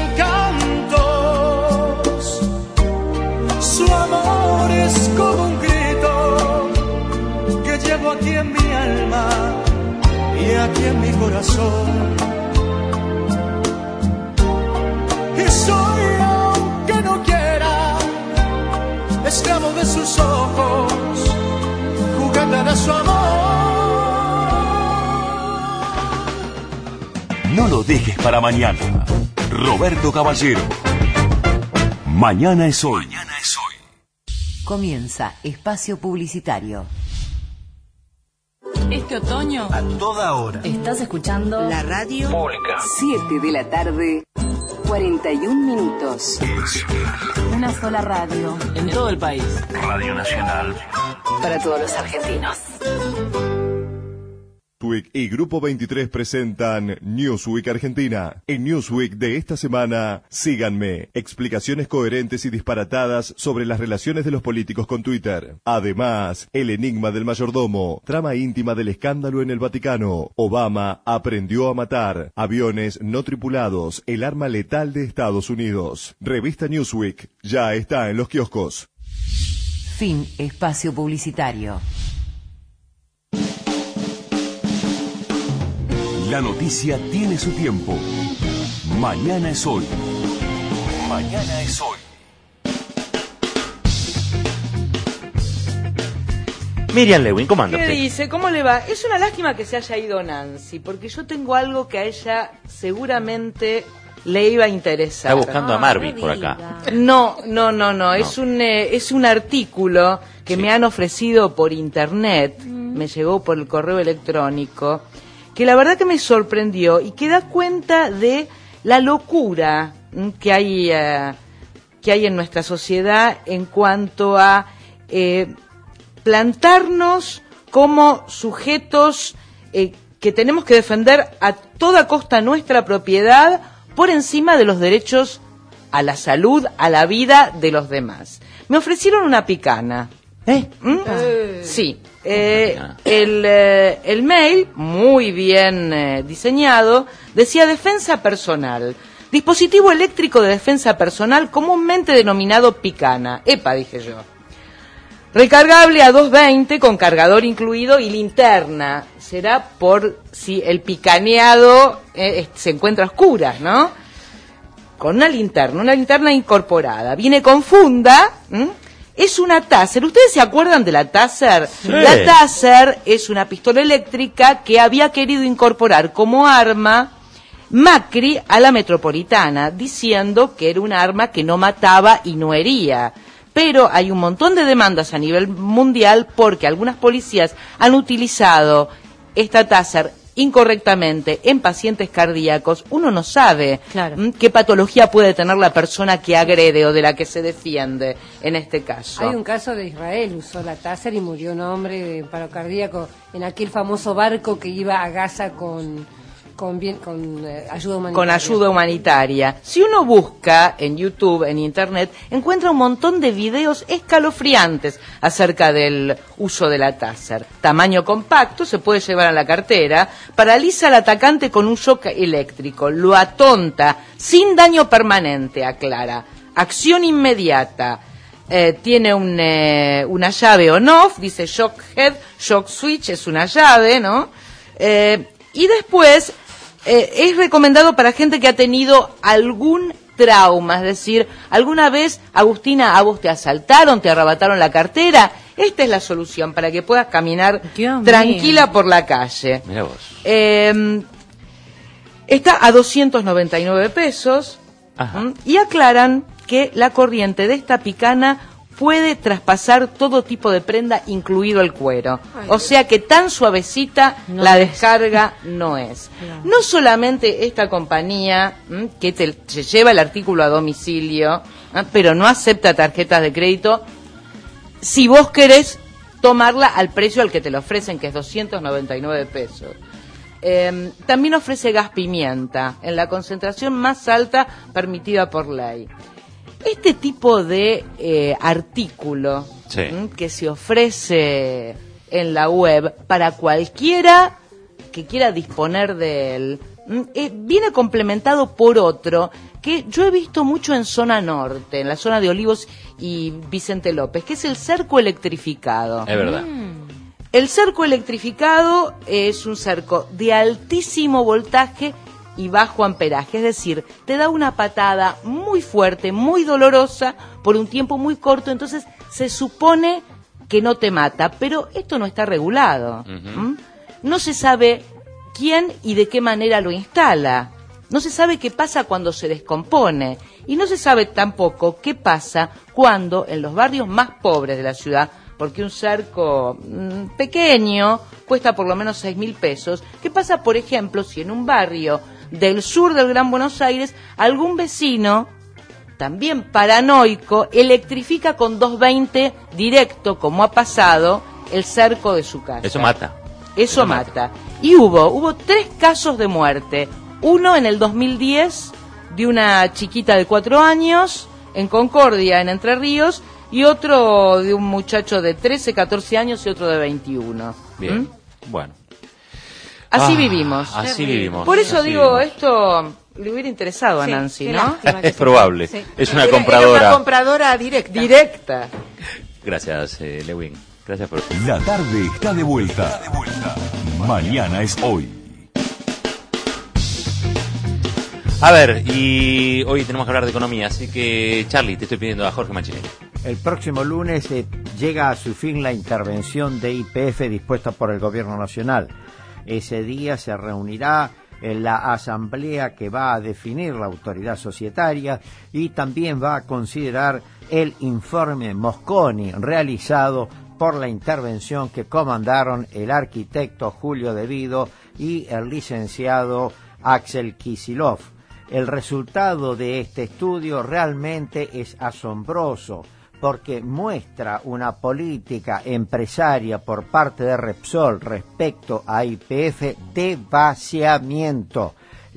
desencantos. Su amor es como un grito que llevo aquí en mi alma y aquí en mi corazón. Y soy, aunque no quiera, esclavo de sus ojos, juguete de su amor. No lo dejes para mañana. Roberto Caballero. Mañana es hoy. Comienza Espacio Publicitario. Este otoño, a toda hora, estás escuchando la radio pública. 7 de la tarde, 41 minutos. una sola radio En todo el país. Radio Nacional. Para todos los argentinos. Newsweek y Grupo 23 presentan Newsweek Argentina. En Newsweek de esta semana, síganme. Explicaciones coherentes y disparatadas sobre las relaciones de los políticos con Twitter. Además, el enigma del mayordomo, trama íntima del escándalo en el Vaticano. Obama aprendió a matar. Aviones no tripulados, el arma letal de Estados Unidos. Revista Newsweek ya está en los kioscos. Fin espacio publicitario. La noticia tiene su tiempo. Mañana es hoy. Mañana es hoy. Miriam Lewin, ¿cómo anda ¿Qué usted? dice? ¿Cómo le va? Es una lástima que se haya ido Nancy, porque yo tengo algo que a ella seguramente le iba a interesar. Está buscando a Marvin por acá. No. Es un artículo que me han ofrecido por internet, me llegó por el correo electrónico, que la verdad que me sorprendió y que da cuenta de la locura que hay en nuestra sociedad en cuanto a plantarnos como sujetos que tenemos que defender a toda costa nuestra propiedad por encima de los derechos a la salud, a la vida de los demás. Me ofrecieron una picana. Sí. El mail, muy bien diseñado, decía defensa personal. Dispositivo eléctrico de defensa personal comúnmente denominado picana. Epa, dije yo. Recargable a 220 con cargador incluido y linterna. Será por si el picaneado se encuentra a oscuras, ¿no? Con una linterna incorporada. Viene con funda. Es una Taser. ¿Ustedes se acuerdan de la Taser? Sí. La Taser es una pistola eléctrica que había querido incorporar como arma Macri a la Metropolitana, diciendo que era un arma que no mataba y no hería. Pero hay un montón de demandas a nivel mundial porque algunas policías han utilizado esta Taser incorrectamente en pacientes cardíacos. Uno no sabe qué patología puede tener la persona que agrede o de la que se defiende en este caso. Hay un caso de Israel, usó la Taser y murió un hombre de paro cardíaco en aquel famoso barco que iba a Gaza con ayuda humanitaria. Con ayuda humanitaria. Si uno busca en YouTube, en Internet, encuentra un montón de videos escalofriantes acerca del uso de la Taser. Tamaño compacto, se puede llevar a la cartera, paraliza al atacante con un shock eléctrico, lo atonta, sin daño permanente, aclara. Acción inmediata. Tiene una llave on-off, dice shock head, shock switch, es una llave, ¿no? Y después es recomendado para gente que ha tenido algún trauma, es decir, alguna vez, Agustina, a vos te asaltaron, te arrebataron la cartera. Esta es la solución para que puedas caminar tranquila por la calle. Mirá vos. Está a 299 pesos. Y aclaran que la corriente de esta picana puede traspasar todo tipo de prenda, incluido el cuero. O sea que tan suavecita la descarga no es. No solamente esta compañía que te lleva el artículo a domicilio, pero no acepta tarjetas de crédito si vos querés tomarla al precio al que te lo ofrecen, que es 299 pesos. También ofrece gas pimienta en la concentración más alta permitida por ley. Este tipo de artículo que se ofrece en la web para cualquiera que quiera disponer de él, viene complementado por otro que yo he visto mucho en zona norte, en la zona de Olivos y Vicente López, que es el cerco electrificado. Es verdad. El cerco electrificado es un cerco de altísimo voltaje y bajo amperaje, es decir, te da una patada muy fuerte, muy dolorosa, por un tiempo muy corto, entonces se supone que no te mata, pero esto no está regulado. No se sabe quién y de qué manera lo instala, no se sabe qué pasa cuando se descompone, y no se sabe tampoco qué pasa cuando en los barrios más pobres de la ciudad, porque un cerco pequeño cuesta por lo menos 6.000 pesos, ¿qué pasa, por ejemplo, si en un barrio del sur del Gran Buenos Aires algún vecino, también paranoico, electrifica con 220 directo, como ha pasado, el cerco de su casa? Eso mata. Eso mata. Y hubo 3 casos de muerte. Uno en el 2010 de una chiquita de 4 años en Concordia, en Entre Ríos, y otro de un muchacho de 13, 14 años y otro de 21. Bien, bueno. Así vivimos. Así vivimos. Por eso digo, esto le hubiera interesado a Nancy, ¿no? Es probable. Sí. Es una compradora. Era una compradora directa. Gracias, Lewin. Gracias por... La tarde está de vuelta. Mañana es hoy. A ver, y hoy tenemos que hablar de economía, así que, Charlie, te estoy pidiendo a Jorge Machinelli. El próximo lunes llega a su fin la intervención de YPF dispuesta por el Gobierno Nacional. Ese día se reunirá en la asamblea que va a definir la autoridad societaria y también va a considerar el informe Mosconi realizado por la intervención que comandaron el arquitecto Julio De Vido y el licenciado Axel Kicillof. El resultado de este estudio realmente es asombroso, porque muestra una política empresaria por parte de Repsol respecto a YPF de vaciamiento,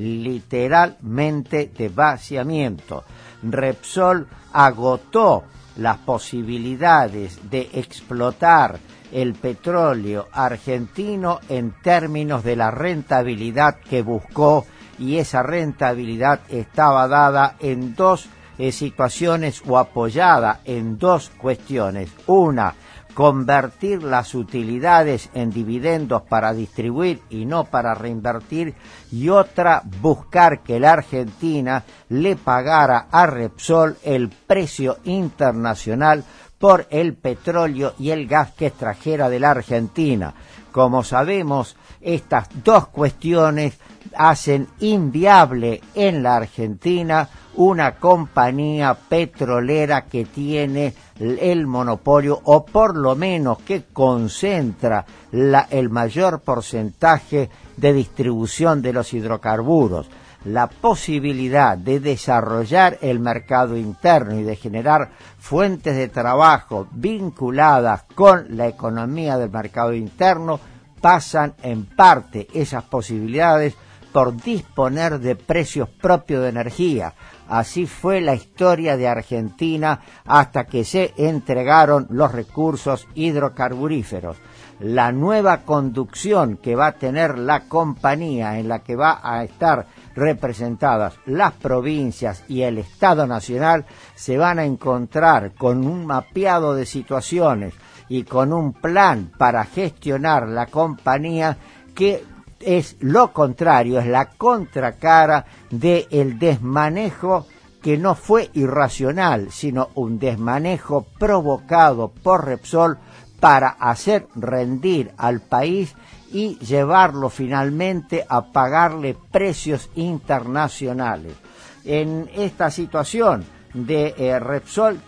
literalmente de vaciamiento. Repsol agotó las posibilidades de explotar el petróleo argentino en términos de la rentabilidad que buscó, y esa rentabilidad estaba dada en dos situaciones o apoyada en dos cuestiones. Una, convertir las utilidades en dividendos para distribuir y no para reinvertir, y otra, buscar que la Argentina le pagara a Repsol el precio internacional por el petróleo y el gas que extrajera de la Argentina. Como sabemos, estas dos cuestiones hacen inviable en la Argentina una compañía petrolera que tiene el monopolio, o por lo menos que concentra el mayor porcentaje de distribución de los hidrocarburos. La posibilidad de desarrollar el mercado interno y de generar fuentes de trabajo vinculadas con la economía del mercado interno pasan en parte esas posibilidades por disponer de precios propios de energía. Así fue la historia de Argentina hasta que se entregaron los recursos hidrocarburíferos. La nueva conducción que va a tener la compañía, en la que va a estar representadas las provincias y el Estado Nacional, se van a encontrar con un mapeado de situaciones y con un plan para gestionar la compañía que es lo contrario, es la contracara del desmanejo, que no fue irracional, sino un desmanejo provocado por Repsol para hacer rendir al país y llevarlo finalmente a pagarle precios internacionales. En esta situación de Repsol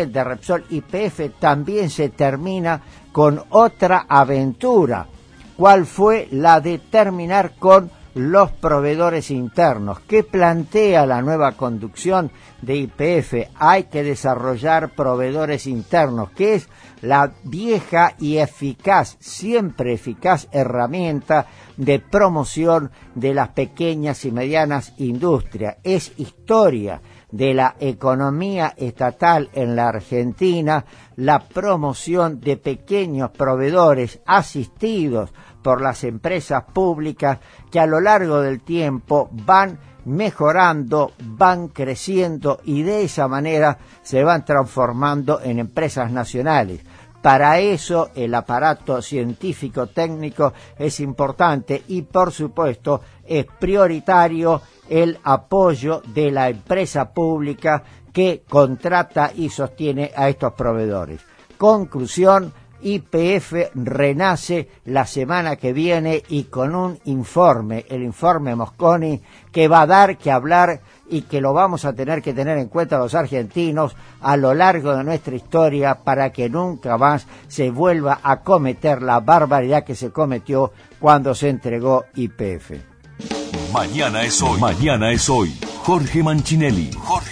YPF también se termina con otra aventura. ¿Cuál fue? La de terminar con los proveedores internos. ¿Qué plantea la nueva conducción de YPF? Hay que desarrollar proveedores internos, que es la vieja y eficaz, siempre eficaz herramienta de promoción de las pequeñas y medianas industrias. Es historia de la economía estatal en la Argentina la promoción de pequeños proveedores asistidos por las empresas públicas, que a lo largo del tiempo van mejorando, van creciendo y de esa manera se van transformando en empresas nacionales. Para eso el aparato científico-técnico es importante y, por supuesto, es prioritario el apoyo de la empresa pública que contrata y sostiene a estos proveedores. Conclusión: YPF renace la semana que viene y con un informe, el informe Mosconi, que va a dar que hablar y que lo vamos a tener que tener en cuenta los argentinos a lo largo de nuestra historia, para que nunca más se vuelva a cometer la barbaridad que se cometió cuando se entregó YPF. Mañana es hoy. Mañana es hoy. Jorge Manchinelli.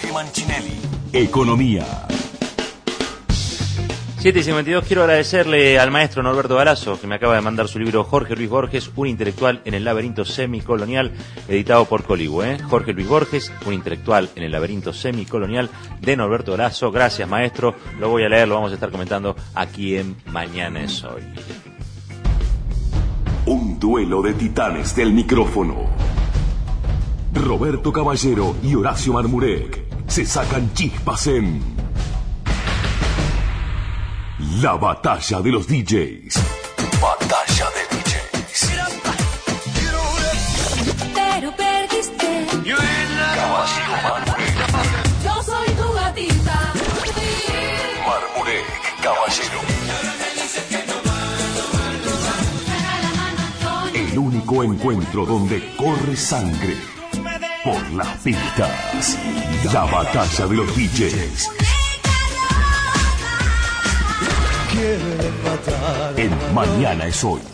Economía. 7:52. Quiero agradecerle al maestro Norberto Galazo, que me acaba de mandar su libro Jorge Luis Borges, un intelectual en el laberinto semicolonial, editado por Colibu. Jorge Luis Borges, un intelectual en el laberinto semicolonial, de Norberto Galazo. Gracias, maestro. Lo voy a leer, lo vamos a estar comentando aquí en Mañana es hoy. Un duelo de titanes del micrófono. Roberto Caballero y Horacio Marmurek se sacan chispas en La Batalla de los DJs. Batalla de DJs. Pero perdiste. Caballero Marmurek. Yo soy tu gatita. Marmurek, Caballero. El único encuentro donde corre sangre por las pistas. La Batalla de los DJs. En Mañana es hoy.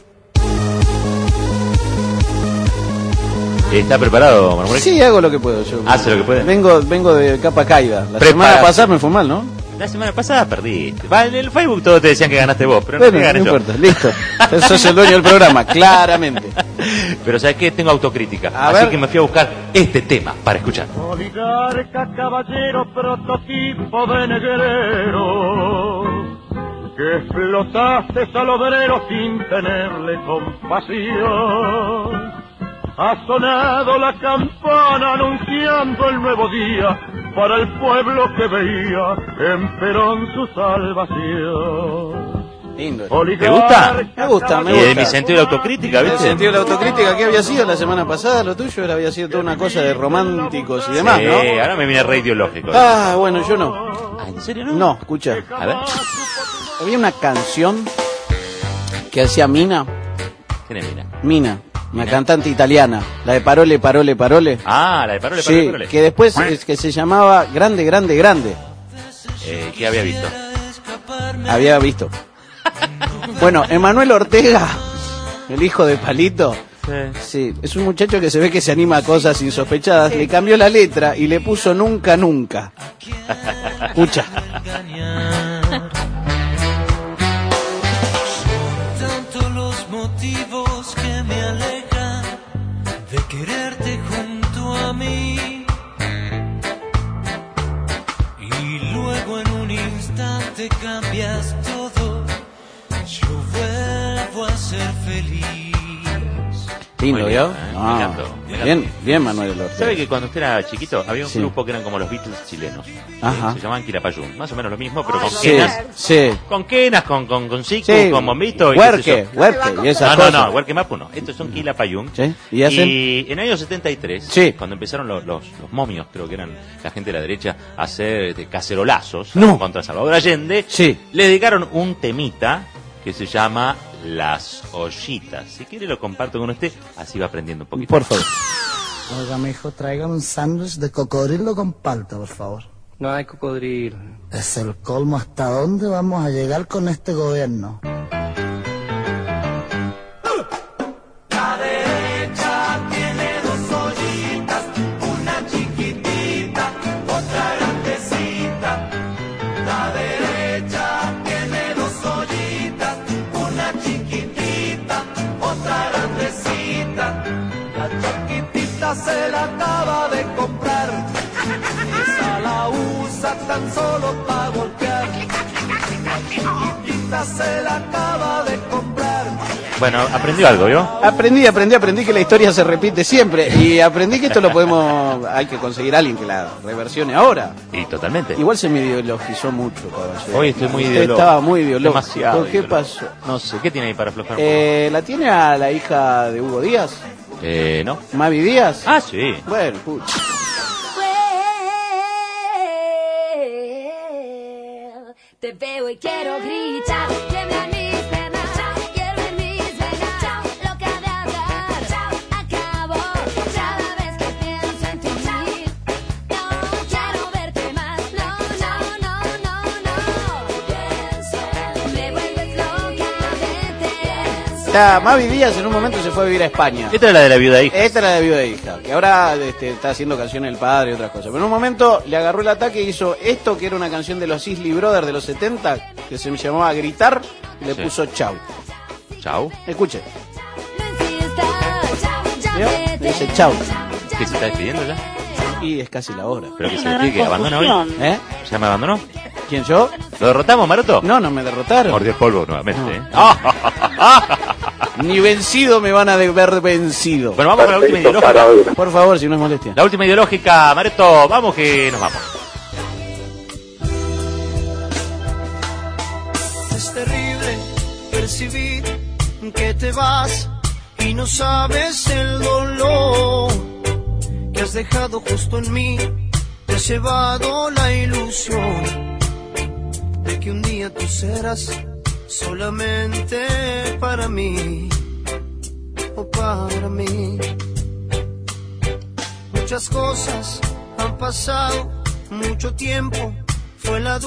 ¿Está preparado, Marmurek? Sí, hago lo que puedo yo. Hace lo que puede. Vengo de capa caída. La semana pasada me fue mal, ¿no? La semana pasada perdiste. Va, en el Facebook todos te decían que ganaste vos, pero bueno, no gané no yo. importa, listo. Sos el dueño del programa, claramente. Pero ¿sabes qué? Tengo autocrítica. A Así ver. que me fui a buscar este tema para escuchar. Oligarca, caballero, prototipo de negrero, que explotaste al obrero sin tenerle compasión. Ha sonado la campana anunciando el nuevo día para el pueblo que veía en Perón su salvación. Lindo. ¿Te gusta? Me gusta, me Y gusta. de mi sentido de autocrítica, ¿viste? El sentido de la autocrítica, ¿qué había sido la semana pasada? Lo tuyo había sido toda una cosa de románticos y demás, Sí, ¿no? ahora me viene re ideológico. Ah, bueno, yo no. ¿En serio no? No, escucha. A ver. Había una canción que hacía Mina. ¿Quién es Mina? Mina, una cantante italiana, la de Parole, Parole, Parole. Ah, la de Parole, Sí, Parole, Parole. que después es que se llamaba Grande, Grande, Grande. ¿Qué había visto? Había visto. Bueno, Emanuel Ortega, el hijo de Palito, sí, es un muchacho que se ve que se anima a cosas insospechadas. Le cambió la letra y le puso Nunca, Nunca. Escucha. Tantos los motivos que me alejan de quererte junto a mí. Y luego en un instante cambias todo. Yo vuelvo a ser feliz. Lindo, Muy bien, ¿vio? me Ah, encantó, me encantó. bien, bien, Manuel Ortega. ¿Sabe que cuando usted era chiquito había un Sí. grupo que eran como los Beatles chilenos? Ajá. Se llamaban Quilapayún. Más o menos lo mismo, pero con Sí, quenas. sí. Con quenas, con cicu, Sí. con bombito. Huerque y esas no, cosas. No, Huerque Mapu no. Estos son Quilapayún. Sí. ¿Y hacen? Y en el año 73, Sí. cuando empezaron los momios, creo que eran la gente de la derecha, a hacer cacerolazos No. contra Salvador Allende, Sí. le dedicaron un temita que se llama Las Ollitas. Si quiere lo comparto con usted, así va aprendiendo un poquito. Por favor. Oiga, mijo, traigan un sándwich de cocodrilo con palta, por favor. No hay cocodrilo. Es el colmo. ¿Hasta dónde vamos a llegar con este gobierno? La derecha tiene dos ollitas, una chiquitita, otra grandecita. La derecha tiene dos ollitas, una chiquitita, otra grandecita. La chiquitita se la acaba de comprar, esa la usa tan solo para golpear. La chiquitita se la acaba de comprar. Bueno, aprendió algo, ¿vio? Aprendí que la historia se repite siempre. Y aprendí que esto lo podemos... Hay que conseguir a alguien que la reversione ahora. Y totalmente. Igual se me ideologizó mucho, caballero. Hoy estoy muy Usted ideológico. estaba muy ideológico. Demasiado ¿Por qué ideológico. pasó? No sé, ¿qué tiene ahí para aflojar un poco? ¿La tiene a la hija de Hugo Díaz? No. ¿Mavi Díaz? Ah, sí. Bueno, pucha. Te veo y quiero gritar, tiemblan mis piernas, hierven mis venas, loca de hablar, acabo cada vez que pienso en ti. No quiero verte más, no, pienso, me vuelves loca de La Mavi Díaz en un momento se fue a vivir a España. Esta era la de la viuda hija. Esta era la de viuda hija, que ahora está haciendo canciones del padre y otras cosas. Pero en un momento le agarró el ataque y hizo esto, que era una canción de los Isley Brothers de los 70, que se llamaba Gritar, y le Sí. puso Chau. Chau. Escuche. ¿Vio? Le dice Chau. ¿Que se está despidiendo ya? Y es casi la hora. Pero que se despide, que abandona hoy. ¿Eh? ¿Ya me abandonó? ¿Quién, yo? ¿Lo derrotamos, Maroto? No, no me derrotaron. Mordió el polvo nuevamente. No. ¿eh? Ni vencido me van a ver vencido. Bueno, vamos con la última ideológica. Por favor, si no es molestia. La última ideológica, Maroto, vamos que nos vamos. Es terrible percibir que te vas y no sabes el dolor que has dejado justo en mí. Te has llevado la ilusión de que un día tú serás solamente para mí o para mí. Muchas cosas han pasado, mucho tiempo fue la